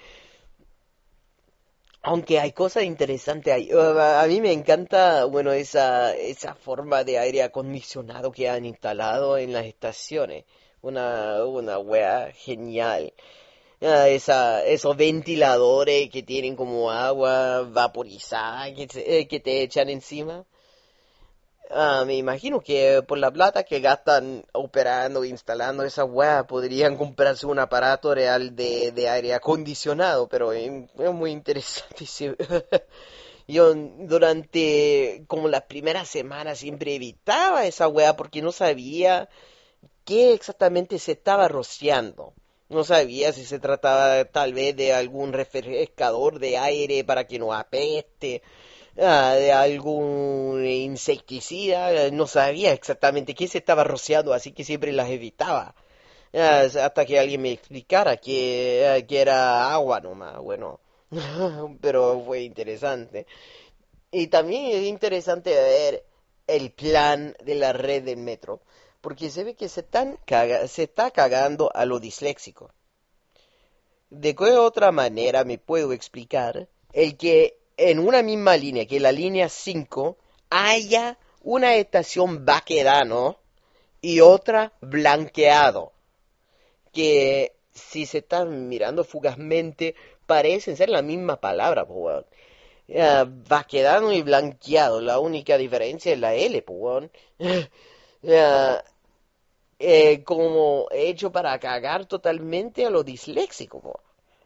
Aunque hay cosas interesantes ahí. Uh, a mí me encanta, bueno, esa, esa forma de aire acondicionado que han instalado en las estaciones. Una, una wea genial. Uh, esa, esos ventiladores que tienen como agua vaporizada que, se, eh, que te echan encima. Uh, me imagino que por la plata que gastan operando, instalando esa wea, podrían comprarse un aparato real de, de aire acondicionado, pero es, es muy interesante. Yo durante como las primeras semanas siempre evitaba esa wea porque no sabía qué exactamente se estaba rociando. No sabía si se trataba tal vez de algún refrescador de aire para que no apeste, Ah, de algún insecticida, no sabía exactamente qué se estaba rociando, así que siempre las evitaba, ah, hasta que alguien me explicara que, que era agua nomás, bueno, pero fue interesante. Y también es interesante ver el plan de la red del metro, porque se ve que se, están caga- se está cagando a lo disléxico. ¿De qué otra manera me puedo explicar el que en una misma línea, que la línea cinco, haya una estación Baquedano y otra Blanqueado, que si se están mirando fugazmente parecen ser la misma palabra, pues, weón. Uh, Baquedano y Blanqueado, la única diferencia es la L, pues, weón. uh, eh, como hecho para cagar totalmente a lo disléxico, pues.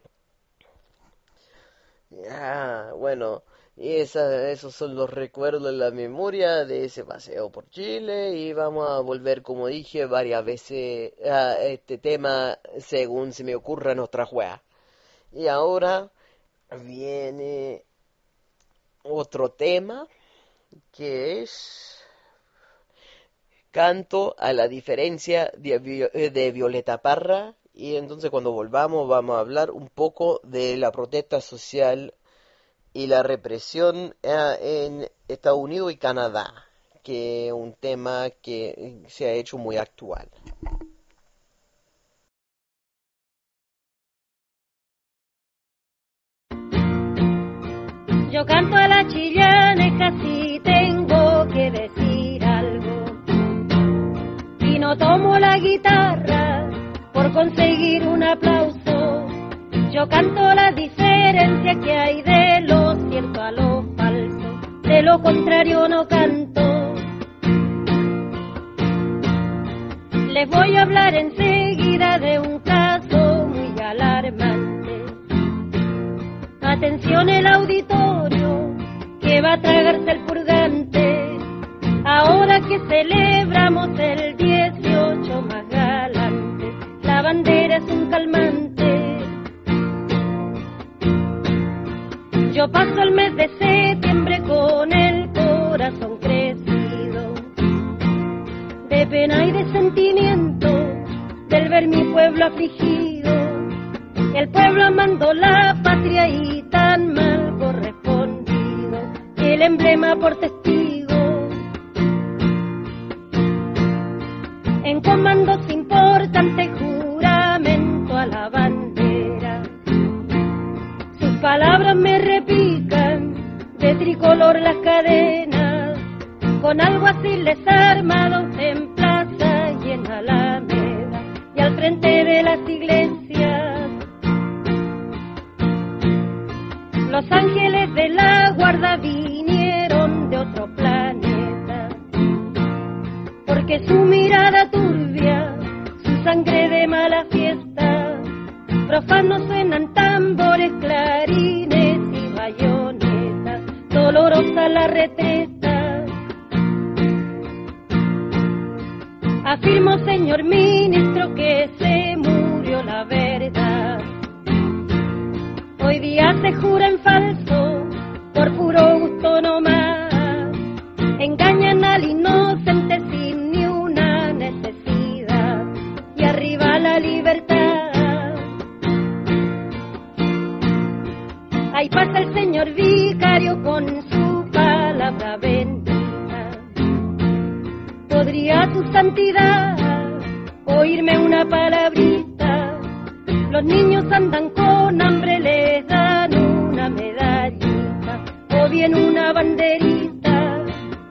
Ah, bueno, y esa, esos son los recuerdos en la memoria de ese paseo por Chile y vamos a volver, como dije, varias veces a este tema según se me ocurran otras weas. Y ahora viene otro tema que es canto a la diferencia de, de Violeta Parra. Y entonces cuando volvamos vamos a hablar un poco de la protesta social y la represión en Estados Unidos y Canadá, que es un tema que se ha hecho muy actual. Yo canto a la chillaneja si tengo que decir algo y no tomo la guitarra por conseguir un aplauso. Yo canto la diferencia que hay de lo cierto a lo falso, de lo contrario no canto. Les voy a hablar enseguida de un caso muy alarmante. Atención el auditorio que va a tragarse el purgante, ahora que celebramos el dieciocho más galante. La bandera es un calmante. Yo paso el mes de septiembre con el corazón crecido, de pena y de sentimiento, del ver mi pueblo afligido. El pueblo amando la patria y tan mal correspondido, el emblema por testigo. En comandos importantes juramento a la bandera, sus palabras me repican, de tricolor las cadenas, con alguaciles armados en plaza y en alameda, y al frente de las iglesias, los ángeles de la guarda vinieron de otro planeta, porque su mirada turbia, su sangre de mala fiesta, profanos suenan tambores, clarines y bayonetas, dolorosa la retreta. Afirmo, señor ministro, que se murió la verdad. Hoy día se jura en falso, por puro gusto no más. Engañan al inocente sin ni una necesidad. Y arriba la libertad. al vicario con su palabra bendita. ¿Podría tu santidad oírme una palabrita? Los niños andan con hambre, les dan una medallita o bien una banderita.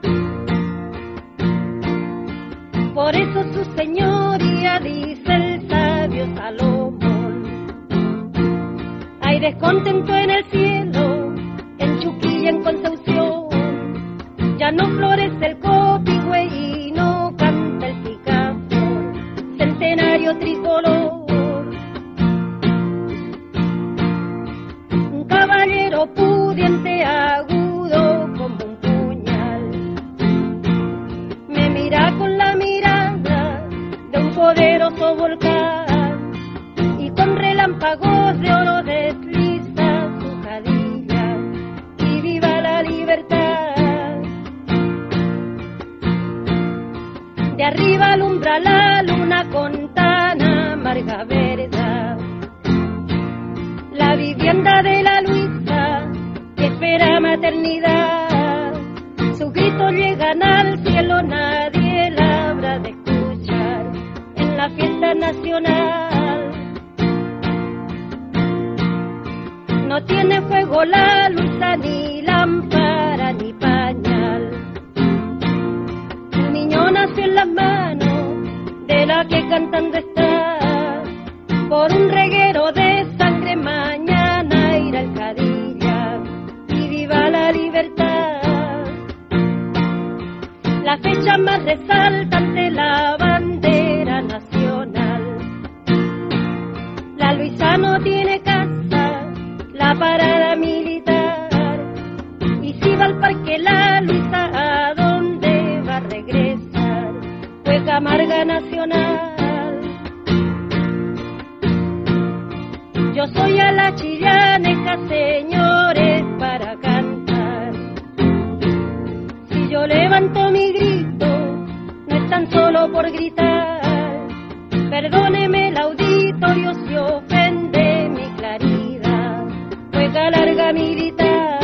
Por eso su señoría, dice el sabio Salomón, hay descontento en el cielo, en Chuquilla y en Concepción. Ya no florece el copihue y no canta el picaflor, centenario tricolor. Un caballero pudiente, agudo como un puñal, me mira con la mirada de un poderoso volcán y con relámpagos de oro desliza su cadilla y viva la libertad. De arriba alumbra la luna con tan amarga verdad, la vivienda de la Luisa que espera maternidad. Sus gritos llegan al cielo, nadie la habrá de escuchar en la fiesta nacional. No tiene fuego la Luisa, ni lámpara, ni pañal. Un niño nació en las manos de la que cantando está. Por un reguero de sangre mañana irá el Cadilla y viva la libertad. La fecha más resaltante, la bandera nacional. La Luisa no tiene casa, la parada militar. Y si va al parque la Luisa, ¿a dónde va a regresar? Pues Camarga Nacional. Yo soy a la chillaneja, señores, para cantar. Si yo levanto mi grito, no es tan solo por gritar. Perdóneme el auditorio si ofende mi claridad, juega larga militar.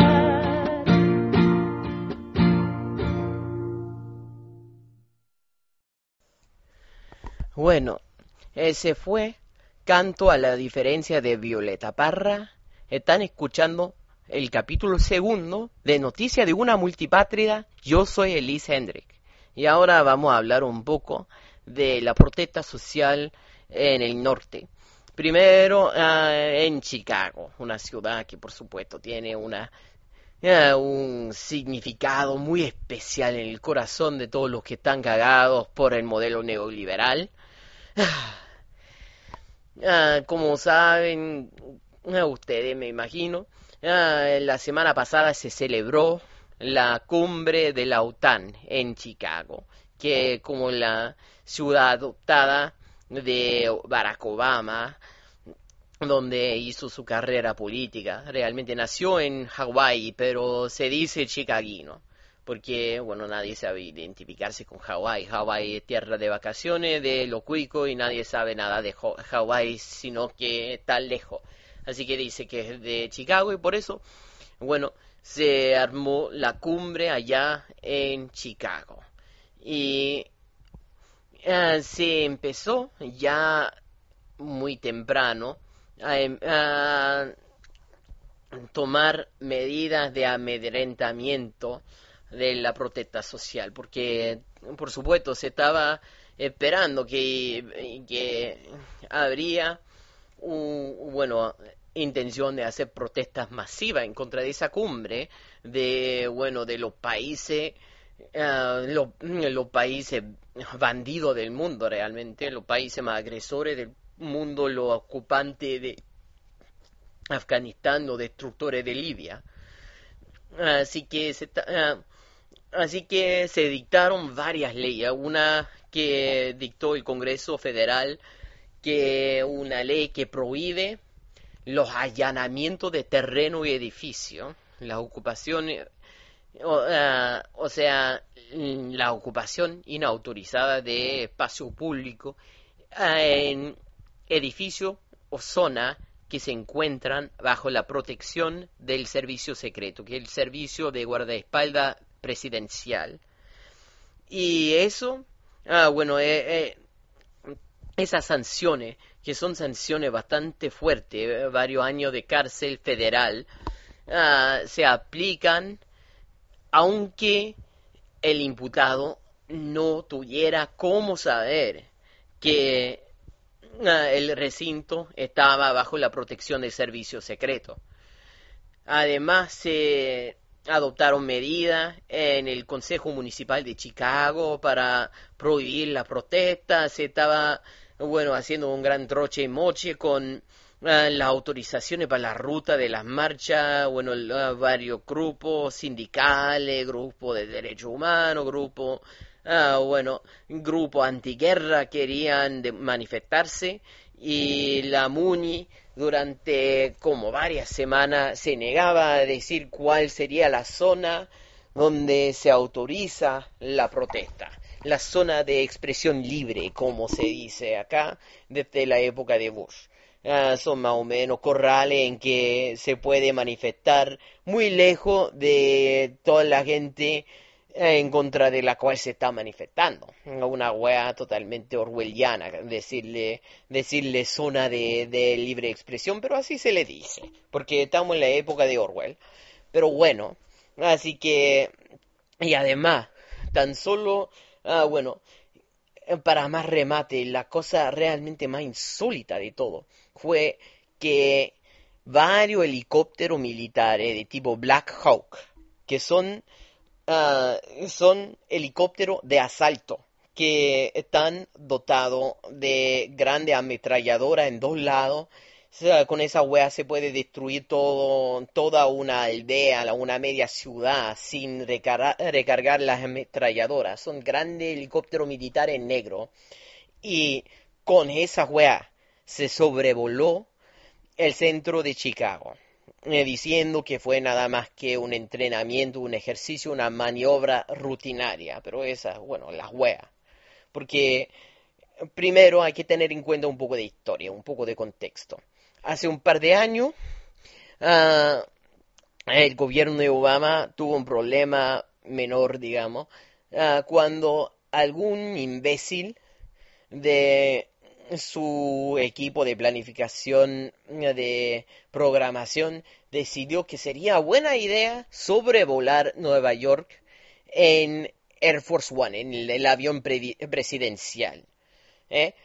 Bueno, ese fue Canto a la diferencia de Violeta Parra. Están escuchando el capítulo segundo de Noticias de una Multipatria. Yo soy Elise Hendrick. Y ahora vamos a hablar un poco de la protesta social en el norte. Primero uh, en Chicago, una ciudad que por supuesto tiene una, uh, un significado muy especial en el corazón de todos los que están cagados por el modelo neoliberal. Uh, como saben uh, ustedes, me imagino, uh, la semana pasada se celebró la cumbre de la OTAN en Chicago, que como la ciudad adoptada de Barack Obama, donde hizo su carrera política. Realmente nació en Hawái, pero se dice chicaguino, porque, bueno, nadie sabe identificarse con Hawái. Hawái es tierra de vacaciones de los cuicos y nadie sabe nada de Hawái, sino que está lejos. Así que dice que es de Chicago y por eso, bueno, se armó la cumbre allá en Chicago. Y uh, se empezó ya muy temprano a, a tomar medidas de amedrentamiento de la protesta social, porque por supuesto se estaba esperando que, que habría un, bueno, intención de hacer protestas masivas en contra de esa cumbre de, bueno, de los países uh, los, los países bandidos del mundo, realmente los países más agresores del mundo, los ocupantes de Afganistán, los destructores de Libia. Así que se uh, Así que se dictaron varias leyes, una que dictó el Congreso Federal, que una ley que prohíbe los allanamientos de terreno y edificio, las ocupaciones, o, uh, o sea, la ocupación inautorizada de espacio público uh, en edificio o zona que se encuentran bajo la protección del servicio secreto, que es el servicio de guardaespaldas presidencial. Y eso, ah, bueno, eh, eh, esas sanciones, que son sanciones bastante fuertes, eh, varios años de cárcel federal, ah, se aplican aunque el imputado no tuviera cómo saber que uh, el recinto estaba bajo la protección del servicio secreto. Además, se adoptaron medidas en el Consejo Municipal de Chicago para prohibir la protesta. Se estaba, bueno, haciendo un gran troche y moche con uh, las autorizaciones para la ruta de las marchas. Bueno, uh, varios grupos sindicales, grupos de derechos humanos, grupos Ah, bueno, grupo antiguerra querían de manifestarse y la MUNI durante como varias semanas se negaba a decir cuál sería la zona donde se autoriza la protesta. La zona de expresión libre, como se dice acá, desde la época de Bush. Ah, son más o menos corrales en que se puede manifestar muy lejos de toda la gente en contra de la cual se está manifestando. Una wea totalmente orwelliana, decirle, decirle zona de, de libre expresión, pero así se le dice, porque estamos en la época de Orwell. Pero bueno, así que, y además, tan solo, ah, bueno, para más remate, la cosa realmente más insólita de todo fue que varios helicópteros militares de tipo Black Hawk, que son Uh, son helicópteros de asalto que están dotados de grandes ametralladoras en dos lados. O sea, con esa wea se puede destruir todo, toda una aldea, una media ciudad sin recargar, recargar las ametralladoras. Son grandes helicópteros militares negros. Y con esa wea se sobrevoló el centro de Chicago, Eh, diciendo que fue nada más que un entrenamiento, un ejercicio, una maniobra rutinaria. Pero esa, bueno, las weas. Porque primero hay que tener en cuenta un poco de historia, un poco de contexto. Hace un par de años, uh, el gobierno de Obama tuvo un problema menor, digamos, uh, cuando algún imbécil de su equipo de planificación de programación decidió que sería buena idea sobrevolar Nueva York en Air Force One, en el, el avión pre presidencial. ¿eh?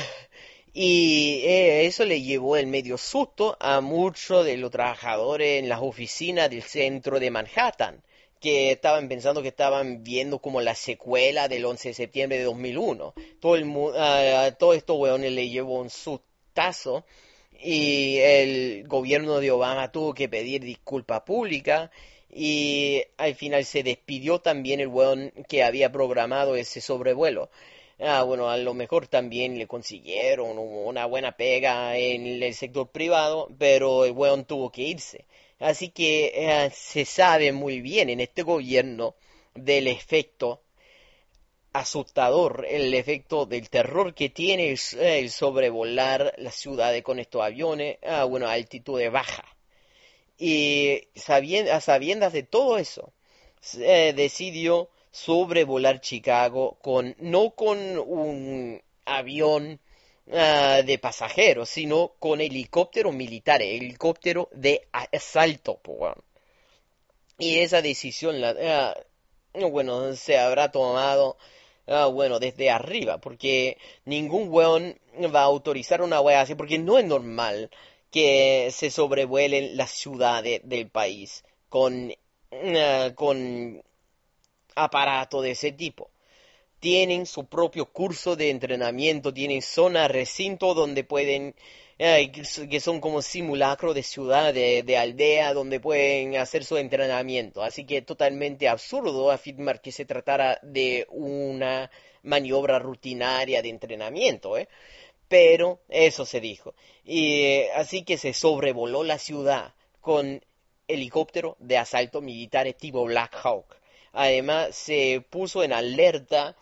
Y eh, eso le llevó el medio susto a muchos de los trabajadores en las oficinas del centro de Manhattan, que estaban pensando que estaban viendo como la secuela del once de septiembre de dos mil uno. Todo, el, uh, todo esto, weones, le llevó un sustazo y el gobierno de Obama tuvo que pedir disculpa pública y al final se despidió también el weón que había programado ese sobrevuelo. Ah, bueno, a lo mejor también le consiguieron una buena pega en el sector privado, pero el weón tuvo que irse. Así que eh, se sabe muy bien en este gobierno del efecto asustador, el efecto del terror que tiene el, el sobrevolar las ciudades con estos aviones a, bueno, a altitudes bajas. Y sabien, a sabiendas de todo eso, eh, decidió sobrevolar Chicago con no con un avión Uh, de pasajeros, sino con helicópteros militares, helicópteros de asalto. Pues, y esa decisión, la, uh, bueno, se habrá tomado, uh, bueno, desde arriba, porque ningún weón va a autorizar una wea así, porque no es normal que se sobrevuelen las ciudades del país con, uh, con aparato de ese tipo. Tienen su propio curso de entrenamiento, tienen zonas, recintos donde pueden, eh, que son como simulacros de ciudad, de, de aldea, donde pueden hacer su entrenamiento. Así que es totalmente absurdo afirmar que se tratara de una maniobra rutinaria de entrenamiento, ¿eh? Pero eso se dijo. Y eh, así que se sobrevoló la ciudad con helicópteros de asalto militares tipo Black Hawk. Además, se puso en alerta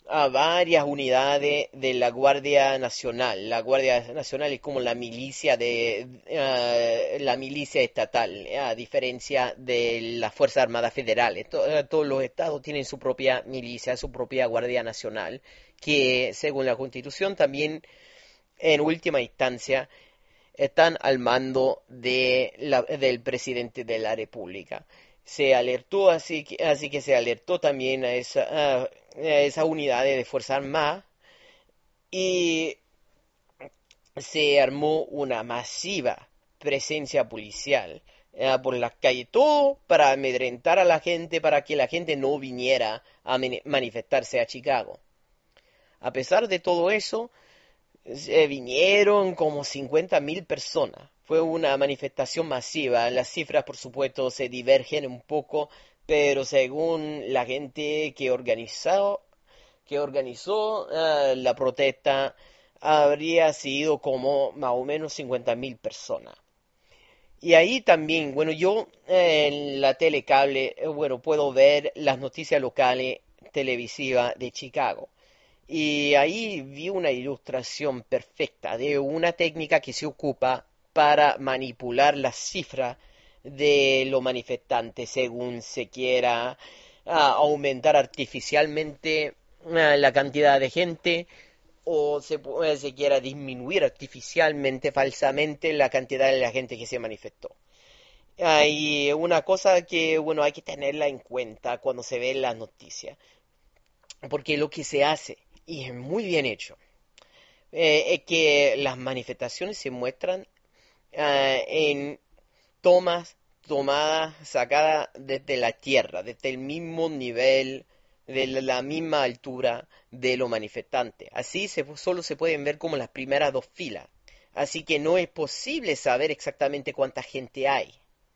a varias unidades de la Guardia Nacional. La Guardia Nacional es como la milicia de uh, la milicia estatal, a diferencia de las Fuerzas Armadas Federales. To- todos los estados tienen su propia milicia, su propia Guardia Nacional, que según la Constitución también en última instancia están al mando de la, del presidente de la República. Se alertó, así que, así que se alertó también a esa, a, a esa unidad de Fuerza Armada y se armó una masiva presencia policial eh, por las calles, todo para amedrentar a la gente, para que la gente no viniera a manifestarse a Chicago. A pesar de todo eso, se vinieron como cincuenta mil personas. Fue una manifestación masiva. Las cifras, por supuesto, se divergen un poco, pero según la gente que organizó, que organizó uh, la protesta, habría sido como más o menos cincuenta mil personas. Y ahí también, bueno, yo eh, en la telecable, eh, bueno, puedo ver las noticias locales televisivas de Chicago. Y ahí vi una ilustración perfecta de una técnica que se ocupa para manipular las cifras de los manifestantes según se quiera uh, aumentar artificialmente uh, la cantidad de gente o se, uh, se quiera disminuir artificialmente, falsamente, la cantidad de la gente que se manifestó. Uh, y una cosa que, bueno, hay que tenerla en cuenta cuando se ve las noticias, porque lo que se hace, y es muy bien hecho, eh, es que las manifestaciones se muestran uh, en tomas tomadas, sacadas desde la tierra, desde el mismo nivel, de la misma altura de los manifestantes. Así se, solo se pueden ver como las primeras dos filas. Así que no es posible saber exactamente cuánta gente hay.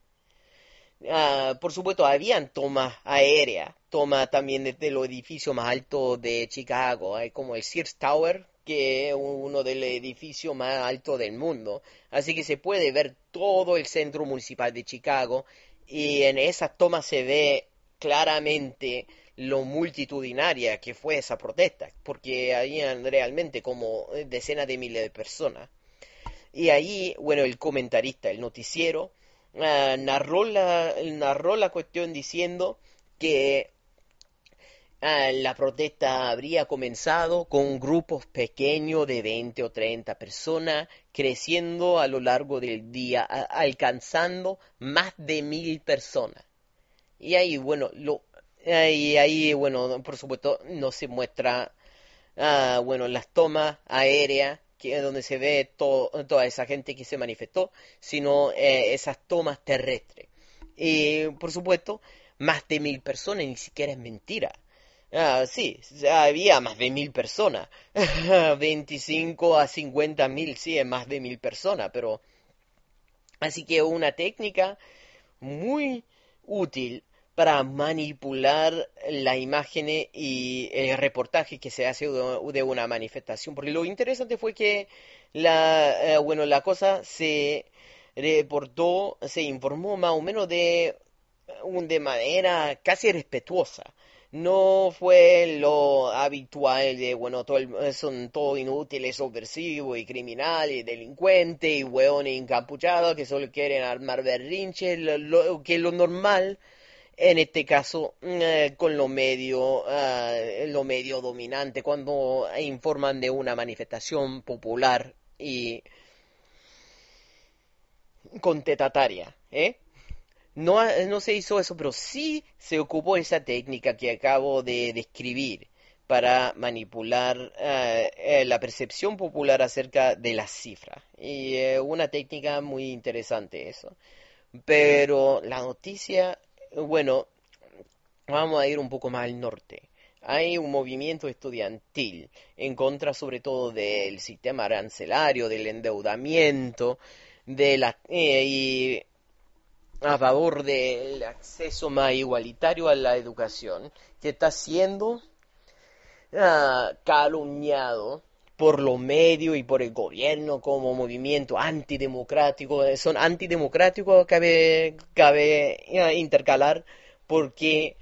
Uh, por supuesto, habían tomas aéreas, tomas también desde los edificios más altos de Chicago, hay como el Sears Tower, que es uno de los edificios más altos del mundo. Así que se puede ver todo el centro municipal de Chicago y en esas tomas se ve claramente lo multitudinaria que fue esa protesta, porque habían realmente como decenas de miles de personas. Y ahí, bueno, el comentarista, el noticiero, Uh, narró, la, narró la cuestión diciendo que uh, la protesta habría comenzado con grupos pequeños de veinte o treinta personas, creciendo a lo largo del día, a, alcanzando más de mil personas. Y ahí, bueno, lo, y ahí, bueno, por supuesto, no se muestra, uh, bueno, las tomas aéreas, que donde se ve to, toda esa gente que se manifestó, sino eh, esas tomas terrestres. Y, por supuesto, más de mil personas, ni siquiera es mentira. Ah, sí, había más de mil personas. veinticinco a cincuenta mil, sí, es más de mil personas, pero... Así que una técnica muy útil para manipular las imágenes y el reportaje que se hace de una manifestación. Porque lo interesante fue que la, eh, bueno, la cosa se reportó, se informó más o menos de, de manera casi respetuosa. No fue lo habitual de, bueno, todo el, son todos inútiles, subversivos y criminales, y delincuentes y hueones encapuchados que solo quieren armar berrinches, lo, lo, que es lo normal. En este caso, eh, con lo medio, eh, lo medio dominante, cuando informan de una manifestación popular y contestataria, ¿eh? No, no se hizo eso, pero sí se ocupó esa técnica que acabo de describir para manipular eh, eh, la percepción popular acerca de las cifras. Y eh, una técnica muy interesante eso. Pero la noticia... Bueno, vamos a ir un poco más al norte. Hay un movimiento estudiantil en contra sobre todo del sistema arancelario, del endeudamiento, de la, eh, y a favor del acceso más igualitario a la educación, que está siendo uh, calumniado por los medios y por el gobierno como movimiento antidemocrático. Son antidemocráticos, cabe, cabe intercalar, porque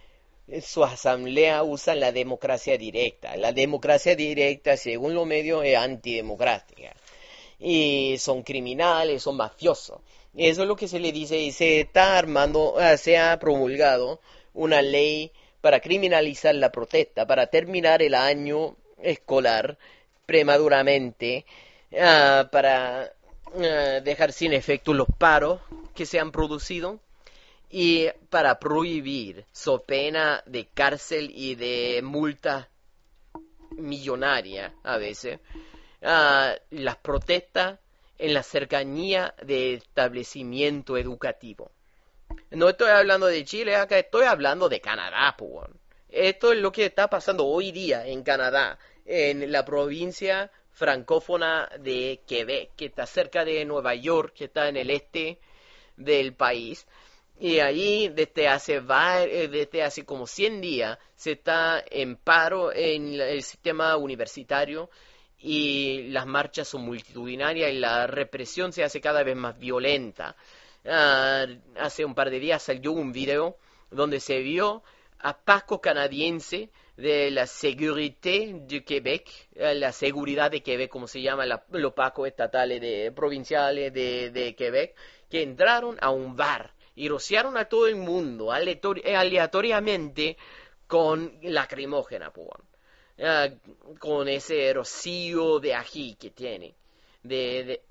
su asamblea usan la democracia directa. La democracia directa, según los medios, es antidemocrática. Y son criminales, son mafiosos. Eso es lo que se le dice, y se está armando, se ha promulgado una ley para criminalizar la protesta, para terminar el año escolar prematuramente, uh, para uh, dejar sin efecto los paros que se han producido y para prohibir, so pena de cárcel y de multa millonaria a veces, uh, las protestas en la cercanía de establecimiento educativo. No estoy hablando de Chile acá, estoy hablando de Canadá, pues. Esto es lo que está pasando hoy día en Canadá, en la provincia francófona de Quebec, que está cerca de Nueva York, que está en el este del país. Y allí desde hace, desde hace como cien días se está en paro en el sistema universitario y las marchas son multitudinarias y la represión se hace cada vez más violenta. Uh, hace un par de días salió un video donde se vio a Paco canadiense de la Sécurité de Québec, la seguridad de Quebec, como se llama, la, los pacos estatales de, provinciales de, de Quebec, que entraron a un bar y rociaron a todo el mundo aleatori aleatoriamente con lacrimógena, pues, uh, con ese rocío de ají que tiene, de... de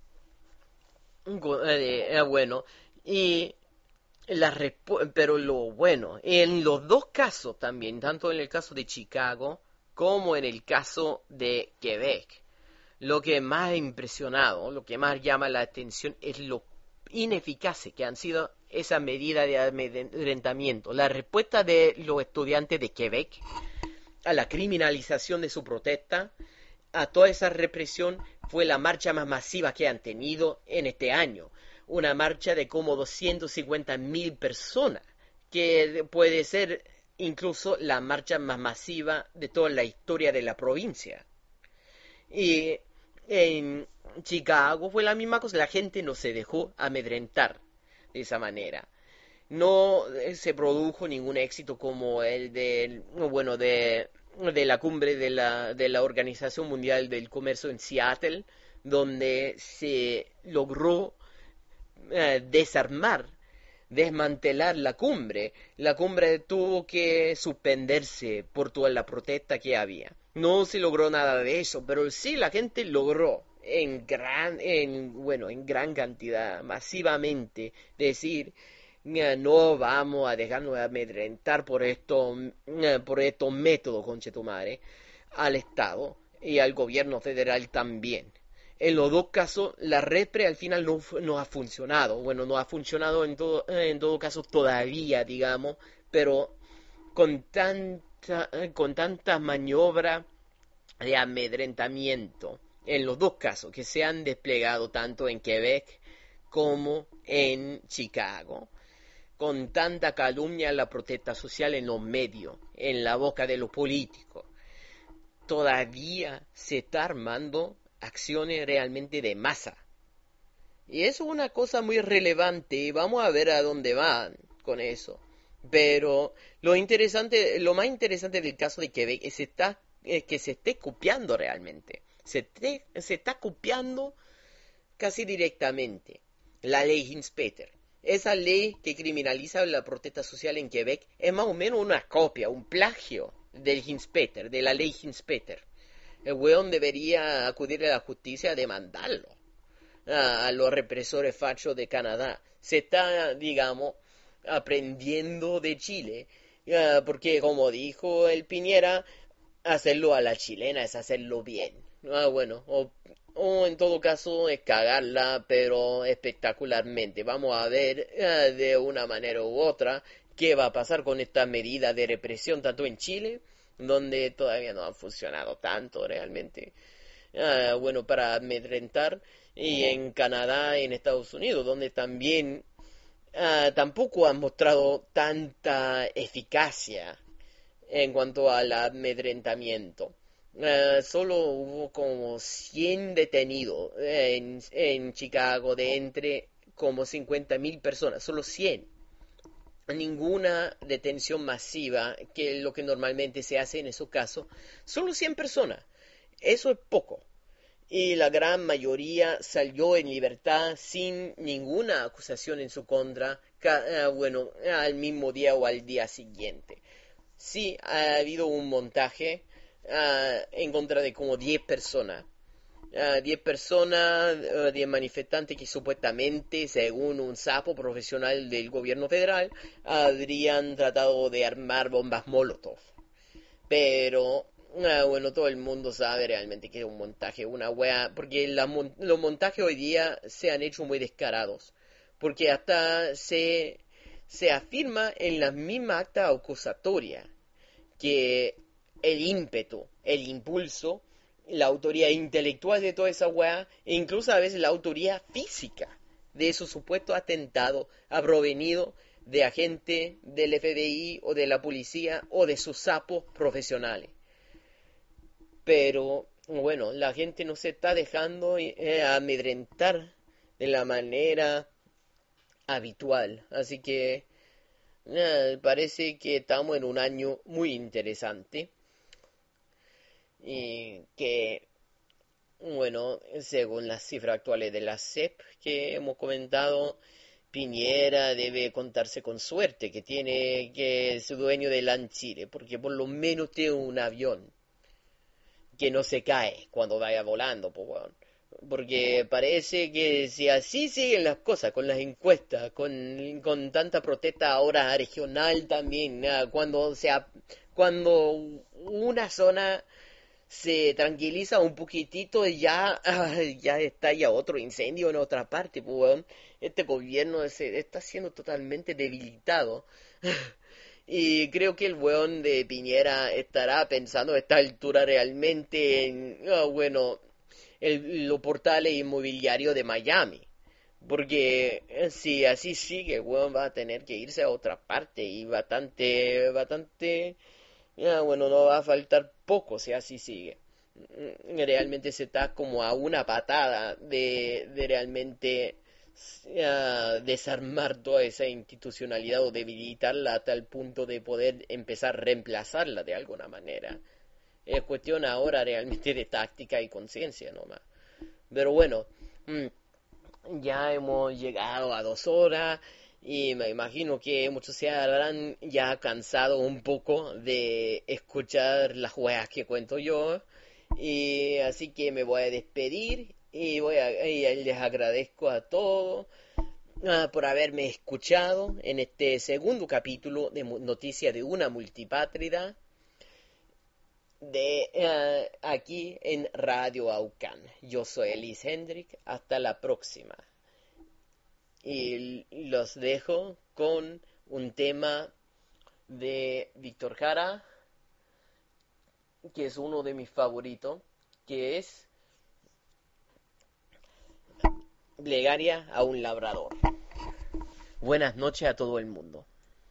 Eh, eh, bueno, y la pero lo bueno, en los dos casos también, tanto en el caso de Chicago como en el caso de Quebec, lo que más ha impresionado, lo que más llama la atención es lo ineficaces que han sido esas medidas de amedrentamiento. La respuesta de los estudiantes de Quebec a la criminalización de su protesta, a toda esa represión, fue la marcha más masiva que han tenido en este año. Una marcha de como doscientas cincuenta mil personas, que puede ser incluso la marcha más masiva de toda la historia de la provincia. Y en Chicago fue la misma cosa, la gente no se dejó amedrentar de esa manera. No se produjo ningún éxito como el de, bueno, de... de la cumbre de la, de la Organización Mundial del Comercio en Seattle, donde se logró eh, desarmar, desmantelar la cumbre. La cumbre tuvo que suspenderse por toda la protesta que había. No se logró nada de eso, pero sí la gente logró en gran, en, bueno, en gran cantidad, masivamente, decir: no vamos a dejarnos amedrentar por estos por estos métodos, conchetumare, al Estado y al gobierno federal también. En los dos casos, la repre al final no, no ha funcionado. Bueno, no ha funcionado en todo, en todo caso todavía, digamos, pero con tanta, con tantas maniobras de amedrentamiento en los dos casos que se han desplegado tanto en Quebec como en Chicago, con tanta calumnia en la protesta social en los medios, en la boca de los políticos, todavía se está armando acciones realmente de masa. Y eso es una cosa muy relevante y vamos a ver a dónde van con eso. Pero lo interesante, lo más interesante del caso de Quebec es, está, es que se esté copiando realmente. Se, te, se está copiando casi directamente la ley Hinspeter. Esa ley que criminaliza la protesta social en Quebec es más o menos una copia, un plagio del Hinspeter, de la ley Hinspeter. El weón debería acudir a la justicia a demandarlo a, a los represores fachos de Canadá. Se está, digamos, aprendiendo de Chile, uh, porque como dijo el Piñera, hacerlo a la chilena es hacerlo bien. Ah, bueno, o, o en todo caso es cagarla, pero espectacularmente. Vamos a ver uh, de una manera u otra qué va a pasar con esta medida de represión tanto en Chile, donde todavía no ha funcionado tanto realmente, uh, bueno, para amedrentar, y en Canadá y en Estados Unidos, donde también uh, tampoco han mostrado tanta eficacia en cuanto al amedrentamiento. Uh, solo hubo como cien detenidos en, en Chicago, de entre como cincuenta mil personas, solo cien. ninguna detención masiva, que es lo que normalmente se hace en esos casos. Solo cien personas. Eso es poco. Y la gran mayoría salió en libertad sin ninguna acusación en su contra, ca- uh, bueno, al mismo día o al día siguiente. Sí, ha habido un montaje uh, en contra de como diez personas. Uh, diez personas, uh, diez manifestantes que supuestamente, según un sapo profesional del gobierno federal, habrían tratado de armar bombas Molotov. Pero... Ah, bueno, todo el mundo sabe realmente que es un montaje, una wea, porque la mon- los montajes hoy día se han hecho muy descarados, porque hasta se, se afirma en la misma acta acusatoria que el ímpetu, el impulso, la autoría intelectual de toda esa wea, e incluso a veces la autoría física de esos supuestos atentados ha provenido de agentes del F B I o de la policía o de sus sapos profesionales. Pero, bueno, la gente no se está dejando eh, amedrentar de la manera habitual. Así que, eh, parece que estamos en un año muy interesante. Y que, bueno, según las cifras actuales de la C E P que hemos comentado, Piñera debe contarse con suerte, que tiene que es dueño de Lanchire, porque por lo menos tiene un avión que no se cae cuando vaya volando, pues, bueno. Porque parece que si así siguen las cosas con las encuestas, con, con tanta protesta ahora regional también, ¿no? cuando sea, cuando una zona se tranquiliza un poquitito, ya, ya estalla otro incendio en otra parte, pues, bueno. Este gobierno se está siendo totalmente debilitado. Y creo que el weón de Piñera estará pensando a esta altura realmente en, oh, bueno, el, los portales inmobiliarios de Miami. Porque eh, si así sigue, el weón va a tener que irse a otra parte y bastante, bastante, eh, bueno, no va a faltar poco si así sigue. Realmente se está como a una patada de, de realmente... Uh, desarmar toda esa institucionalidad o debilitarla hasta el punto de poder empezar a reemplazarla de alguna manera. Es cuestión ahora realmente de táctica y conciencia nomás. Pero bueno, mmm, ya hemos llegado a dos horas y me imagino que muchos se habrán ya cansado un poco de escuchar las weas que cuento yo, y así que me voy a despedir. Y, voy a, y les agradezco a todos uh, por haberme escuchado en este segundo capítulo de Noticias de una Multipátrida de uh, aquí en Radio Aucán. Yo soy Ellis Hendrick. Hasta la próxima. Y los dejo con un tema de Víctor Jara, que es uno de mis favoritos, que es Plegaria a un labrador. Buenas noches a todo el mundo.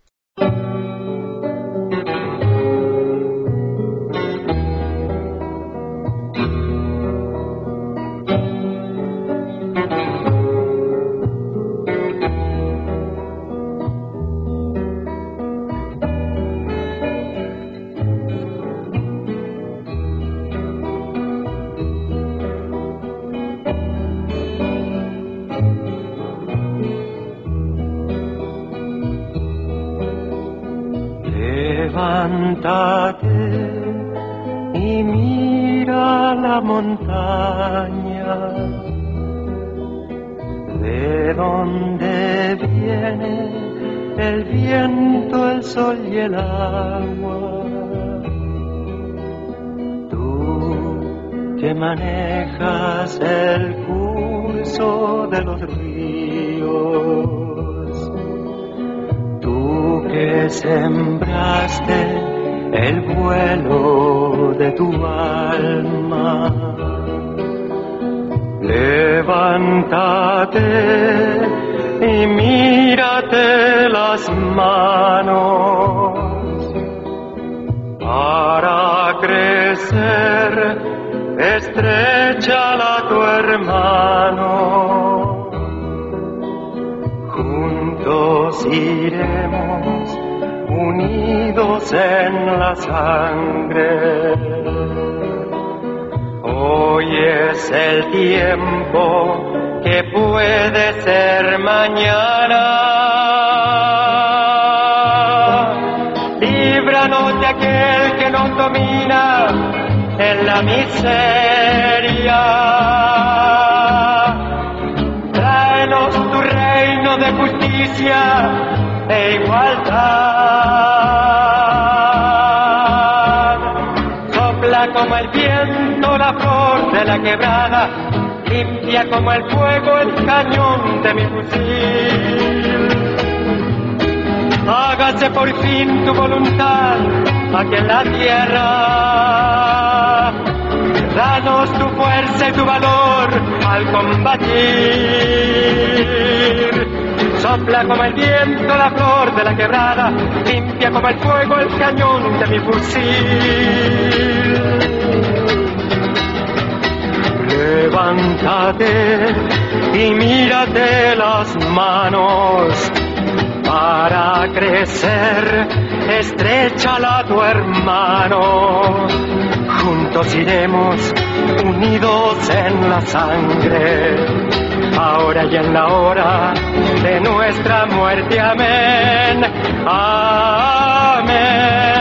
Levántate y mira la montaña, de donde viene el viento, el sol y el agua. Tú que manejas el curso de los ríos, que sembraste el vuelo de tu alma, levántate y mírate las manos para crecer, estréchala a tu hermano, juntos iremos unidos en la sangre. Hoy es el tiempo que puede ser mañana. Líbranos de aquel que nos domina en la miseria. Tráenos tu reino de justicia e igualdad. Sopla como el viento la flor de la quebrada, limpia como el fuego el cañón de mi fusil. Hágase por fin tu voluntad aquí en la tierra. Danos tu fuerza y tu valor al combatir. Sopla como el viento la flor de la quebrada, limpia como el fuego el cañón de mi fusil. Levántate y mírate las manos. Para crecer, estréchala a tu hermano. Juntos iremos, unidos en la sangre, ahora y en la hora de nuestra muerte. Amén, amén.